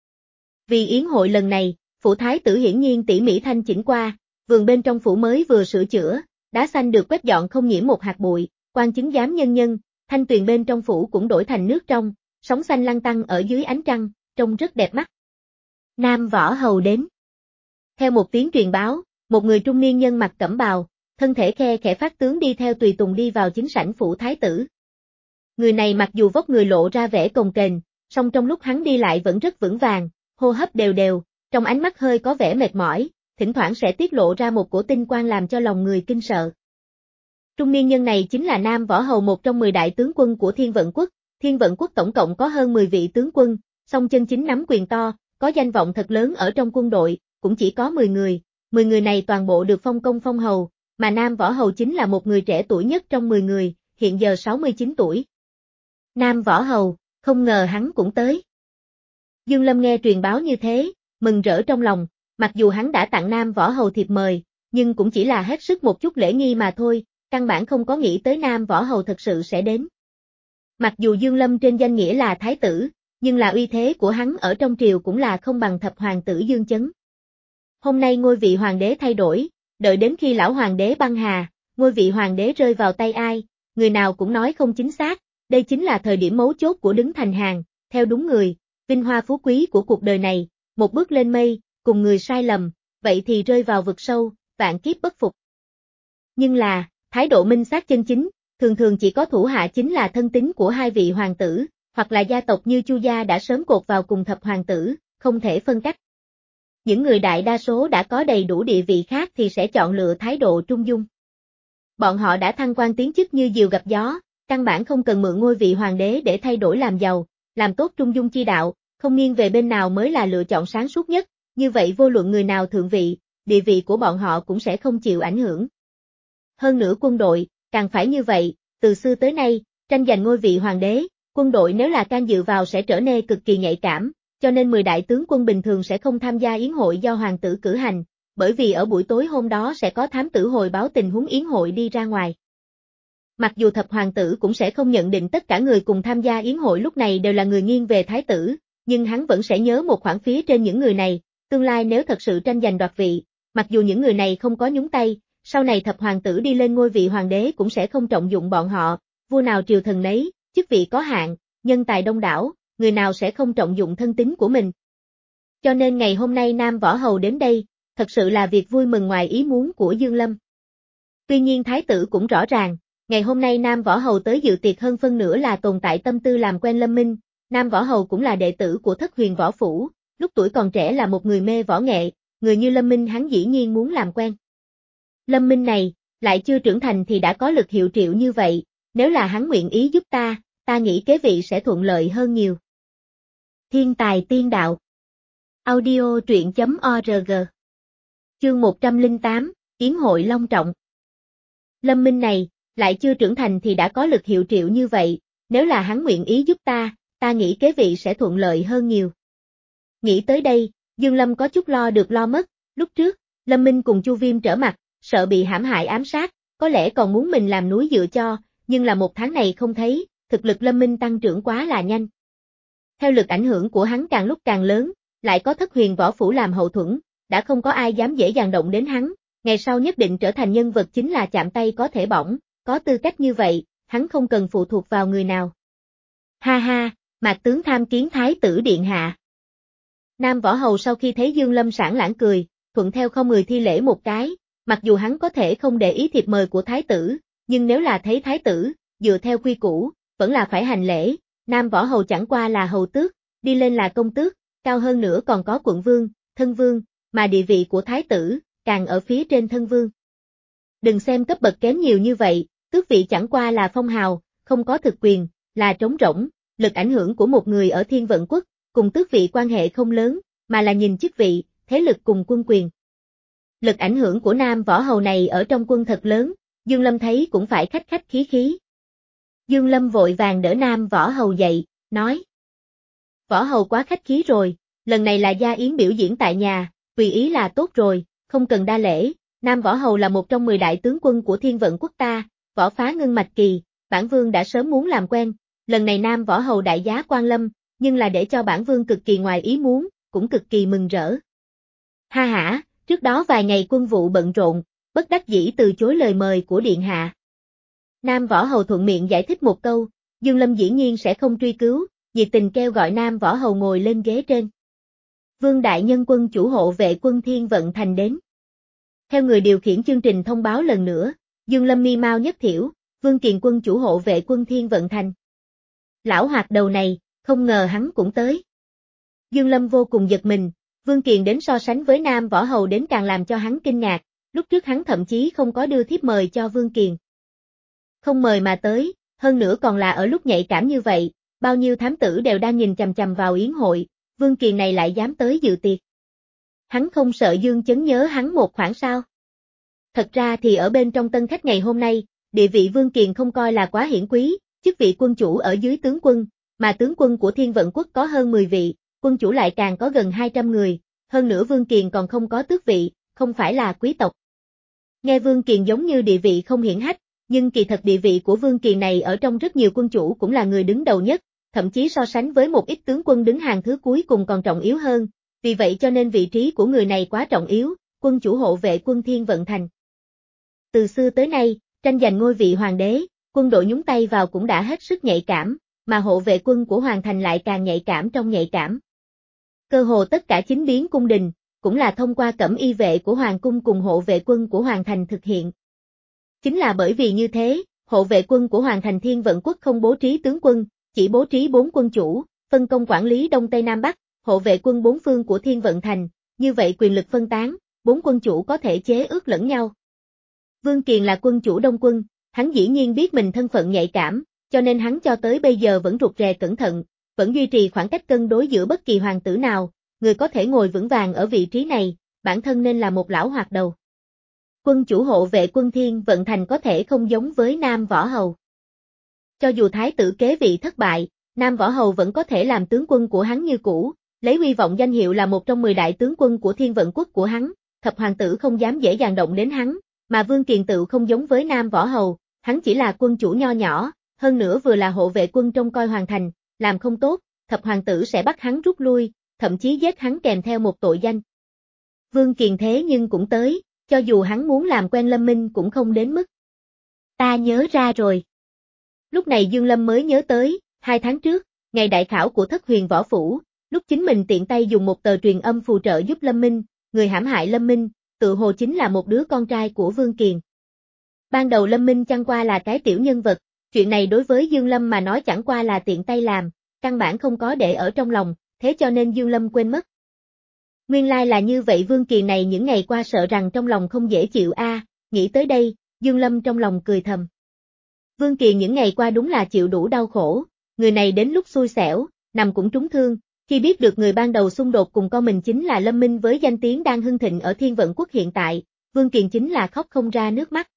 Vì yến hội lần này, phủ thái tử hiển nhiên tỉ mỉ thanh chỉnh qua, vườn bên trong phủ mới vừa sửa chữa, đá xanh được quét dọn không nhiễm một hạt bụi, quan chứng giám nhân nhân, thanh tuyền bên trong phủ cũng đổi thành nước trong, sóng xanh lăn tăn ở dưới ánh trăng, trông rất đẹp mắt. Nam võ hầu đến. Theo một tiếng truyền báo, một người trung niên nhân mặc cẩm bào, thân thể khe khẽ phát tướng đi theo tùy tùng đi vào chính sảnh phủ thái tử. Người này mặc dù vóc người lộ ra vẻ cồng kềnh, song trong lúc hắn đi lại vẫn rất vững vàng, hô hấp đều đều, trong ánh mắt hơi có vẻ mệt mỏi, thỉnh thoảng sẽ tiết lộ ra một cổ tinh quang làm cho lòng người kinh sợ. Trung niên nhân này chính là Nam võ hầu, một trong mười đại tướng quân của Thiên vận quốc. Thiên vận quốc tổng cộng có hơn mười vị tướng quân, song chân chính nắm quyền to, có danh vọng thật lớn ở trong quân đội, cũng chỉ có mười người, mười người này toàn bộ được phong công phong hầu, mà Nam võ hầu chính là một người trẻ tuổi nhất trong mười người, hiện giờ sáu mươi chín tuổi. Nam võ hầu, không ngờ hắn cũng tới. Dương Lâm nghe truyền báo như thế, mừng rỡ trong lòng, mặc dù hắn đã tặng Nam võ hầu thiệp mời, nhưng cũng chỉ là hết sức một chút lễ nghi mà thôi, căn bản không có nghĩ tới Nam võ hầu thật sự sẽ đến. Mặc dù Dương Lâm trên danh nghĩa là thái tử, nhưng là uy thế của hắn ở trong triều cũng là không bằng thập hoàng tử Dương Chấn. Hôm nay ngôi vị hoàng đế thay đổi, đợi đến khi lão hoàng đế băng hà, ngôi vị hoàng đế rơi vào tay ai, người nào cũng nói không chính xác, đây chính là thời điểm mấu chốt của đứng thành hàng, theo đúng người, vinh hoa phú quý của cuộc đời này, một bước lên mây, cùng người sai lầm, vậy thì rơi vào vực sâu, vạn kiếp bất phục. Nhưng là, thái độ minh xác chân chính, thường thường chỉ có thủ hạ chính là thân tín của hai vị hoàng tử, hoặc là gia tộc như Chu gia đã sớm cột vào cùng thập hoàng tử, không thể phân cách. Những người đại đa số đã có đầy đủ địa vị khác thì sẽ chọn lựa thái độ trung dung. Bọn họ đã thăng quan tiến chức như diều gặp gió, căn bản không cần mượn ngôi vị hoàng đế để thay đổi làm giàu, làm tốt trung dung chi đạo, không nghiêng về bên nào mới là lựa chọn sáng suốt nhất, như vậy vô luận người nào thượng vị, địa vị của bọn họ cũng sẽ không chịu ảnh hưởng. Hơn nữa quân đội, càng phải như vậy, từ xưa tới nay, tranh giành ngôi vị hoàng đế, quân đội nếu là can dự vào sẽ trở nên cực kỳ nhạy cảm, cho nên mười đại tướng quân bình thường sẽ không tham gia yến hội do hoàng tử cử hành, bởi vì ở buổi tối hôm đó sẽ có thám tử hồi báo tình huống yến hội đi ra ngoài. Mặc dù thập hoàng tử cũng sẽ không nhận định tất cả người cùng tham gia yến hội lúc này đều là người nghiêng về thái tử, nhưng hắn vẫn sẽ nhớ một khoản phía trên những người này, tương lai nếu thật sự tranh giành đoạt vị, mặc dù những người này không có nhúng tay, sau này thập hoàng tử đi lên ngôi vị hoàng đế cũng sẽ không trọng dụng bọn họ, vua nào triều thần nấy, chức vị có hạn, nhân tài đông đảo, người nào sẽ không trọng dụng thân tín của mình. Cho nên ngày hôm nay Nam Võ Hầu đến đây, thật sự là việc vui mừng ngoài ý muốn của Dương Lâm. Tuy nhiên Thái tử cũng rõ ràng, ngày hôm nay Nam Võ Hầu tới dự tiệc hơn phân nửa là tồn tại tâm tư làm quen Lâm Minh. Nam Võ Hầu cũng là đệ tử của Thất Huyền Võ Phủ, lúc tuổi còn trẻ là một người mê võ nghệ, người như Lâm Minh hắn dĩ nhiên muốn làm quen. Lâm Minh này, lại chưa trưởng thành thì đã có lực hiệu triệu như vậy, nếu là hắn nguyện ý giúp ta, ta nghĩ kế vị sẽ thuận lợi hơn nhiều. Thiên tài tiên đạo. Audio truyện chấm org. Chương một trăm lẻ tám, Yến hội long trọng. Lâm Minh này, lại chưa trưởng thành thì đã có lực hiệu triệu như vậy, nếu là hắn nguyện ý giúp ta, ta nghĩ kế vị sẽ thuận lợi hơn nhiều. Nghĩ tới đây, Dương Lâm có chút lo được lo mất, lúc trước, Lâm Minh cùng Chu Viêm trở mặt, sợ bị hãm hại ám sát, có lẽ còn muốn mình làm núi dựa cho, nhưng là một tháng này không thấy, thực lực Lâm Minh tăng trưởng quá là nhanh. Theo lực ảnh hưởng của hắn càng lúc càng lớn, lại có Thất Huyền Võ Phủ làm hậu thuẫn, đã không có ai dám dễ dàng động đến hắn, ngày sau nhất định trở thành nhân vật chính là chạm tay có thể bỏng, có tư cách như vậy, hắn không cần phụ thuộc vào người nào. Ha ha, Mạc tướng tham kiến Thái tử điện hạ. Nam Võ Hầu sau khi thấy Dương Lâm sảng lãng cười, thuận theo không người thi lễ một cái, mặc dù hắn có thể không để ý thiệp mời của Thái tử, nhưng nếu là thấy Thái tử, dựa theo quy củ, vẫn là phải hành lễ. Nam Võ Hầu chẳng qua là hầu tước, đi lên là công tước, cao hơn nữa còn có quận vương, thân vương, mà địa vị của Thái tử, càng ở phía trên thân vương. Đừng xem cấp bậc kém nhiều như vậy, tước vị chẳng qua là phong hào, không có thực quyền, là trống rỗng, lực ảnh hưởng của một người ở Thiên Vận Quốc, cùng tước vị quan hệ không lớn, mà là nhìn chức vị, thế lực cùng quân quyền. Lực ảnh hưởng của Nam Võ Hầu này ở trong quân thật lớn, Dương Lâm thấy cũng phải khách khách khí khí. Dương Lâm vội vàng đỡ Nam Võ Hầu dậy, nói. Võ Hầu quá khách khí rồi, lần này là gia yến biểu diễn tại nhà, tùy ý là tốt rồi, không cần đa lễ. Nam Võ Hầu là một trong mười đại tướng quân của Thiên Vận Quốc ta, võ phá ngưng mạch kỳ, bản vương đã sớm muốn làm quen, lần này Nam Võ Hầu đại giá quan lâm, nhưng là để cho bản vương cực kỳ ngoài ý muốn, cũng cực kỳ mừng rỡ. Ha hả, trước đó vài ngày quân vụ bận rộn, bất đắc dĩ từ chối lời mời của điện hạ. Nam Võ Hầu thuận miệng giải thích một câu, Dương Lâm dĩ nhiên sẽ không truy cứu, nhiệt tình kêu gọi Nam Võ Hầu ngồi lên ghế trên. Vương đại nhân quân chủ hộ vệ quân Thiên Vận Thành đến. Theo người điều khiển chương trình thông báo lần nữa, Dương Lâm mi mau nhất thiểu, Vương Kiền quân chủ hộ vệ quân Thiên Vận Thành. Lão hoạt đầu này, không ngờ hắn cũng tới. Dương Lâm vô cùng giật mình, Vương Kiền đến so sánh với Nam Võ Hầu đến càng làm cho hắn kinh ngạc, lúc trước hắn thậm chí không có đưa thiếp mời cho Vương Kiền. Không mời mà tới, hơn nữa còn là ở lúc nhạy cảm như vậy, bao nhiêu thám tử đều đang nhìn chằm chằm vào yến hội, Vương Kiền này lại dám tới dự tiệc. Hắn không sợ Dương Chấn nhớ hắn một khoản sao? Thật ra thì ở bên trong tân khách ngày hôm nay, địa vị Vương Kiền không coi là quá hiển quý, chức vị quân chủ ở dưới tướng quân, mà tướng quân của Thiên Vận Quốc có hơn mười vị, quân chủ lại càng có gần hai trăm người, hơn nữa Vương Kiền còn không có tước vị, không phải là quý tộc. Nghe Vương Kiền giống như địa vị không hiển hách, nhưng kỳ thật địa vị của Vương Kiền này ở trong rất nhiều quân chủ cũng là người đứng đầu nhất, thậm chí so sánh với một ít tướng quân đứng hàng thứ cuối cùng còn trọng yếu hơn, vì vậy cho nên vị trí của người này quá trọng yếu, quân chủ hộ vệ quân Thiên Vận Thành. Từ xưa tới nay, tranh giành ngôi vị hoàng đế, quân đội nhúng tay vào cũng đã hết sức nhạy cảm, mà hộ vệ quân của Hoàng Thành lại càng nhạy cảm trong nhạy cảm. Cơ hồ tất cả chính biến cung đình, cũng là thông qua cẩm y vệ của Hoàng cung cùng hộ vệ quân của Hoàng Thành thực hiện. Chính là bởi vì như thế, hộ vệ quân của Hoàng Thành Thiên Vận Quốc không bố trí tướng quân, chỉ bố trí bốn quân chủ, phân công quản lý Đông Tây Nam Bắc, hộ vệ quân bốn phương của Thiên Vận Thành, như vậy quyền lực phân tán, bốn quân chủ có thể chế ước lẫn nhau. Vương Kiền là quân chủ Đông quân, hắn dĩ nhiên biết mình thân phận nhạy cảm, cho nên hắn cho tới bây giờ vẫn rụt rè cẩn thận, vẫn duy trì khoảng cách cân đối giữa bất kỳ hoàng tử nào, người có thể ngồi vững vàng ở vị trí này, bản thân nên là một lão hoạt đầu. Quân chủ hộ vệ quân Thiên Vận Thành có thể không giống với Nam Võ Hầu. Cho dù thái tử kế vị thất bại, Nam Võ Hầu vẫn có thể làm tướng quân của hắn như cũ, lấy hy vọng danh hiệu là một trong mười đại tướng quân của Thiên Vận Quốc của hắn, thập hoàng tử không dám dễ dàng động đến hắn, mà Vương Kiền tự không giống với Nam Võ Hầu, hắn chỉ là quân chủ nho nhỏ, hơn nữa vừa là hộ vệ quân trông coi Hoàng Thành, làm không tốt, thập hoàng tử sẽ bắt hắn rút lui, thậm chí giết hắn kèm theo một tội danh. Vương Kiền thế nhưng cũng tới, cho dù hắn muốn làm quen Lâm Minh cũng không đến mức. Ta nhớ ra rồi. Lúc này Dương Lâm mới nhớ tới, hai tháng trước, ngày đại khảo của Thất Huyền Võ Phủ, lúc chính mình tiện tay dùng một tờ truyền âm phù trợ giúp Lâm Minh, người hãm hại Lâm Minh, tự hồ chính là một đứa con trai của Vương Kiền. Ban đầu Lâm Minh chẳng qua là cái tiểu nhân vật, chuyện này đối với Dương Lâm mà nói chẳng qua là tiện tay làm, căn bản không có để ở trong lòng, thế cho nên Dương Lâm quên mất. Nguyên lai là như vậy, Vương Kiền này những ngày qua sợ rằng trong lòng không dễ chịu a, à, nghĩ tới đây, Dương Lâm trong lòng cười thầm. Vương Kiền những ngày qua đúng là chịu đủ đau khổ, người này đến lúc xui xẻo, nằm cũng trúng thương, khi biết được người ban đầu xung đột cùng con mình chính là Lâm Minh với danh tiếng đang hưng thịnh ở Thiên Vận Quốc hiện tại, Vương Kiền chính là khóc không ra nước mắt.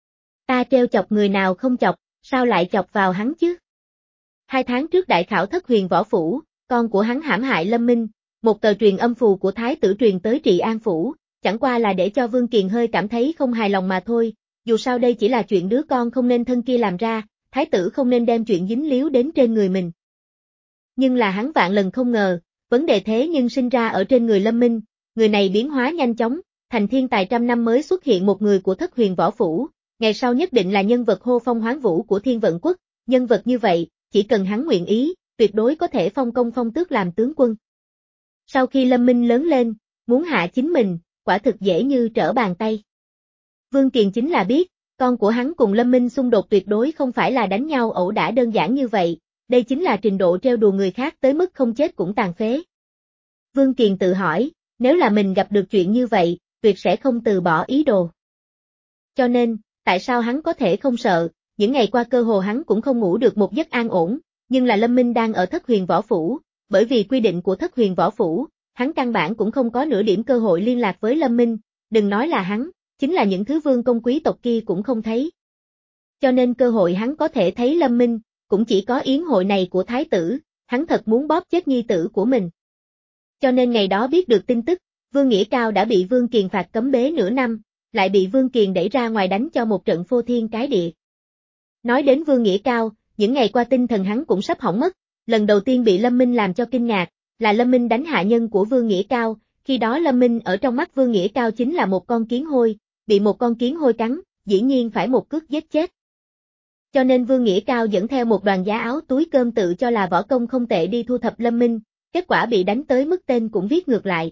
Ta treo chọc người nào không chọc, sao lại chọc vào hắn chứ? Hai tháng trước đại khảo Thất Huyền Võ Phủ, con của hắn hãm hại Lâm Minh, một tờ truyền âm phù của thái tử truyền tới Trị An Phủ, chẳng qua là để cho Vương Kiền hơi cảm thấy không hài lòng mà thôi, dù sao đây chỉ là chuyện đứa con không nên thân kia làm ra, thái tử không nên đem chuyện dính líu đến trên người mình. Nhưng là hắn vạn lần không ngờ, vấn đề thế nhưng sinh ra ở trên người Lâm Minh, người này biến hóa nhanh chóng, thành thiên tài trăm năm mới xuất hiện một người của Thất Huyền Võ Phủ, ngày sau nhất định là nhân vật hô phong hoán vũ của Thiên Vận Quốc, nhân vật như vậy, chỉ cần hắn nguyện ý, tuyệt đối có thể phong công phong tước làm tướng quân. Sau khi Lâm Minh lớn lên, muốn hạ chính mình, quả thực dễ như trở bàn tay. Vương Kiền chính là biết, con của hắn cùng Lâm Minh xung đột tuyệt đối không phải là đánh nhau ẩu đả đơn giản như vậy, đây chính là trình độ trêu đùa người khác tới mức không chết cũng tàn phế. Vương Kiền tự hỏi, nếu là mình gặp được chuyện như vậy, tuyệt sẽ không từ bỏ ý đồ. Cho nên, tại sao hắn có thể không sợ, những ngày qua cơ hồ hắn cũng không ngủ được một giấc an ổn, nhưng là Lâm Minh đang ở Thất Huyền Võ Phủ, bởi vì quy định của Thất Huyền Võ Phủ, hắn căn bản cũng không có nửa điểm cơ hội liên lạc với Lâm Minh, đừng nói là hắn, chính là những thứ vương công quý tộc kia cũng không thấy. Cho nên cơ hội hắn có thể thấy Lâm Minh, cũng chỉ có yến hội này của thái tử, hắn thật muốn bóp chết nhi tử của mình. Cho nên ngày đó biết được tin tức, Vương Nghĩa Cao đã bị Vương Kiền phạt cấm bế nửa năm, lại bị Vương Kiền đẩy ra ngoài đánh cho một trận phô thiên cái địa. Nói đến Vương Nghĩa Cao, những ngày qua tinh thần hắn cũng sắp hỏng mất, lần đầu tiên bị Lâm Minh làm cho kinh ngạc, là Lâm Minh đánh hạ nhân của Vương Nghĩa Cao, khi đó Lâm Minh ở trong mắt Vương Nghĩa Cao chính là một con kiến hôi, bị một con kiến hôi cắn, dĩ nhiên phải một cước giết chết. Cho nên Vương Nghĩa Cao dẫn theo một đoàn giá áo túi cơm tự cho là võ công không tệ đi thu thập Lâm Minh, kết quả bị đánh tới mức tên cũng viết ngược lại.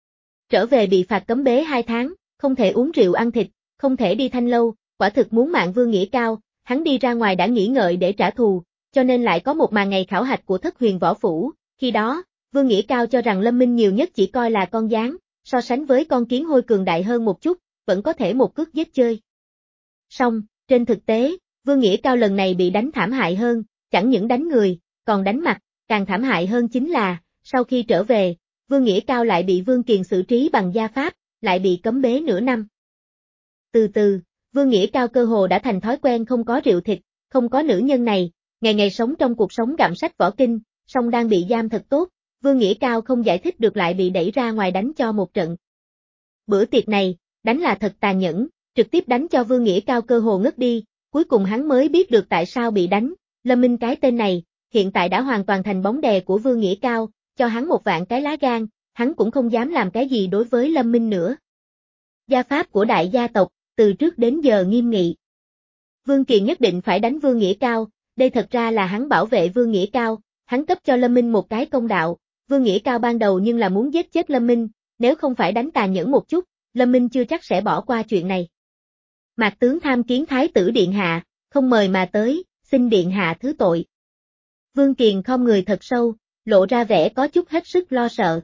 Trở về bị phạt cấm bế hai tháng, không thể uống rượu ăn thịt, không thể đi thanh lâu, quả thực muốn mạng Vương Nghĩa Cao, hắn đi ra ngoài đã nghĩ ngợi để trả thù, cho nên lại có một màn ngày khảo hạch của Thất Huyền Võ Phủ, khi đó, Vương Nghĩa Cao cho rằng Lâm Minh nhiều nhất chỉ coi là con gián, so sánh với con kiến hôi cường đại hơn một chút, vẫn có thể một cước giết chơi. Song, trên thực tế, Vương Nghĩa Cao lần này bị đánh thảm hại hơn, chẳng những đánh người, còn đánh mặt, càng thảm hại hơn chính là, sau khi trở về, Vương Nghĩa Cao lại bị Vương Kiền xử trí bằng gia pháp, lại bị cấm bế nửa năm. Từ từ, Vương Nghĩa Cao cơ hồ đã thành thói quen không có rượu thịt, không có nữ nhân này, ngày ngày sống trong cuộc sống gặm sách võ kinh, song đang bị giam thật tốt, Vương Nghĩa Cao không giải thích được lại bị đẩy ra ngoài đánh cho một trận. Bữa tiệc này, đánh là thật tàn nhẫn, trực tiếp đánh cho Vương Nghĩa Cao cơ hồ ngất đi, cuối cùng hắn mới biết được tại sao bị đánh, Lâm Minh cái tên này, hiện tại đã hoàn toàn thành bóng đè của Vương Nghĩa Cao, cho hắn một vạn cái lá gan, hắn cũng không dám làm cái gì đối với Lâm Minh nữa. Gia pháp của đại gia tộc, từ trước đến giờ nghiêm nghị. Vương Kiền nhất định phải đánh Vương Nghĩa Cao, đây thật ra là hắn bảo vệ Vương Nghĩa Cao, hắn cấp cho Lâm Minh một cái công đạo, Vương Nghĩa Cao ban đầu nhưng là muốn giết chết Lâm Minh, nếu không phải đánh tàn nhẫn một chút, Lâm Minh chưa chắc sẽ bỏ qua chuyện này. Mạc tướng tham kiến thái tử điện hạ, không mời mà tới, xin điện hạ thứ tội. Vương Kiền khom người thật sâu, lộ ra vẻ có chút hết sức lo sợ.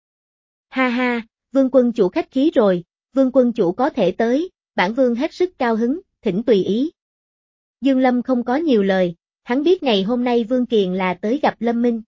Ha ha, Vương quân chủ khách khí rồi, Vương quân chủ có thể tới, bản vương hết sức cao hứng, thỉnh tùy ý. Dương Lâm không có nhiều lời, hắn biết ngày hôm nay Vương Kiền là tới gặp Lâm Minh.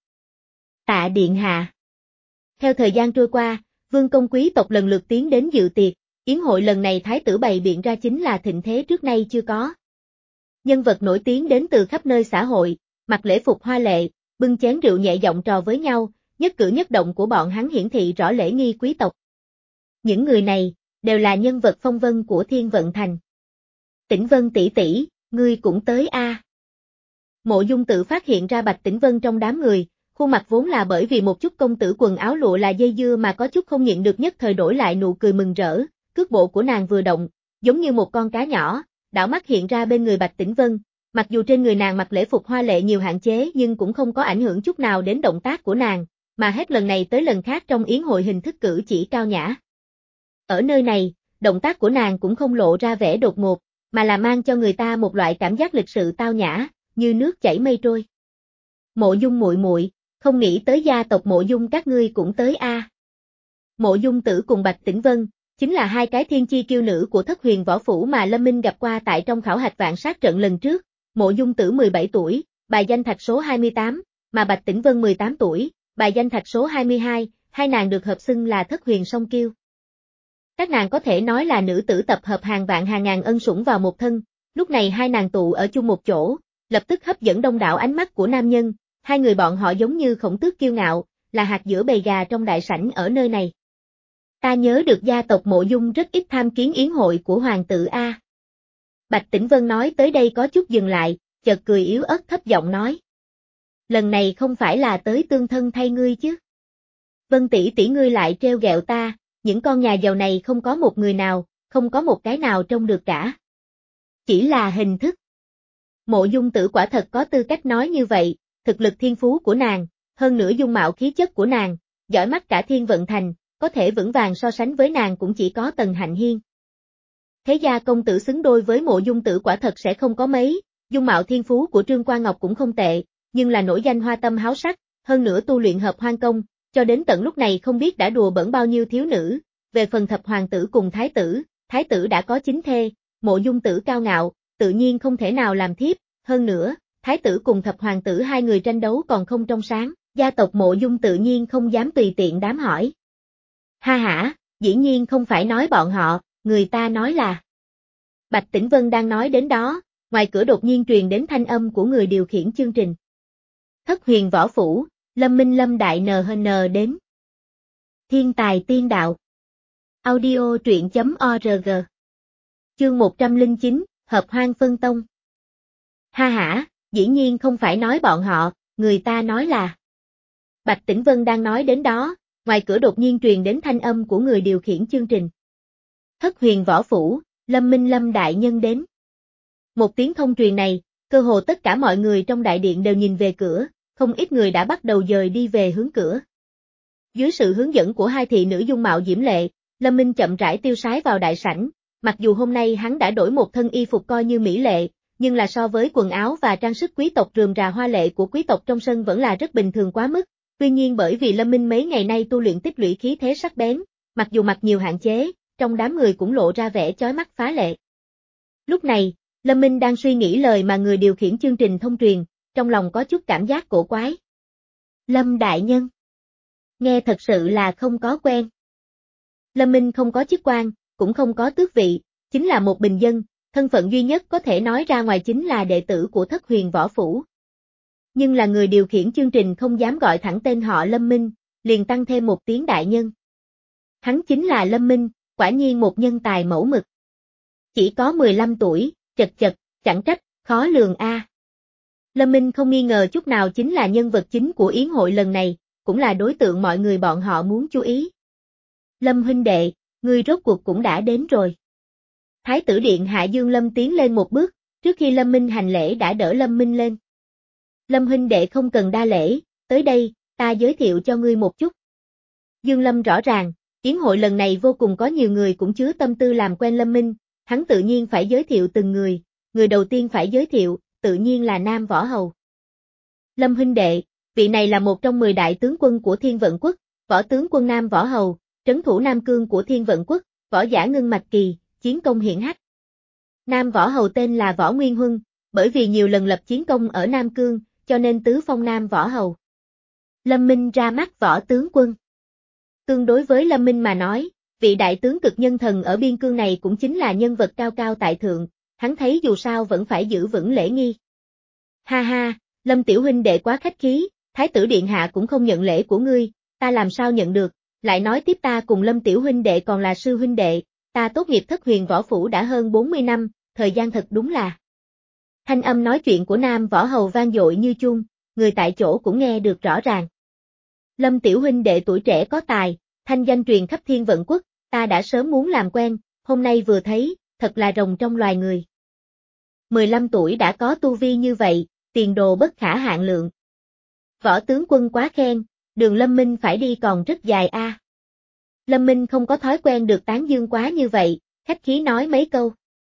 Tạ điện hạ. Theo thời gian trôi qua, Vương công quý tộc lần lượt tiến đến dự tiệc, yến hội lần này thái tử bày biện ra chính là thịnh thế trước nay chưa có. Nhân vật nổi tiếng đến từ khắp nơi xã hội, mặc lễ phục hoa lệ, bưng chén rượu nhẹ giọng trò với nhau, nhất cử nhất động của bọn hắn hiển thị rõ lễ nghi quý tộc. Những người này, đều là nhân vật phong vân của Thiên Vận Thành. Tĩnh Vân tỷ tỷ, ngươi cũng tới a. À. Mộ Dung Tự phát hiện ra Bạch Tĩnh Vân trong đám người, khuôn mặt vốn là bởi vì một chút công tử quần áo lụa là dây dưa mà có chút không nhịn được nhất thời đổi lại nụ cười mừng rỡ, cước bộ của nàng vừa động, giống như một con cá nhỏ, đảo mắt hiện ra bên người Bạch Tĩnh Vân, Mặc dù trên người nàng mặc lễ phục hoa lệ nhiều hạn chế nhưng cũng không có ảnh hưởng chút nào đến động tác của nàng, mà hết lần này tới lần khác trong yến hội hình thức cử chỉ cao nhã. Ở nơi này, động tác của nàng cũng không lộ ra vẻ đột ngột, mà là mang cho người ta một loại cảm giác lịch sự tao nhã, như nước chảy mây trôi. Mộ Dung muội muội, không nghĩ tới gia tộc Mộ Dung các ngươi cũng tới a. À. Mộ Dung Tử cùng Bạch Tĩnh Vân, chính là hai cái thiên chi kiêu nữ của Thất Huyền Võ Phủ mà Lâm Minh gặp qua tại trong khảo hạch vạn sát trận lần trước. Mộ Dung Tử mười bảy tuổi, bài danh thạch số hai mươi tám, mà Bạch Tĩnh Vân mười tám tuổi, bài danh thạch số hai mươi hai, hai nàng được hợp xưng là Thất Huyền song kiêu. Các nàng có thể nói là nữ tử tập hợp hàng vạn hàng ngàn ân sủng vào một thân, lúc này hai nàng tụ ở chung một chỗ, lập tức hấp dẫn đông đảo ánh mắt của nam nhân, hai người bọn họ giống như khổng tước kiêu ngạo, là hạt giữa bầy gà trong đại sảnh ở nơi này. Ta nhớ được gia tộc Mộ Dung rất ít tham kiến yến hội của hoàng tử A. Bạch Tĩnh Vân nói tới đây có chút dừng lại, chợt cười yếu ớt thấp giọng nói. Lần này không phải là tới tương thân thay ngươi chứ. Vân tỷ tỷ ngươi lại treo gẹo ta, những con nhà giàu này không có một người nào, không có một cái nào trông được cả. Chỉ là hình thức. Mộ Dung Tử quả thật có tư cách nói như vậy, thực lực thiên phú của nàng, hơn nữa dung mạo khí chất của nàng, giỏi mắt cả Thiên Vận Thành, có thể vững vàng so sánh với nàng cũng chỉ có Tần Hạnh Hiên. Thế gia công tử xứng đôi với Mộ Dung Tử quả thật sẽ không có mấy, dung mạo thiên phú của Trương Quan Ngọc cũng không tệ, nhưng là nổi danh hoa tâm háo sắc, hơn nữa tu luyện hợp hoang công, cho đến tận lúc này không biết đã đùa bỡn bao nhiêu thiếu nữ, về phần thập hoàng tử cùng thái tử, thái tử đã có chính thê, Mộ Dung Tử cao ngạo, tự nhiên không thể nào làm thiếp, hơn nữa, thái tử cùng thập hoàng tử hai người tranh đấu còn không trong sáng, gia tộc Mộ Dung tự nhiên không dám tùy tiện đám hỏi. Ha hả, dĩ nhiên không phải nói bọn họ, người ta nói là. Bạch Tĩnh Vân đang nói đến đó, ngoài cửa đột nhiên truyền đến thanh âm của người điều khiển chương trình. Thất Huyền Võ Phủ, Lâm Minh Lâm Đại en hát en đến. Thiên tài tiên đạo. Audio truyện chấm org. Chương một trăm lẻ chín, Hợp Hoang Phân Tông. Ha hả, dĩ nhiên không phải nói bọn họ, người ta nói là. Bạch Tĩnh Vân đang nói đến đó, ngoài cửa đột nhiên truyền đến thanh âm của người điều khiển chương trình. Thất Huyền Võ Phủ, Lâm Minh Lâm Đại Nhân đến. Một tiếng thông truyền này, cơ hồ tất cả mọi người trong đại điện đều nhìn về cửa, không ít người đã bắt đầu dời đi về hướng cửa. Dưới sự hướng dẫn của hai thị nữ dung mạo diễm lệ, Lâm Minh chậm rãi tiêu sái vào đại sảnh, mặc dù hôm nay hắn đã đổi một thân y phục coi như mỹ lệ, nhưng là so với quần áo và trang sức quý tộc rườm rà hoa lệ của quý tộc trong sân vẫn là rất bình thường quá mức. Tuy nhiên bởi vì Lâm Minh mấy ngày nay tu luyện tích lũy khí thế sắc bén, mặc dù mặc nhiều hạn chế, trong đám người cũng lộ ra vẻ chói mắt phá lệ. Lúc này, Lâm Minh đang suy nghĩ lời mà người điều khiển chương trình thông truyền, trong lòng có chút cảm giác cổ quái. Lâm Đại Nhân. Nghe thật sự là không có quen. Lâm Minh không có chức quan, cũng không có tước vị, chính là một bình dân, thân phận duy nhất có thể nói ra ngoài chính là đệ tử của Thất Huyền Võ Phủ. Nhưng là người điều khiển chương trình không dám gọi thẳng tên họ Lâm Minh, liền tăng thêm một tiếng đại nhân. Hắn chính là Lâm Minh, quả nhiên một nhân tài mẫu mực. Chỉ có mười lăm tuổi, chật chật, chẳng trách, khó lường a. À. Lâm Minh không nghi ngờ chút nào chính là nhân vật chính của yến hội lần này, cũng là đối tượng mọi người bọn họ muốn chú ý. Lâm huynh đệ, ngươi rốt cuộc cũng đã đến rồi. Thái tử điện hạ Dương Lâm tiến lên một bước, trước khi Lâm Minh hành lễ đã đỡ Lâm Minh lên. Lâm huynh đệ không cần đa lễ, tới đây, ta giới thiệu cho ngươi một chút. Dương Lâm rõ ràng, yến hội lần này vô cùng có nhiều người cũng chứa tâm tư làm quen Lâm Minh, hắn tự nhiên phải giới thiệu từng người, người đầu tiên phải giới thiệu, tự nhiên là Nam Võ Hầu. Lâm huynh đệ, vị này là một trong mười đại tướng quân của Thiên Vận Quốc, võ tướng quân Nam Võ Hầu, trấn thủ Nam Cương của Thiên Vận Quốc, võ giả ngưng mạch kỳ, chiến công hiển hách. Nam Võ Hầu tên là Võ Nguyên Huân, bởi vì nhiều lần lập chiến công ở Nam Cương, cho nên tứ phong Nam Võ Hầu. Lâm Minh ra mắt võ tướng quân. Tương đối với Lâm Minh mà nói, vị đại tướng cực nhân thần ở biên cương này cũng chính là nhân vật cao cao tại thượng, hắn thấy dù sao vẫn phải giữ vững lễ nghi. Ha ha, Lâm tiểu huynh đệ quá khách khí, thái tử điện hạ cũng không nhận lễ của ngươi, ta làm sao nhận được, lại nói tiếp ta cùng Lâm tiểu huynh đệ còn là sư huynh đệ, ta tốt nghiệp Thất Huyền Võ Phủ đã hơn bốn mươi năm, thời gian thật đúng là. Thanh âm nói chuyện của Nam Võ Hầu vang dội như chuông, người tại chỗ cũng nghe được rõ ràng. Lâm tiểu huynh đệ tuổi trẻ có tài, thanh danh truyền khắp Thiên Vận Quốc, ta đã sớm muốn làm quen, hôm nay vừa thấy, thật là rồng trong loài người. mười lăm tuổi đã có tu vi như vậy, tiền đồ bất khả hạn lượng. Võ tướng quân quá khen, đường Lâm Minh phải đi còn rất dài a. À. Lâm Minh không có thói quen được tán dương quá như vậy, khách khí nói mấy câu.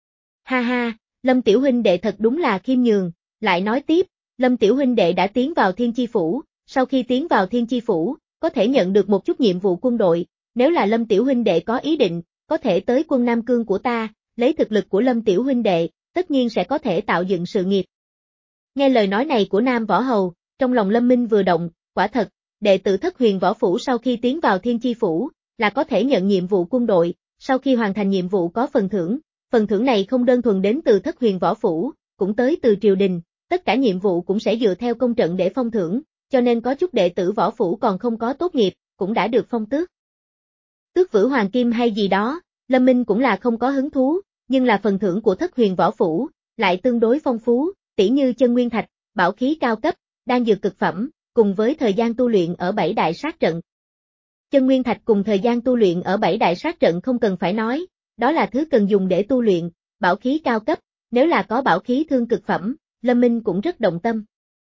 Ha ha, Lâm tiểu huynh đệ thật đúng là khiêm nhường, lại nói tiếp, Lâm tiểu huynh đệ đã tiến vào Thiên Chi Phủ, sau khi tiến vào Thiên Chi Phủ, có thể nhận được một chút nhiệm vụ quân đội, nếu là Lâm tiểu huynh đệ có ý định, có thể tới quân Nam Cương của ta, lấy thực lực của Lâm tiểu huynh đệ, tất nhiên sẽ có thể tạo dựng sự nghiệp. Nghe lời nói này của Nam Võ Hầu, trong lòng Lâm Minh vừa động, quả thật, đệ tử Thất Huyền Võ Phủ sau khi tiến vào Thiên Chi Phủ, là có thể nhận nhiệm vụ quân đội, sau khi hoàn thành nhiệm vụ có phần thưởng, phần thưởng này không đơn thuần đến từ Thất Huyền Võ Phủ, cũng tới từ triều đình, tất cả nhiệm vụ cũng sẽ dựa theo công trận để phong thưởng, cho nên có chút đệ tử Võ Phủ còn không có tốt nghiệp, cũng đã được phong tước. Tước Vữ Hoàng Kim hay gì đó, Lâm Minh cũng là không có hứng thú, nhưng là phần thưởng của Thất Huyền Võ Phủ, lại tương đối phong phú, tỉ như chân nguyên thạch, bảo khí cao cấp, đan dược cực phẩm, cùng với thời gian tu luyện ở bảy đại sát trận. Chân nguyên thạch cùng thời gian tu luyện ở bảy đại sát trận không cần phải nói, đó là thứ cần dùng để tu luyện, bảo khí cao cấp, nếu là có bảo khí thương cực phẩm, Lâm Minh cũng rất động tâm.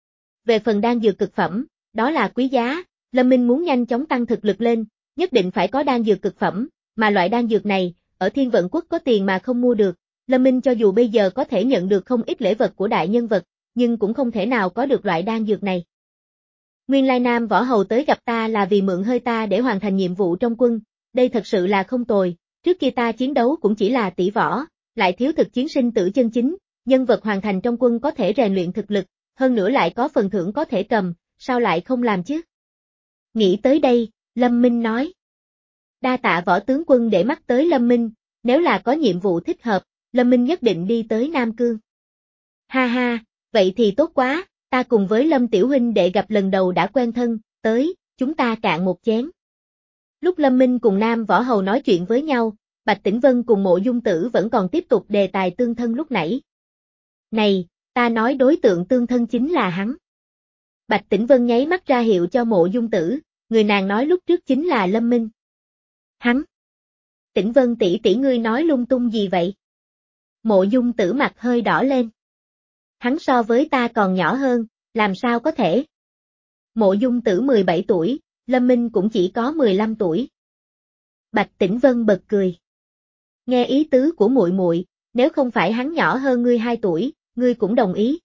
Về phần đan dược cực phẩm, đó là quý giá, Lâm Minh muốn nhanh chóng tăng thực lực lên, nhất định phải có đan dược cực phẩm, mà loại đan dược này, ở Thiên Vận Quốc có tiền mà không mua được, Lâm Minh cho dù bây giờ có thể nhận được không ít lễ vật của đại nhân vật, nhưng cũng không thể nào có được loại đan dược này. Nguyên lai Nam Võ Hầu tới gặp ta là vì mượn hơi ta để hoàn thành nhiệm vụ trong quân, đây thật sự là không tồi, trước kia ta chiến đấu cũng chỉ là tỷ võ, lại thiếu thực chiến sinh tử chân chính, nhân vật hoàn thành trong quân có thể rèn luyện thực lực, hơn nữa lại có phần thưởng có thể cầm, sao lại không làm chứ? Nghĩ tới đây, Lâm Minh nói. Đa tạ Võ tướng quân để mắt tới Lâm Minh, nếu là có nhiệm vụ thích hợp, Lâm Minh nhất định đi tới Nam Cương. Ha ha, vậy thì tốt quá, ta cùng với Lâm tiểu huynh đệ gặp lần đầu đã quen thân, tới, chúng ta cạn một chén. Lúc Lâm Minh cùng Nam Võ Hầu nói chuyện với nhau, Bạch Tĩnh Vân cùng Mộ Dung Tử vẫn còn tiếp tục đề tài tương thân lúc nãy. Này, ta nói đối tượng tương thân chính là hắn. Bạch Tĩnh Vân nháy mắt ra hiệu cho Mộ Dung Tử, người nàng nói lúc trước chính là Lâm Minh. Hắn. Tĩnh Vân tỷ tỷ ngươi nói lung tung gì vậy? Mộ Dung Tử mặt hơi đỏ lên. Hắn so với ta còn nhỏ hơn, làm sao có thể? Mộ Dung Tử mười bảy tuổi, Lâm Minh cũng chỉ có mười lăm tuổi. Bạch Tĩnh Vân bật cười. Nghe ý tứ của muội muội, nếu không phải hắn nhỏ hơn ngươi hai tuổi, ngươi cũng đồng ý.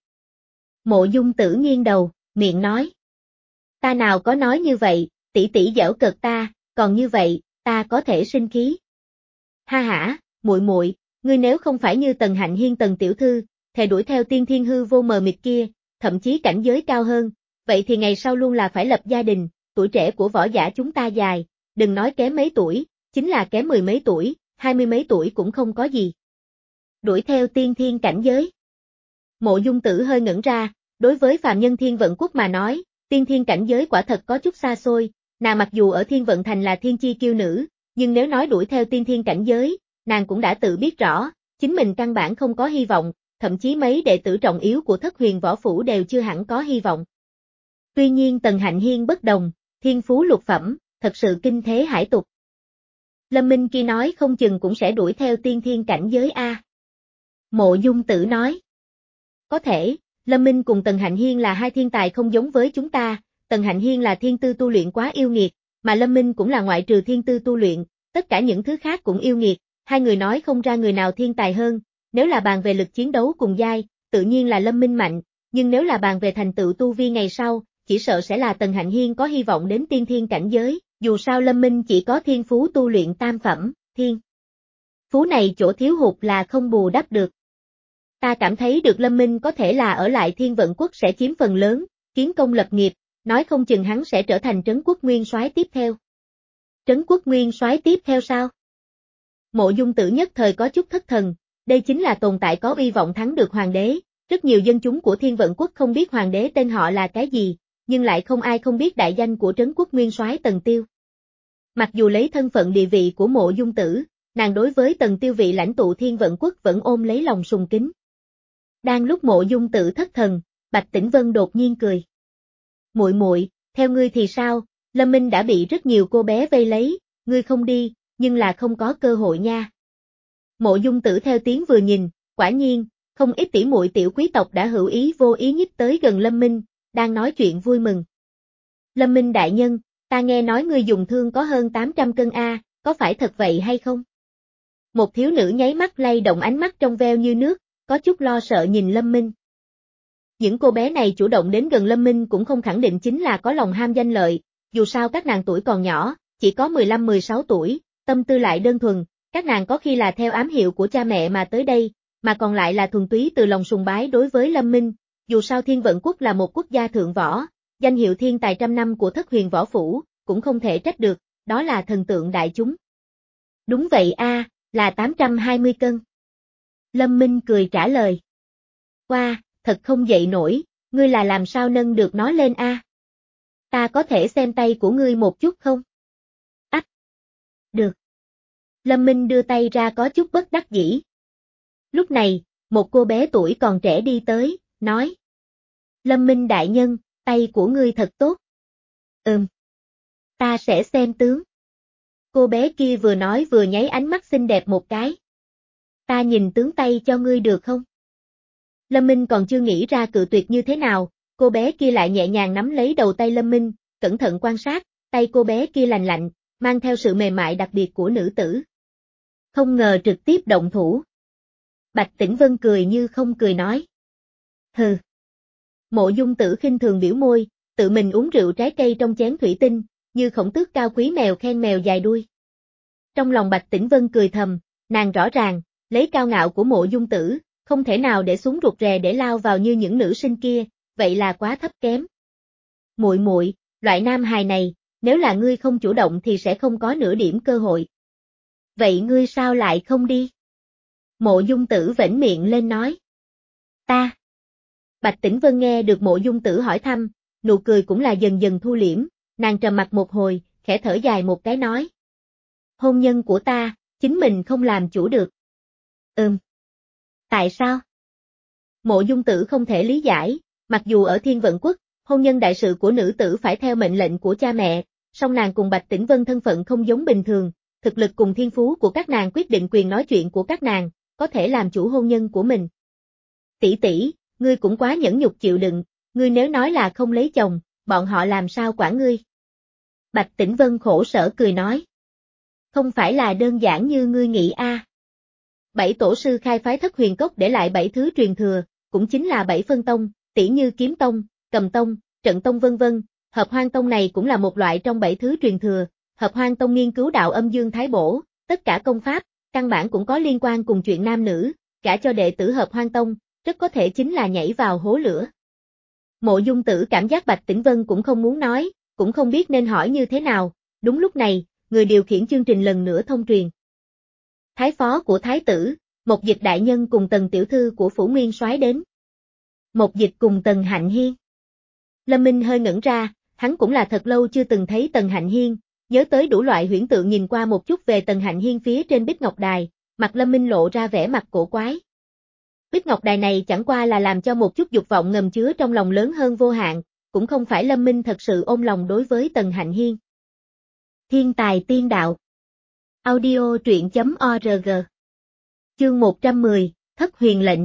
Mộ Dung Tử nghiêng đầu, miệng nói. Ta nào có nói như vậy, tỷ tỷ giễu cợt ta, còn như vậy, ta có thể sinh khí. Ha hả, muội muội, ngươi nếu không phải như Tần Hạnh Hiên Tần tiểu thư, thề đuổi theo tiên thiên hư vô mờ mịt kia, thậm chí cảnh giới cao hơn, vậy thì ngày sau luôn là phải lập gia đình, tuổi trẻ của võ giả chúng ta dài, đừng nói kém mấy tuổi, chính là kém mười mấy tuổi, hai mươi mấy tuổi cũng không có gì. Đuổi theo tiên thiên cảnh giới. Mộ Dung Tử hơi ngẩn ra, đối với phàm nhân Thiên Vận Quốc mà nói, tiên thiên cảnh giới quả thật có chút xa xôi, nàng mặc dù ở Thiên Vận Thành là thiên chi kiêu nữ, nhưng nếu nói đuổi theo tiên thiên cảnh giới, nàng cũng đã tự biết rõ, chính mình căn bản không có hy vọng, thậm chí mấy đệ tử trọng yếu của Thất Huyền Võ Phủ đều chưa hẳn có hy vọng. Tuy nhiên Tần Hạnh Hiên bất đồng, thiên phú lục phẩm, thật sự kinh thế hải tục. Lâm Minh kia nói không chừng cũng sẽ đuổi theo tiên thiên cảnh giới A. Mộ Dung Tử nói. Có thể, Lâm Minh cùng Tần Hạnh Hiên là hai thiên tài không giống với chúng ta, Tần Hạnh Hiên là thiên tư tu luyện quá yêu nghiệt, mà Lâm Minh cũng là ngoại trừ thiên tư tu luyện, tất cả những thứ khác cũng yêu nghiệt, hai người nói không ra người nào thiên tài hơn, nếu là bàn về lực chiến đấu cùng giai, tự nhiên là Lâm Minh mạnh, nhưng nếu là bàn về thành tựu tu vi ngày sau, chỉ sợ sẽ là Tần Hạnh Hiên có hy vọng đến tiên thiên cảnh giới, dù sao Lâm Minh chỉ có thiên phú tu luyện tam phẩm, thiên. Phú này chỗ thiếu hụt là không bù đắp được. Ta cảm thấy được Lâm Minh có thể là ở lại Thiên Vận Quốc sẽ chiếm phần lớn, kiến công lập nghiệp, nói không chừng hắn sẽ trở thành Trấn Quốc Nguyên Soái tiếp theo. Trấn Quốc Nguyên Soái tiếp theo sao? Mộ Dung Tử nhất thời có chút thất thần, đây chính là tồn tại có uy vọng thắng được hoàng đế, rất nhiều dân chúng của Thiên Vận Quốc không biết hoàng đế tên họ là cái gì, nhưng lại không ai không biết đại danh của Trấn Quốc Nguyên Soái Tần Tiêu. Mặc dù lấy thân phận địa vị của Mộ Dung Tử, nàng đối với Tần Tiêu vị lãnh tụ Thiên Vận Quốc vẫn ôm lấy lòng sùng kính. Đang lúc Mộ Dung Tử thất thần, Bạch Tĩnh Vân đột nhiên cười. Muội muội, theo ngươi thì sao? Lâm Minh đã bị rất nhiều cô bé vây lấy, ngươi không đi, nhưng là không có cơ hội nha. Mộ Dung Tử theo tiếng vừa nhìn, quả nhiên, Không ít tỷ muội tiểu quý tộc đã hữu ý vô ý nhích tới gần Lâm Minh, đang nói chuyện vui mừng. Lâm Minh đại nhân, ta nghe nói ngươi dùng thương có hơn tám trăm cân a, có phải thật vậy hay không? Một thiếu nữ nháy mắt lay động ánh mắt trong veo như nước, có chút lo sợ nhìn Lâm Minh. Những cô bé này chủ động đến gần Lâm Minh cũng không khẳng định chính là có lòng ham danh lợi, dù sao các nàng tuổi còn nhỏ, chỉ có mười lăm mười sáu tuổi, tâm tư lại đơn thuần, các nàng có khi là theo ám hiệu của cha mẹ mà tới đây, mà còn lại là thuần túy từ lòng sùng bái đối với Lâm Minh, dù sao Thiên Vận Quốc là một quốc gia thượng võ, danh hiệu thiên tài trăm năm của Thất Huyền Võ Phủ, cũng không thể trách được, đó là thần tượng đại chúng. Đúng vậy a, là tám trăm hai mươi cân. Lâm Minh cười trả lời. Wow, thật không dậy nổi, ngươi là làm sao nâng được nó lên a? Ta có thể xem tay của ngươi một chút không? Ách. Được. Lâm Minh đưa tay ra có chút bất đắc dĩ. Lúc này, một cô bé tuổi còn trẻ đi tới, nói. Lâm Minh đại nhân, tay của ngươi thật tốt. Ừm. Ta sẽ xem tướng. Cô bé kia vừa nói vừa nháy ánh mắt xinh đẹp một cái. Ta nhìn tướng tay cho ngươi được không? Lâm Minh còn chưa nghĩ ra cự tuyệt như thế nào, cô bé kia lại nhẹ nhàng nắm lấy đầu tay Lâm Minh, cẩn thận quan sát, tay cô bé kia lành lạnh, mang theo sự mềm mại đặc biệt của nữ tử. Không ngờ trực tiếp động thủ. Bạch Tĩnh Vân cười như không cười nói. Hừ. Mộ Dung Tử khinh thường biểu môi, tự mình uống rượu trái cây trong chén thủy tinh, như khổng tước cao quý mèo khen mèo dài đuôi. Trong lòng Bạch Tĩnh Vân cười thầm, nàng rõ ràng, lấy cao ngạo của Mộ Dung Tử, không thể nào để xuống rụt rè để lao vào như những nữ sinh kia, vậy là quá thấp kém. Muội muội, loại nam hài này, nếu là ngươi không chủ động thì sẽ không có nửa điểm cơ hội. Vậy ngươi sao lại không đi? Mộ Dung Tử vểnh miệng lên nói. Ta. Bạch Tĩnh Vân nghe được Mộ Dung Tử hỏi thăm, nụ cười cũng là dần dần thu liễm, nàng trầm mặt một hồi, khẽ thở dài một cái nói. Hôn nhân của ta, chính mình không làm chủ được. Ừm. Tại sao? Mộ Dung Tử không thể lý giải, mặc dù ở Thiên Vận Quốc, hôn nhân đại sự của nữ tử phải theo mệnh lệnh của cha mẹ, song nàng cùng Bạch Tĩnh Vân thân phận không giống bình thường, thực lực cùng thiên phú của các nàng quyết định quyền nói chuyện của các nàng, có thể làm chủ hôn nhân của mình. Tỷ tỷ, ngươi cũng quá nhẫn nhục chịu đựng, ngươi nếu nói là không lấy chồng, bọn họ làm sao quản ngươi? Bạch Tĩnh Vân khổ sở cười nói. Không phải là đơn giản như ngươi nghĩ a. À. Bảy tổ sư khai phái Thất Huyền Cốc để lại bảy thứ truyền thừa, cũng chính là bảy phân tông, tỉ như kiếm tông, cầm tông, trận tông vân vân, hợp hoang tông này cũng là một loại trong bảy thứ truyền thừa, hợp hoang tông nghiên cứu đạo âm dương thái bổ, tất cả công pháp, căn bản cũng có liên quan cùng chuyện nam nữ, cả cho đệ tử hợp hoang tông, rất có thể chính là nhảy vào hố lửa. Mộ Dung Tử cảm giác Bạch Tĩnh Vân cũng không muốn nói, cũng không biết nên hỏi như thế nào, đúng lúc này, người điều khiển chương trình lần nữa thông truyền. Thái phó của thái tử, Mộc Dịch đại nhân cùng Tần tiểu thư của phủ nguyên soái đến. Mộc Dịch cùng Tần Hạnh Hiên. Lâm Minh hơi ngẩn ra, hắn cũng là thật lâu chưa từng thấy Tần Hạnh Hiên, nhớ tới đủ loại huyễn tượng nhìn qua một chút về Tần Hạnh Hiên phía trên Bích Ngọc Đài, mặt Lâm Minh lộ ra vẻ mặt cổ quái. Bích Ngọc Đài này chẳng qua là làm cho một chút dục vọng ngầm chứa trong lòng lớn hơn vô hạn, cũng không phải Lâm Minh thật sự ôm lòng đối với Tần Hạnh Hiên. Thiên tài tiên đạo. Audio truyện chấm org. Chương một trăm mười, Thất Huyền lệnh.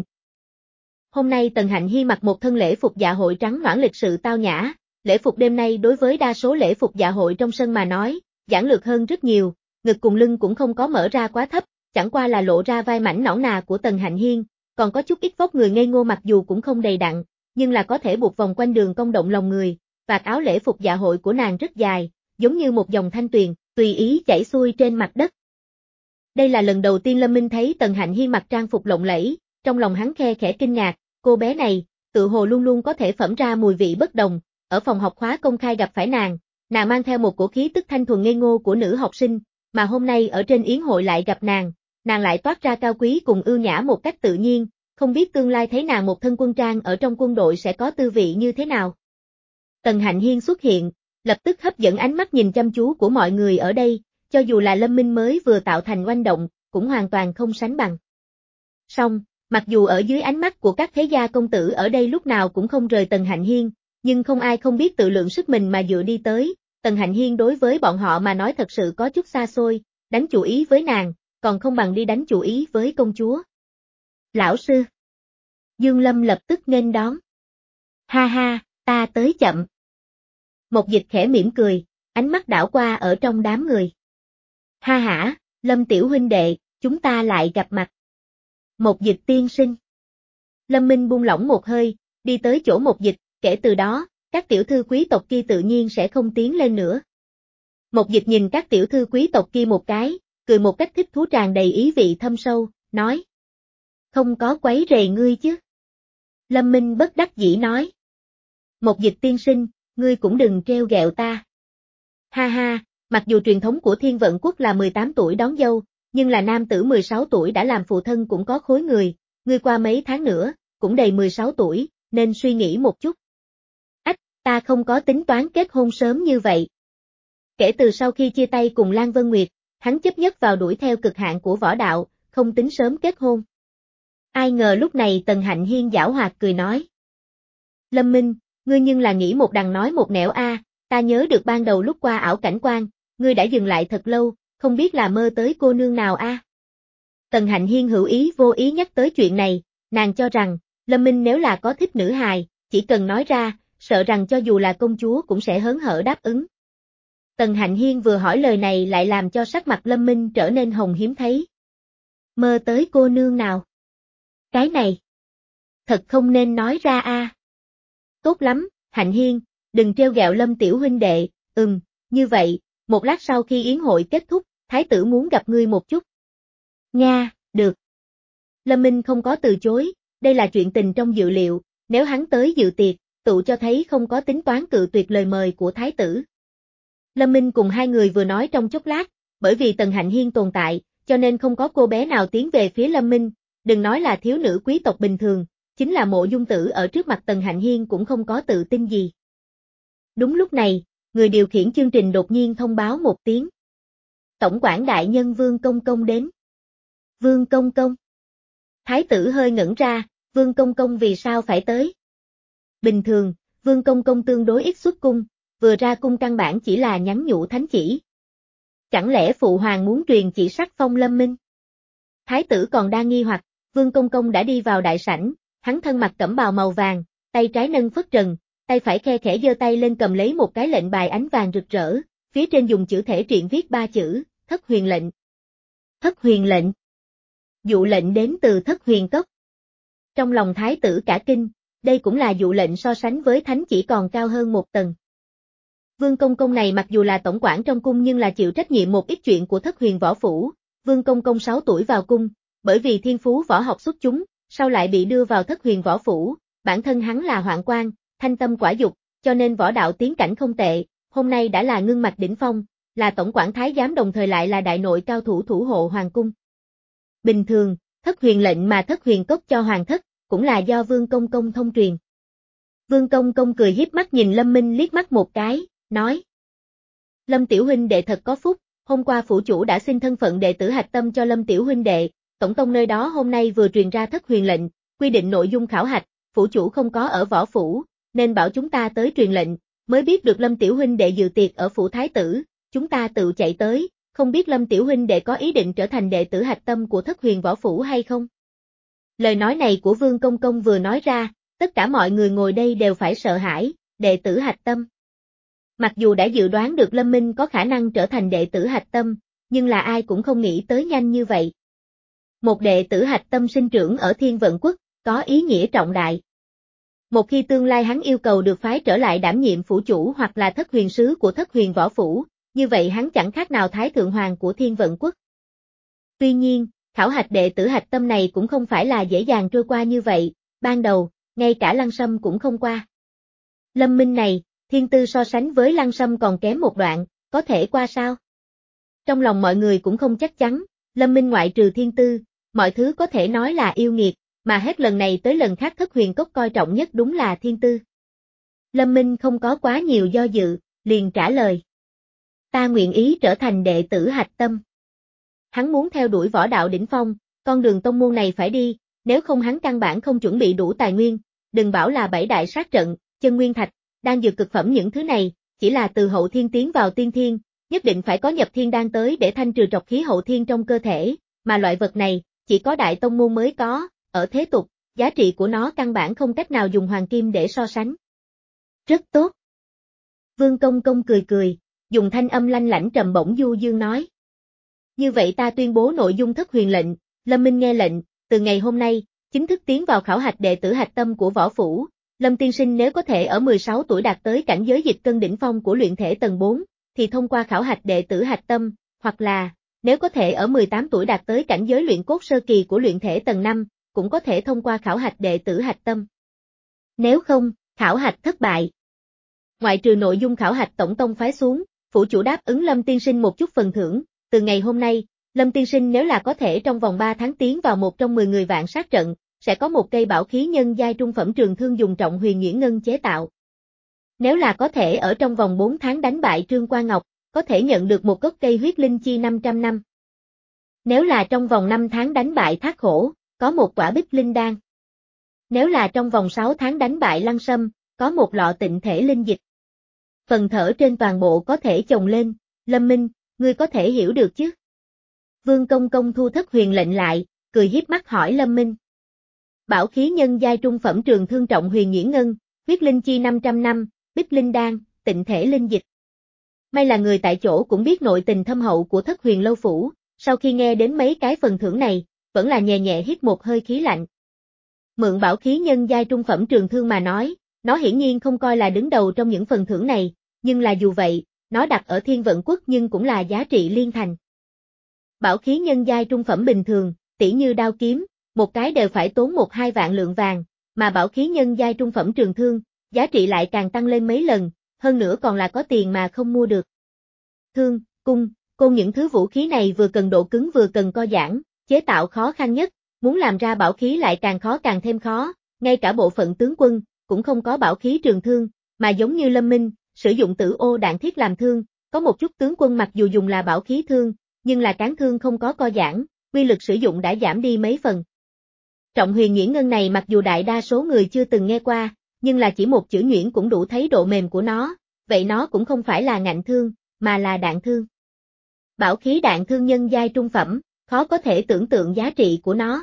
Hôm nay Tần Hạnh Hiên mặc một thân lễ phục dạ hội trắng noãn lịch sự tao nhã, lễ phục đêm nay đối với đa số lễ phục dạ hội trong sân mà nói, giản lược hơn rất nhiều, ngực cùng lưng cũng không có mở ra quá thấp, chẳng qua là lộ ra vai mảnh nõn nà của Tần Hạnh Hiên, còn có chút ít vóc người ngây ngô mặc dù cũng không đầy đặn, nhưng là có thể buộc vòng quanh đường cong động lòng người, vạt áo lễ phục dạ hội của nàng rất dài, giống như một dòng thanh tuyền, tùy ý chảy xuôi trên mặt đất. Đây là lần đầu tiên Lâm Minh thấy Tần Hạnh Hiên mặc trang phục lộng lẫy, trong lòng hắn khe khẽ kinh ngạc, cô bé này, tự hồ luôn luôn có thể phẩm ra mùi vị bất đồng, ở phòng học khóa công khai gặp phải nàng, nàng mang theo một cổ khí tức thanh thuần ngây ngô của nữ học sinh, mà hôm nay ở trên yến hội lại gặp nàng, nàng lại toát ra cao quý cùng ưu nhã một cách tự nhiên, không biết tương lai thấy nàng một thân quân trang ở trong quân đội sẽ có tư vị như thế nào. Tần Hạnh Hiên xuất hiện, lập tức hấp dẫn ánh mắt nhìn chăm chú của mọi người ở đây, cho dù là Lâm Minh mới vừa tạo thành oanh động, cũng hoàn toàn không sánh bằng. Song, mặc dù ở dưới ánh mắt của các thế gia công tử ở đây lúc nào cũng không rời Tần Hạnh Hiên, nhưng không ai không biết tự lượng sức mình mà dựa đi tới, Tần Hạnh Hiên đối với bọn họ mà nói thật sự có chút xa xôi, đánh chủ ý với nàng, còn không bằng đi đánh chủ ý với công chúa. Lão sư. Dương Lâm lập tức nghênh đón. Ha ha, ta tới chậm. Một Dịch khẽ mỉm cười, ánh mắt đảo qua ở trong đám người. Ha hả, Lâm tiểu huynh đệ, chúng ta lại gặp mặt. Một Dịch tiên sinh. Lâm Minh buông lỏng một hơi, đi tới chỗ Một Dịch, kể từ đó, các tiểu thư quý tộc kia tự nhiên sẽ không tiến lên nữa. Một Dịch nhìn các tiểu thư quý tộc kia một cái, cười một cách thích thú tràn đầy ý vị thâm sâu, nói. Không có quấy rầy ngươi chứ. Lâm Minh bất đắc dĩ nói. Một Dịch tiên sinh, ngươi cũng đừng treo gẹo ta. Ha ha, mặc dù truyền thống của Thiên Vận Quốc là mười tám tuổi đón dâu, nhưng là nam tử mười sáu tuổi đã làm phụ thân cũng có khối người, ngươi qua mấy tháng nữa, cũng đầy mười sáu tuổi, nên suy nghĩ một chút. Ách, ta không có tính toán kết hôn sớm như vậy. Kể từ sau khi chia tay cùng Lan Vân Nguyệt, hắn chấp nhất vào đuổi theo cực hạn của võ đạo, không tính sớm kết hôn. Ai ngờ lúc này Tần Hạnh Hiên giảo hoạt cười nói. Lâm Minh, ngươi nhưng là nghĩ một đằng nói một nẻo a, ta nhớ được ban đầu lúc qua ảo cảnh quan, ngươi đã dừng lại thật lâu, không biết là mơ tới cô nương nào a. Tần Hạnh Hiên hữu ý vô ý nhắc tới chuyện này, nàng cho rằng, Lâm Minh nếu là có thích nữ hài, chỉ cần nói ra, sợ rằng cho dù là công chúa cũng sẽ hớn hở đáp ứng. Tần Hạnh Hiên vừa hỏi lời này lại làm cho sắc mặt Lâm Minh trở nên hồng hiếm thấy. Mơ tới cô nương nào? Cái này, thật không nên nói ra a. Tốt lắm, Hạnh Hiên, đừng treo gẹo Lâm tiểu huynh đệ, ừm, như vậy, một lát sau khi yến hội kết thúc, thái tử muốn gặp ngươi một chút. Nha, được. Lâm Minh không có từ chối, đây là chuyện tình trong dự liệu, nếu hắn tới dự tiệc, tụ cho thấy không có tính toán cự tuyệt lời mời của thái tử. Lâm Minh cùng hai người vừa nói trong chốc lát, bởi vì Tần Hạnh Hiên tồn tại, cho nên không có cô bé nào tiến về phía Lâm Minh, đừng nói là thiếu nữ quý tộc bình thường, chính là Mộ Dung Tử ở trước mặt Tần Hạnh Hiên cũng không có tự tin gì. Đúng lúc này, người điều khiển chương trình đột nhiên thông báo một tiếng. Tổng quản đại nhân Vương Công Công đến. Vương Công Công. Thái tử hơi ngẩn ra, Vương Công Công vì sao phải tới? Bình thường, Vương Công Công tương đối ít xuất cung, vừa ra cung căn bản chỉ là nhắn nhủ thánh chỉ. Chẳng lẽ phụ hoàng muốn truyền chỉ sắc phong Lâm Minh? Thái tử còn đang nghi hoặc, Vương Công Công đã đi vào đại sảnh, hắn thân mặc cẩm bào màu vàng, tay trái nâng phất trần, tay phải khe khẽ giơ tay lên cầm lấy một cái lệnh bài ánh vàng rực rỡ, phía trên dùng chữ thể triện viết ba chữ, Thất Huyền lệnh. Thất Huyền lệnh. Dụ lệnh đến từ Thất Huyền cốc. Trong lòng thái tử cả kinh, đây cũng là dụ lệnh so sánh với thánh chỉ còn cao hơn một tầng. Vương Công Công này mặc dù là tổng quản trong cung nhưng là chịu trách nhiệm một ít chuyện của Thất Huyền võ phủ. Vương Công Công sáu tuổi vào cung, bởi vì thiên phú võ học xuất chúng, sau lại bị đưa vào Thất Huyền võ phủ, bản thân hắn là hoạn quan, thanh tâm quả dục, cho nên võ đạo tiến cảnh không tệ, hôm nay đã là ngưng mạch đỉnh phong, là tổng quản thái giám đồng thời lại là đại nội cao thủ thủ hộ hoàng cung. Bình thường, Thất Huyền lệnh mà Thất Huyền cốc cho hoàng thất, cũng là do Vương Công Công thông truyền. Vương Công Công cười hiếp mắt nhìn Lâm Minh liếc mắt một cái, nói. Lâm tiểu huynh đệ thật có phúc, hôm qua phủ chủ đã xin thân phận đệ tử hạch tâm cho Lâm tiểu huynh đệ, tổng tông nơi đó hôm nay vừa truyền ra Thất Huyền lệnh, quy định nội dung khảo hạch, phủ chủ không có ở võ phủ, nên bảo chúng ta tới truyền lệnh, mới biết được Lâm tiểu huynh đệ dự tiệc ở phủ thái tử, chúng ta tự chạy tới, không biết Lâm tiểu huynh đệ có ý định trở thành đệ tử hạch tâm của Thất Huyền võ phủ hay không? Lời nói này của Vương Công Công vừa nói ra, tất cả mọi người ngồi đây đều phải sợ hãi, đệ tử hạch tâm. Mặc dù đã dự đoán được Lâm Minh có khả năng trở thành đệ tử hạch tâm, nhưng là ai cũng không nghĩ tới nhanh như vậy. Một đệ tử hạch tâm sinh trưởng ở Thiên Vận Quốc, có ý nghĩa trọng đại. Một khi tương lai hắn yêu cầu được phái trở lại đảm nhiệm phủ chủ hoặc là Thất Huyền sứ của Thất Huyền võ phủ, như vậy hắn chẳng khác nào Thái Thượng Hoàng của Thiên Vận Quốc. Tuy nhiên, khảo hạch đệ tử hạch tâm này cũng không phải là dễ dàng trôi qua như vậy, ban đầu, ngay cả Lăng Sâm cũng không qua. Lâm Minh này, thiên tư so sánh với Lăng Sâm còn kém một đoạn, có thể qua sao? Trong lòng mọi người cũng không chắc chắn, Lâm Minh ngoại trừ thiên tư, mọi thứ có thể nói là yêu nghiệt, mà hết lần này tới lần khác Thất Huyền cốc coi trọng nhất đúng là thiên tư. Lâm Minh không có quá nhiều do dự, liền trả lời. Ta nguyện ý trở thành đệ tử hạch tâm. Hắn muốn theo đuổi võ đạo đỉnh phong, con đường tông môn này phải đi, nếu không hắn căn bản không chuẩn bị đủ tài nguyên, đừng bảo là bảy đại sát trận, chân nguyên thạch, đan dược cực phẩm những thứ này, chỉ là từ hậu thiên tiến vào tiên thiên, nhất định phải có nhập thiên đan tới để thanh trừ trọc khí hậu thiên trong cơ thể, mà loại vật này, chỉ có đại tông môn mới có, ở thế tục, giá trị của nó căn bản không cách nào dùng hoàng kim để so sánh. Rất tốt. Vương Công Công cười cười, dùng thanh âm lanh lảnh trầm bổng du dương nói. Như vậy ta tuyên bố nội dung thất huyền lệnh, Lâm Minh nghe lệnh, từ ngày hôm nay, chính thức tiến vào khảo hạch đệ tử hạch tâm của võ phủ. Lâm tiên sinh nếu có thể ở mười sáu tuổi đạt tới cảnh giới dịch cân đỉnh phong của luyện thể tầng bốn, thì thông qua khảo hạch đệ tử hạch tâm, hoặc là, nếu có thể ở mười tám tuổi đạt tới cảnh giới luyện cốt sơ kỳ của luyện thể tầng năm, cũng có thể thông qua khảo hạch đệ tử hạch tâm. Nếu không, khảo hạch thất bại. Ngoại trừ nội dung khảo hạch tổng tông phái xuống, phủ chủ đáp ứng Lâm tiên sinh một chút phần thưởng, từ ngày hôm nay, Lâm tiên sinh nếu là có thể trong vòng ba tháng tiến vào một trong mười người vạn sát trận, sẽ có một cây bảo khí nhân giai trung phẩm trường thương dùng trọng huyền nghĩa ngân chế tạo. Nếu là có thể ở trong vòng bốn tháng đánh bại Trương Quan Ngọc, có thể nhận được một gốc cây huyết linh chi năm trăm năm. Nếu là trong vòng năm tháng đánh bại Thác Hổ, có một quả bích linh đan. Nếu là trong vòng sáu tháng đánh bại Lăng Sâm, có một lọ tịnh thể linh dịch. Phần thở trên toàn bộ có thể chồng lên, Lâm Minh, ngươi có thể hiểu được chứ? Vương Công Công thu thất huyền lệnh lại, cười hiếp mắt hỏi Lâm Minh. Bảo khí nhân giai trung phẩm trường thương trọng huyền nghĩa ngân, huyết linh chi năm trăm năm, bích linh đan, tịnh thể linh dịch. May là người tại chỗ cũng biết nội tình thâm hậu của thất huyền lâu phủ, sau khi nghe đến mấy cái phần thưởng này, vẫn là nhẹ nhẹ hít một hơi khí lạnh. Mượn bảo khí nhân giai trung phẩm trường thương mà nói, nó hiển nhiên không coi là đứng đầu trong những phần thưởng này, nhưng là dù vậy, nó đặt ở Thiên Vận Quốc nhưng cũng là giá trị liên thành. Bảo khí nhân giai trung phẩm bình thường, tỉ như đao kiếm, một cái đều phải tốn một hai vạn lượng vàng, mà bảo khí nhân giai trung phẩm trường thương, giá trị lại càng tăng lên mấy lần, hơn nữa còn là có tiền mà không mua được. Thương, cung, côn những thứ vũ khí này vừa cần độ cứng vừa cần co giãn, chế tạo khó khăn nhất, muốn làm ra bảo khí lại càng khó càng thêm khó, ngay cả bộ phận tướng quân, cũng không có bảo khí trường thương, mà giống như Lâm Minh, sử dụng tử ô đạn thiết làm thương, có một chút tướng quân mặc dù dùng là bảo khí thương, nhưng là cán thương không có co giãn, uy lực sử dụng đã giảm đi mấy phần. Trọng huyền nhuyễn ngân này mặc dù đại đa số người chưa từng nghe qua, nhưng là chỉ một chữ nhuyễn cũng đủ thấy độ mềm của nó, vậy nó cũng không phải là ngạnh thương, mà là đạn thương. Bảo khí đạn thương nhân giai trung phẩm, khó có thể tưởng tượng giá trị của nó.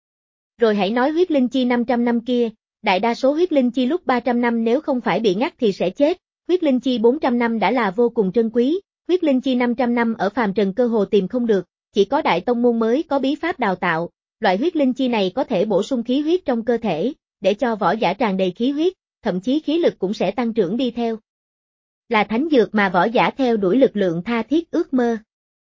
Rồi hãy nói huyết linh chi năm trăm năm kia, đại đa số huyết linh chi lúc ba trăm năm nếu không phải bị ngắt thì sẽ chết, huyết linh chi bốn trăm năm đã là vô cùng trân quý, huyết linh chi năm trăm năm ở phàm trần cơ hồ tìm không được, chỉ có đại tông môn mới có bí pháp đào tạo, loại huyết linh chi này có thể bổ sung khí huyết trong cơ thể, để cho võ giả tràn đầy khí huyết, thậm chí khí lực cũng sẽ tăng trưởng đi theo. Là thánh dược mà võ giả theo đuổi lực lượng tha thiết ước mơ.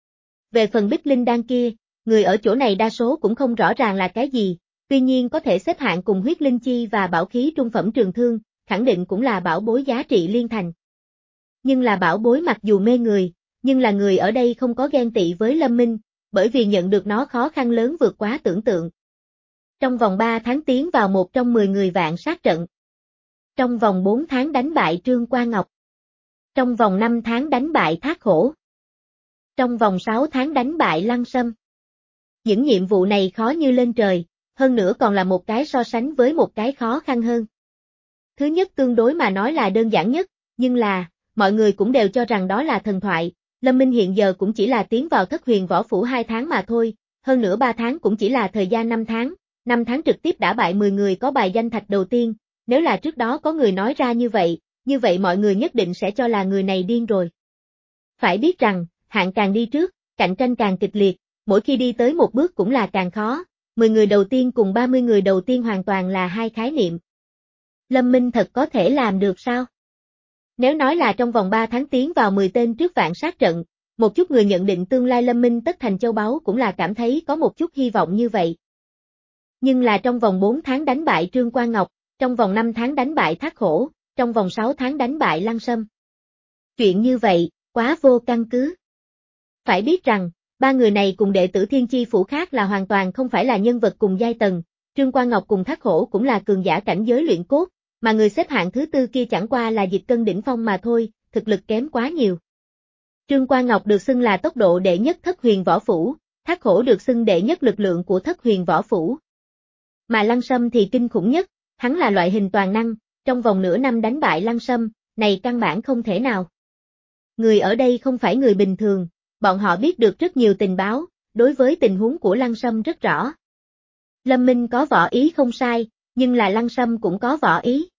Về phần bích linh đan kia, người ở chỗ này đa số cũng không rõ ràng là cái gì, tuy nhiên có thể xếp hạng cùng huyết linh chi và bảo khí trung phẩm trường thương, khẳng định cũng là bảo bối giá trị liên thành. Nhưng là bảo bối mặc dù mê người, nhưng là người ở đây không có ghen tị với Lâm Minh, bởi vì nhận được nó khó khăn lớn vượt quá tưởng tượng. Trong vòng ba tháng tiến vào một trong mười người vạn sát trận. Trong vòng bốn tháng đánh bại Trương Quan Ngọc. Trong vòng năm tháng đánh bại Thác Hổ. Trong vòng sáu tháng đánh bại Lăng Sâm. Những nhiệm vụ này khó như lên trời, hơn nữa còn là một cái so sánh với một cái khó khăn hơn. Thứ nhất tương đối mà nói là đơn giản nhất, nhưng là, mọi người cũng đều cho rằng đó là thần thoại, Lâm Minh hiện giờ cũng chỉ là tiến vào thất huyền võ phủ hai tháng mà thôi, hơn nữa ba tháng cũng chỉ là thời gian năm tháng, năm tháng trực tiếp đã bại mười người có bài danh thạch đầu tiên, nếu là trước đó có người nói ra như vậy, như vậy mọi người nhất định sẽ cho là người này điên rồi. Phải biết rằng, hạng càng đi trước, cạnh tranh càng kịch liệt, mỗi khi đi tới một bước cũng là càng khó, mười người đầu tiên cùng ba mươi người đầu tiên hoàn toàn là hai khái niệm. Lâm Minh thật có thể làm được sao? Nếu nói là trong vòng ba tháng tiến vào mười tên trước vạn sát trận, một chút người nhận định tương lai Lâm Minh tất thành châu báu cũng là cảm thấy có một chút hy vọng như vậy. Nhưng là trong vòng bốn tháng đánh bại Trương Quan Ngọc, trong vòng năm tháng đánh bại Thác Hổ, trong vòng sáu tháng đánh bại Lăng Sâm. Chuyện như vậy, quá vô căn cứ. Phải biết rằng, ba người này cùng đệ tử Thiên Chi Phủ khác là hoàn toàn không phải là nhân vật cùng giai tầng, Trương Quan Ngọc cùng Thác Hổ cũng là cường giả cảnh giới luyện cốt, mà người xếp hạng thứ tư kia chẳng qua là dịch cân đỉnh phong mà thôi, thực lực kém quá nhiều. Trương Quan Ngọc được xưng là tốc độ đệ nhất thất huyền võ phủ, Thác Hổ được xưng đệ nhất lực lượng của thất huyền võ phủ. Mà Lăng Sâm thì kinh khủng nhất, hắn là loại hình toàn năng, trong vòng nửa năm đánh bại Lăng Sâm, này căn bản không thể nào. Người ở đây không phải người bình thường, bọn họ biết được rất nhiều tình báo, đối với tình huống của Lăng Sâm rất rõ. Lâm Minh có võ ý không sai, nhưng là Lăng Sâm cũng có võ ý.